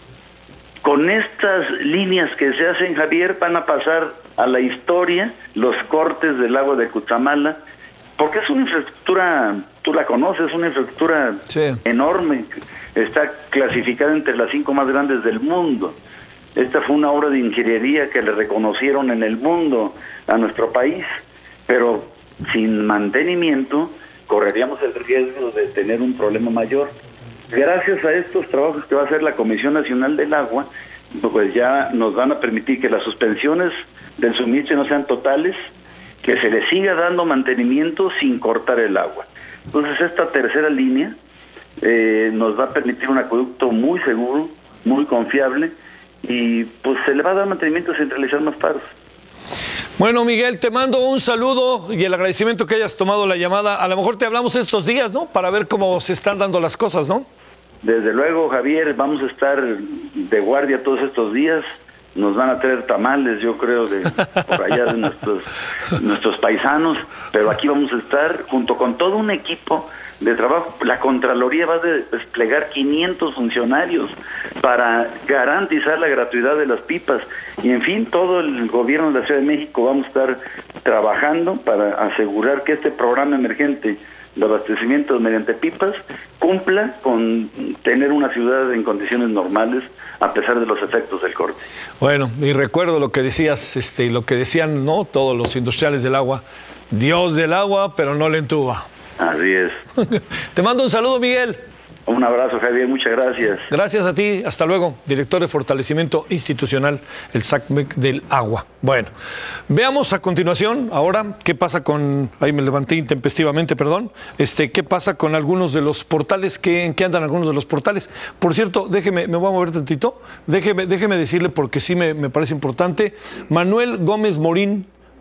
Con estas líneas que se hacen, Javier, van a pasar a la historia los cortes del agua de Cutzamala, porque es una infraestructura, tú la conoces, una infraestructura sí. enorme, está clasificada entre las cinco más grandes del mundo. Esta fue una obra de ingeniería que le reconocieron en el mundo a nuestro país, pero sin mantenimiento correríamos el riesgo de tener un problema mayor. Gracias a estos trabajos que va a hacer la Comisión Nacional del Agua, pues ya nos van a permitir que las suspensiones del suministro no sean totales, que se le siga dando mantenimiento sin cortar el agua. Entonces esta tercera línea eh, nos va a permitir un acueducto muy seguro, muy confiable, y pues se le va a dar mantenimiento sin realizar más paros. Bueno, Miguel, te mando un saludo y el agradecimiento que hayas tomado la llamada. A lo mejor te hablamos estos días, ¿no? Para ver cómo se están dando las cosas, ¿no? Desde luego, Javier, vamos a estar de guardia todos estos días. Nos van a traer tamales, yo creo, de por allá de nuestros, nuestros paisanos, pero aquí vamos a estar junto con todo un equipo de trabajo. La Contraloría va a desplegar quinientos funcionarios para garantizar la gratuidad de las pipas, y en fin, todo el gobierno de la Ciudad de México vamos a estar trabajando para asegurar que este programa emergente de abastecimiento mediante pipas cumpla con tener una ciudad en condiciones normales a pesar de los efectos del corte. Bueno, y recuerdo lo que decías, este, lo que decían, ¿no?, todos los industriales del agua: Dios del agua, pero no le entuba. Así es. Te mando un saludo, Miguel. Un abrazo, Javier, muchas gracias. Gracias a ti, hasta luego. Director de Fortalecimiento Institucional, el SACMEC del Agua. Bueno, veamos a continuación ahora qué pasa con, ahí me levanté intempestivamente, perdón, este, qué pasa con algunos de los portales, que, en qué andan algunos de los portales. Por cierto, déjeme, me voy a mover tantito, déjeme, déjeme decirle, porque sí me, me parece importante, Manuel Gómez Morín,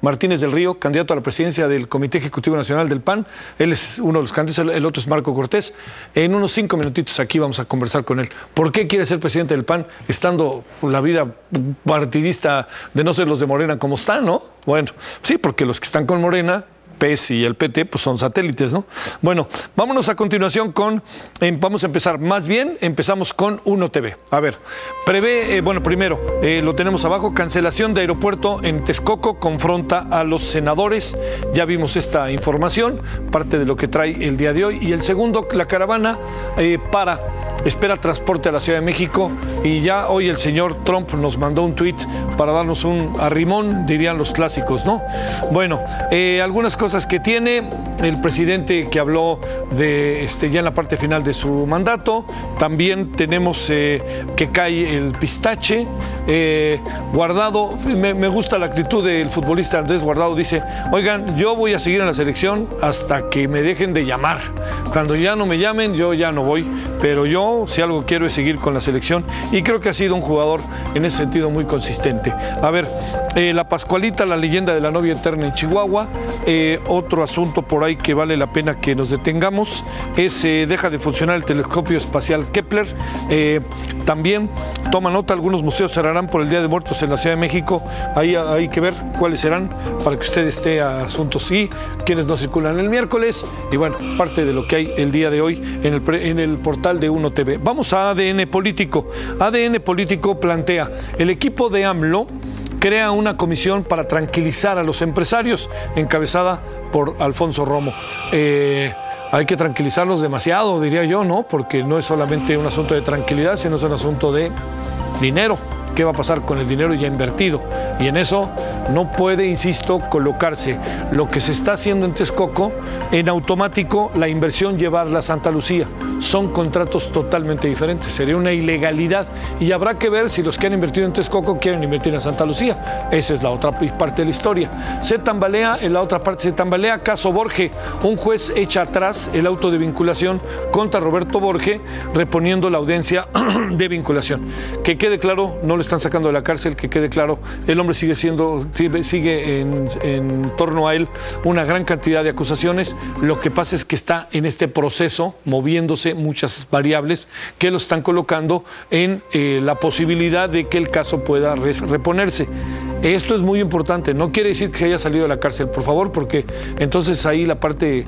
Martínez del Río, candidato a la presidencia del Comité Ejecutivo Nacional del P A N. Él es uno de los candidatos, el otro es Marco Cortés. En unos cinco minutitos aquí vamos a conversar con él. ¿Por qué quiere ser presidente del P A N estando la vida partidista de no ser los de Morena como están, ¿no? Bueno, sí, porque los que están con Morena, P E S y el P T, pues son satélites, ¿no? Bueno, vámonos a continuación con, eh, vamos a empezar, más bien empezamos con Uno T V. A ver, prevé, eh, bueno, primero, eh, lo tenemos abajo, cancelación de aeropuerto en Texcoco confronta a los senadores. Ya vimos esta información, parte de lo que trae el día de hoy. Y el segundo, la caravana eh, para, espera transporte a la Ciudad de México. Y ya hoy el señor Trump nos mandó un tuit para darnos un arrimón, dirían los clásicos, ¿no? Bueno, eh, algunas cosas cosas que tiene el presidente que habló de este, ya en la parte final de su mandato. También tenemos eh, que cae el pistache. Eh, Guardado, me, me gusta la actitud del futbolista Andrés Guardado. Dice, oigan, yo voy a seguir en la selección hasta que me dejen de llamar. Cuando ya no me llamen, yo ya no voy. Pero yo, si algo quiero, es seguir con la selección. Y creo que ha sido un jugador en ese sentido muy consistente. A ver, eh, la Pascualita, la leyenda de la novia eterna en Chihuahua. Eh, otro asunto por ahí que vale la pena que nos detengamos es eh, deja de funcionar el telescopio espacial Kepler. Eh, también toma nota, algunos museos cerrarán por el Día de Muertos en la Ciudad de México. Ahí hay que ver cuáles serán para que usted esté a asuntos y quienes no circulan el miércoles. Y bueno, parte de lo que hay el día de hoy en el, pre, en el portal de Uno T V. Vamos a A D N Político. A D N Político plantea, el equipo de AMLO crea una comisión para tranquilizar a los empresarios, encabezada por Alfonso Romo. Eh, hay que tranquilizarlos demasiado, diría yo, ¿no? Porque no es solamente un asunto de tranquilidad, sino es un asunto de dinero. ¿Qué va a pasar con el dinero ya invertido? Y en eso no puede, insisto, colocarse lo que se está haciendo en Texcoco en automático, la inversión llevarla a Santa Lucía. Son contratos totalmente diferentes, sería una ilegalidad y habrá que ver si los que han invertido en Texcoco quieren invertir en Santa Lucía. Esa es la otra parte de la historia. Se tambalea, en la otra parte se tambalea, caso Borge. Un juez echa atrás el auto de vinculación contra Roberto Borge, reponiendo la audiencia de vinculación. Que quede claro, no lo están sacando de la cárcel, que quede claro, el hombre sigue siendo, sigue en, en torno a él una gran cantidad de acusaciones. Lo que pasa es que está en este proceso, moviéndose muchas variables que lo están colocando en eh, la posibilidad de que el caso pueda reponerse. Esto es muy importante, no quiere decir que se haya salido de la cárcel, por favor, porque entonces ahí la parte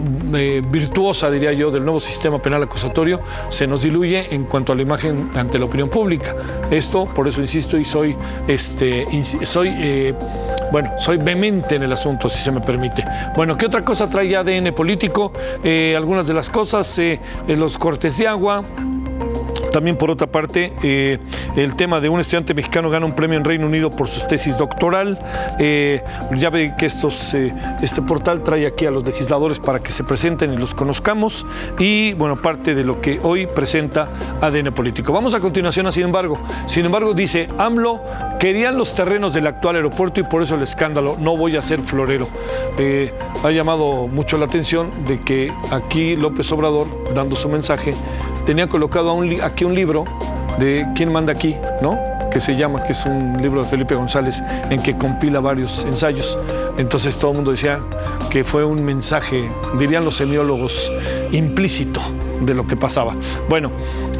eh, virtuosa, diría yo, del nuevo sistema penal acusatorio se nos diluye en cuanto a la imagen ante la opinión pública. Esto, por eso insisto y soy, este, soy, eh, bueno, soy vehemente en el asunto, si se me permite. Bueno, ¿qué otra cosa trae A D N Político? Eh, algunas de las cosas, eh, los cortes de agua. También, por otra parte, eh, el tema de un estudiante mexicano gana un premio en Reino Unido por su tesis doctoral. Eh, ya ve que estos, eh, este portal trae aquí a los legisladores para que se presenten y los conozcamos. Y, bueno, parte de lo que hoy presenta A D N Político. Vamos a continuación a Sin embargo. Sin embargo, dice, AMLO querían los terrenos del actual aeropuerto y por eso el escándalo, no voy a ser florero. Eh, ha llamado mucho la atención de que aquí López Obrador, dando su mensaje, tenía colocado a un, aquí un libro de ¿Quién manda aquí?, ¿no? Que se llama, que es un libro de Felipe González en que compila varios ensayos. Entonces todo el mundo decía que fue un mensaje, dirían los semiólogos, implícito de lo que pasaba. Bueno,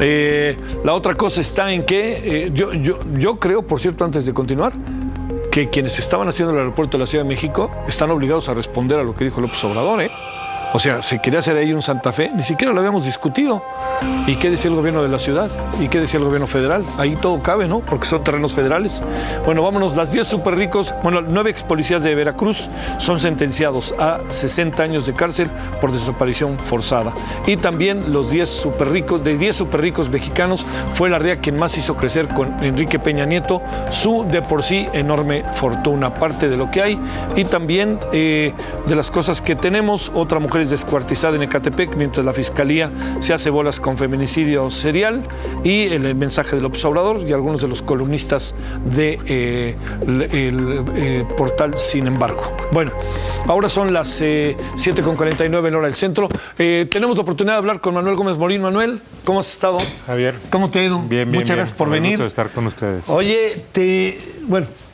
eh, la otra cosa está en que eh, yo, yo, yo creo, por cierto, antes de continuar, que quienes estaban haciendo el aeropuerto de la Ciudad de México están obligados a responder a lo que dijo López Obrador, ¿eh? O sea, se quería hacer ahí un Santa Fe, ni siquiera lo habíamos discutido. ¿Y qué decía el gobierno de la ciudad? ¿Y qué decía el gobierno federal? Ahí todo cabe, ¿no? Porque son terrenos federales. Bueno, vámonos, las diez súper ricos, bueno, nueve ex policías de Veracruz son sentenciados a sesenta años de cárcel por desaparición forzada. Y también los diez súper ricos, de diez súper ricos mexicanos, fue Larrea quien más hizo crecer con Enrique Peña Nieto su de por sí enorme fortuna. Parte de lo que hay y también eh, de las cosas que tenemos, otra mujer es descuartizada en Ecatepec mientras la fiscalía se hace bolas con feminicidio serial y el, el mensaje del López Obrador y algunos de los columnistas de eh, el, el, el portal Sin embargo. Bueno, ahora son las eh, siete con cuarenta y nueve en hora del centro. Eh, tenemos la oportunidad de hablar con Manuel Gómez Morín. Manuel, ¿cómo has estado? Javier. ¿Cómo te ha ido? Bien, bien. Muchas bien. gracias por Un venir. gusto estar con ustedes. Oye, te, bueno,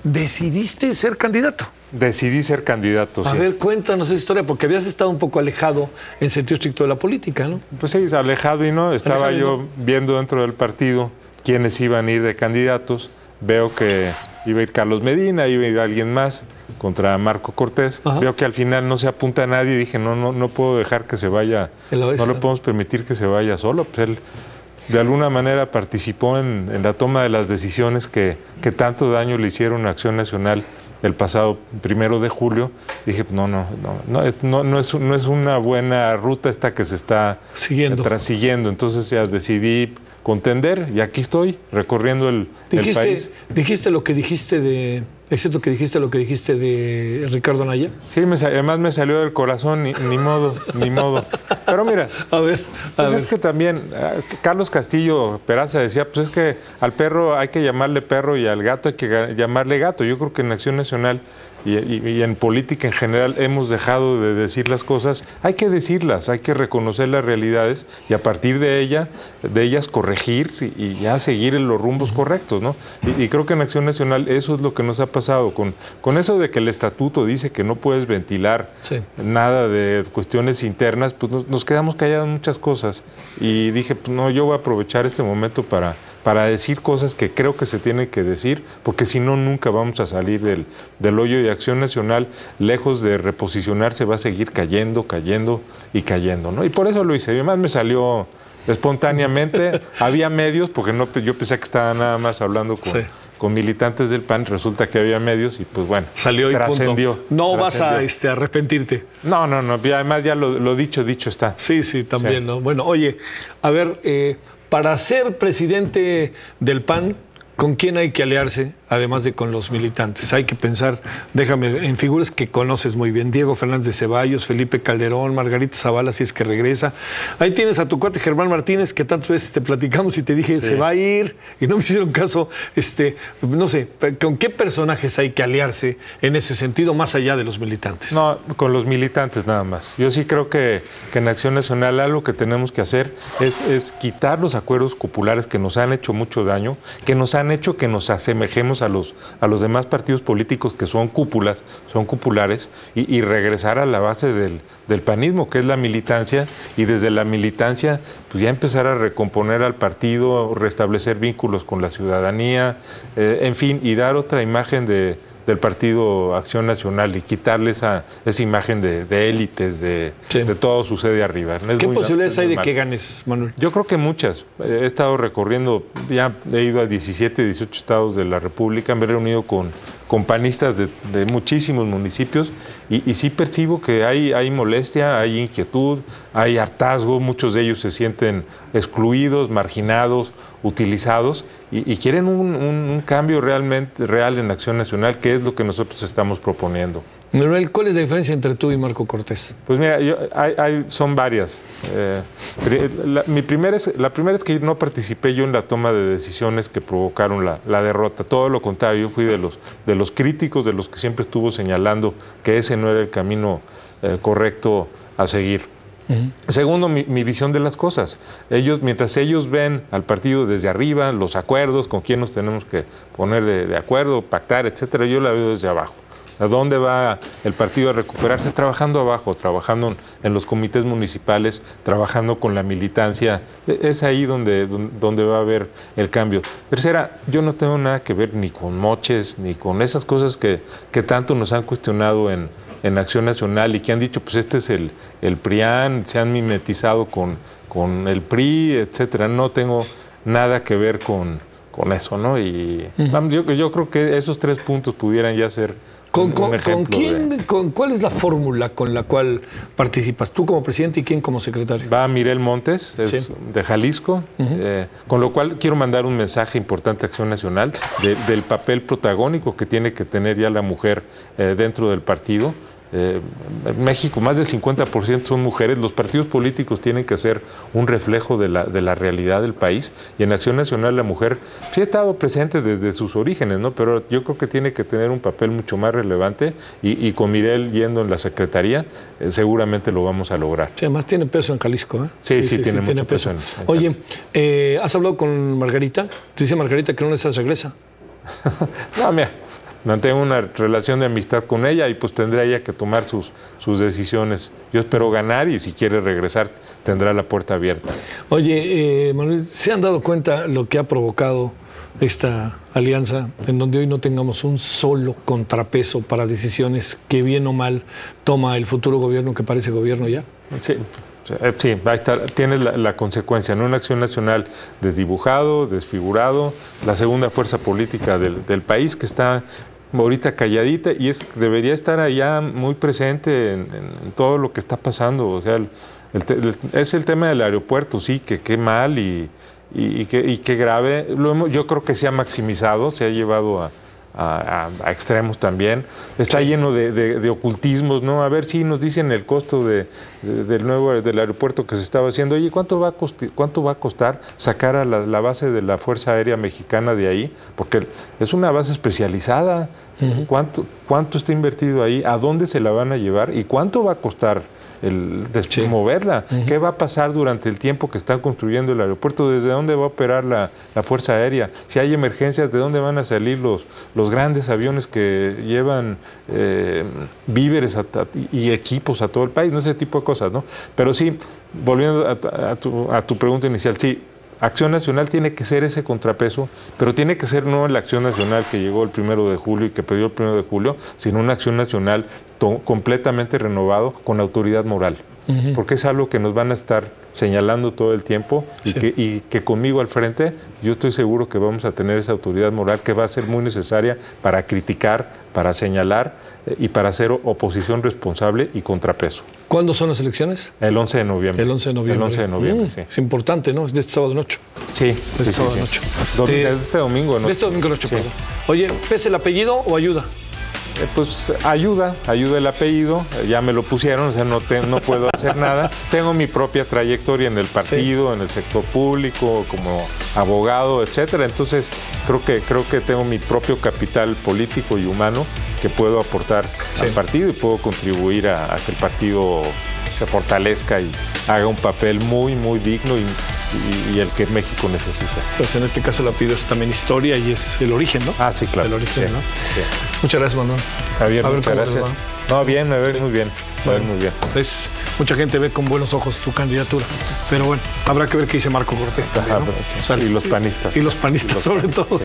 decidiste ser candidato. Decidí ser candidato, A sí. ver, cuéntanos esa historia, porque habías estado un poco alejado en sentido estricto de la política, ¿no? Pues sí, alejado y no. Estaba Alejado y yo no. viendo dentro del partido quiénes iban a ir de candidatos. Veo que iba a ir Carlos Medina, iba a ir alguien más contra Marco Cortés. Ajá. Veo que al final no se apunta a nadie y dije, no, no, no puedo dejar que se vaya, El oeste. no le podemos permitir que se vaya solo. Pues él de alguna manera participó en, en la toma de las decisiones que, que tanto daño le hicieron a Acción Nacional el pasado primero de julio. Dije, no, no, no, no, es- no, no, es, no es una buena ruta esta que se está Siguiendo. tras- siguiendo. Entonces ya decidí contender y aquí estoy recorriendo el, el Dijiste, país. dijiste lo que dijiste de... ¿Es cierto que dijiste lo que dijiste de Ricardo Anaya? Sí, me, sa- además me salió del corazón, ni, ni modo, ni modo. Pero mira, a ver, pues ver. es que también ah, Carlos Castillo Peraza decía, pues es que al perro hay que llamarle perro y al gato hay que ga- llamarle gato. Yo creo que en Acción Nacional y, y- y en política en general hemos dejado de decir las cosas. Hay que decirlas, hay que reconocer las realidades y a partir de ella, de ellas corregir y, y ya seguir en los rumbos correctos, ¿no? Y, y creo que en Acción Nacional eso es lo que nos ha pasado con, con eso de que el estatuto dice que no puedes ventilar Sí. nada de cuestiones internas, pues nos, nos quedamos callados en muchas cosas. Y dije, pues no, yo voy a aprovechar este momento para, para decir cosas que creo que se tienen que decir, porque si no, nunca vamos a salir del, del hoyo y Acción Nacional, lejos de reposicionarse, va a seguir cayendo, cayendo y cayendo, ¿no? Y por eso lo hice. Además me salió espontáneamente. Había medios, porque no, yo pensé que estaba nada más hablando con... Sí. con militantes del P A N, resulta que había medios y pues bueno, Salió y trascendió. punto. No vas a trascendió. este, arrepentirte. No, no, no, ya- además ya lo, lo dicho, dicho está. Sí, sí, también, Sí. ¿no? Bueno, oye, a ver, eh, para ser presidente del P A N, ¿con quién hay que aliarse, además de con los militantes? Hay que pensar, déjame, en figuras que conoces muy bien. Diego Fernández de Ceballos, Felipe Calderón, Margarita Zavala, si es que regresa. Ahí tienes a tu cuate Germán Martínez, que tantas veces te platicamos y te dije, Sí. se va a ir, y no me hicieron caso. Este, no sé, ¿con qué personajes hay que aliarse en ese sentido, más allá de los militantes? No, con los militantes nada más. Yo sí creo que, que en Acción Nacional algo que tenemos que hacer es, es quitar los acuerdos cupulares que nos han hecho mucho daño, que nos han hecho que nos asemejemos a los, a los demás partidos políticos que son cúpulas, son cupulares, y, y regresar a la base del, del panismo, que es la militancia, y desde la militancia pues ya empezar a recomponer al partido, restablecer vínculos con la ciudadanía, eh, en fin, y dar otra imagen de del Partido Acción Nacional y quitarle esa, esa imagen de, de élites, de, de todo sucede arriba. Es ¿Qué muy- posibilidades es hay muy de mal. que ganes, Manuel? Yo creo que muchas. He estado recorriendo, ya he ido a diecisiete, dieciocho estados de la República, me he reunido con, con panistas de, de muchísimos municipios y, y sí percibo que hay, hay molestia, hay inquietud, hay hartazgo, muchos de ellos se sienten excluidos, marginados, utilizados y, y quieren un, un- un cambio realmente real en Acción Nacional, que es lo que nosotros estamos proponiendo. Manuel, ¿cuál es la diferencia entre tú y Marco Cortés? Pues mira, yo- hay, hay- son varias. Eh, pri- la, mi primera es, la primera es que no participé yo en la toma de decisiones que provocaron la, la derrota. Todo lo contrario, yo fui de los, de los críticos, de los que siempre estuvo señalando que ese no era el camino eh, correcto a seguir. Segundo, mi, mi visión de las cosas. Ellos, mientras ellos ven al partido desde arriba, los acuerdos, con quién nos tenemos que poner de, de acuerdo, pactar, etcétera, yo la veo desde abajo. ¿A dónde va el partido a recuperarse? Trabajando abajo, trabajando en, en los comités municipales, trabajando con la militancia. E- Es ahí donde, donde, donde va a haber el cambio. Tercera, yo no tengo nada que ver ni con moches, ni con esas cosas que, que tanto nos han cuestionado en, en Acción Nacional y que han dicho, pues este es el, el PRIAN, se han mimetizado con, con el P R I, etcétera. No tengo nada que ver con, con eso, ¿no? Y Ujú. vamos, yo, yo creo que esos tres puntos pudieran ya ser ¿Con, un, con- un con ejemplo quién, de... con, ¿Cuál es la fórmula con la cual participas? ¿Tú como presidente y quién como secretario? Va Mirel Montes, es Sí. de Jalisco, eh, con lo cual quiero mandar un mensaje importante a Acción Nacional de- del papel protagónico que tiene que tener ya la mujer eh, dentro del partido. Eh, en México más del cincuenta por ciento son mujeres, los partidos políticos tienen que ser un reflejo de la, de la realidad del país y en Acción Nacional la mujer sí ha estado presente desde sus orígenes, ¿no? Pero yo creo que tiene que tener un papel mucho más relevante y, y con Mirel yendo en la Secretaría eh, seguramente lo vamos a lograr. Sí, además tiene peso en Jalisco, ¿eh? Sí, sí, tiene mucho peso en- en Oye, eh, ¿has hablado con Margarita? Tú dices Margarita que no les regresa. No, mira, mantengo una relación de amistad con ella y pues tendrá ella que tomar sus, sus decisiones. Yo espero ganar y si quiere regresar tendrá la puerta abierta. Oye, eh, Manuel, ¿se han dado cuenta lo que ha provocado esta alianza en donde hoy no tengamos un solo contrapeso para decisiones que bien o mal toma el futuro gobierno que parece gobierno ya? Sí. Sí, va a estar, tienes la, la consecuencia, ¿no? Una acción nacional desdibujado, desfigurado, la segunda fuerza política del, del país que está ahorita calladita y es debería estar allá muy presente en, en todo lo que está pasando. O sea, el, el, el, es el tema del aeropuerto, sí, que qué mal y, y, y, qué, y qué grave. Lo hemos, yo creo que se ha maximizado, se ha llevado a... A, a, a extremos también, está sí. lleno de, de, de ocultismos, ¿no? A ver si nos dicen el costo de, de, del nuevo del aeropuerto que se estaba haciendo. Oye, ¿cuánto va a costar, cuánto va a costar sacar a la, la base de la Fuerza Aérea Mexicana de ahí? Porque es una base especializada. Uh-huh. ¿Cuánto, cuánto está invertido ahí? ¿A dónde se la van a llevar? ¿Y cuánto va a costar el sí. moverla? Uh-huh. ¿Qué va a pasar durante el tiempo que están construyendo el aeropuerto? ¿Desde dónde va a operar la, la Fuerza Aérea? Si hay emergencias, ¿de dónde van a salir los, los grandes aviones que llevan eh, víveres a, a, y equipos a todo el país? No, ese tipo de cosas, ¿no? Pero sí, volviendo a, a, tu, a tu pregunta inicial, sí, Acción Nacional tiene que ser ese contrapeso, pero tiene que ser no la Acción Nacional que llegó el primero de julio y que perdió el primero de julio, sino una Acción Nacional to- completamente renovado con autoridad moral. Uh-huh. Porque es algo que nos van a estar señalando todo el tiempo y, sí. que, y que conmigo al frente yo estoy seguro que vamos a tener esa autoridad moral que va a ser muy necesaria para criticar, para señalar eh, y para hacer oposición responsable y contrapeso. ¿Cuándo son las elecciones? El once de noviembre. El once de noviembre. El once de noviembre, mm, sí. Es importante, ¿no? Es de este sábado noche. Sí, de sí, este sí, sábado sí. noche. Do- Eh, de este domingo, ¿no? De este domingo noche, sí. perdón. Oye, ¿pesa el apellido o ayuda? Eh, pues ayuda, ayuda el apellido, ya me lo pusieron, o sea, no, te, no puedo hacer nada. Tengo mi propia trayectoria en el partido, sí. en el sector público, como abogado, etcétera. Entonces, creo que, creo que tengo mi propio capital político y humano que puedo aportar sí. al partido y puedo contribuir a, a que el partido se fortalezca y haga un papel muy, muy digno y, y, y el que México necesita. Pues en este caso la pido es también historia y es el origen, ¿no? Ah, sí, claro. El origen, sí, ¿no? Sí. Muchas gracias, Manuel. Javier, muchas gracias. No, bien, me ves sí. muy bien. Me ves muy bien. Es, mucha gente ve con buenos ojos tu candidatura. Pero bueno, habrá que ver qué dice Marco Cortés también, ¿no? Sí. Y los panistas. Y los panistas, y los sobre panistas. todo. Sí.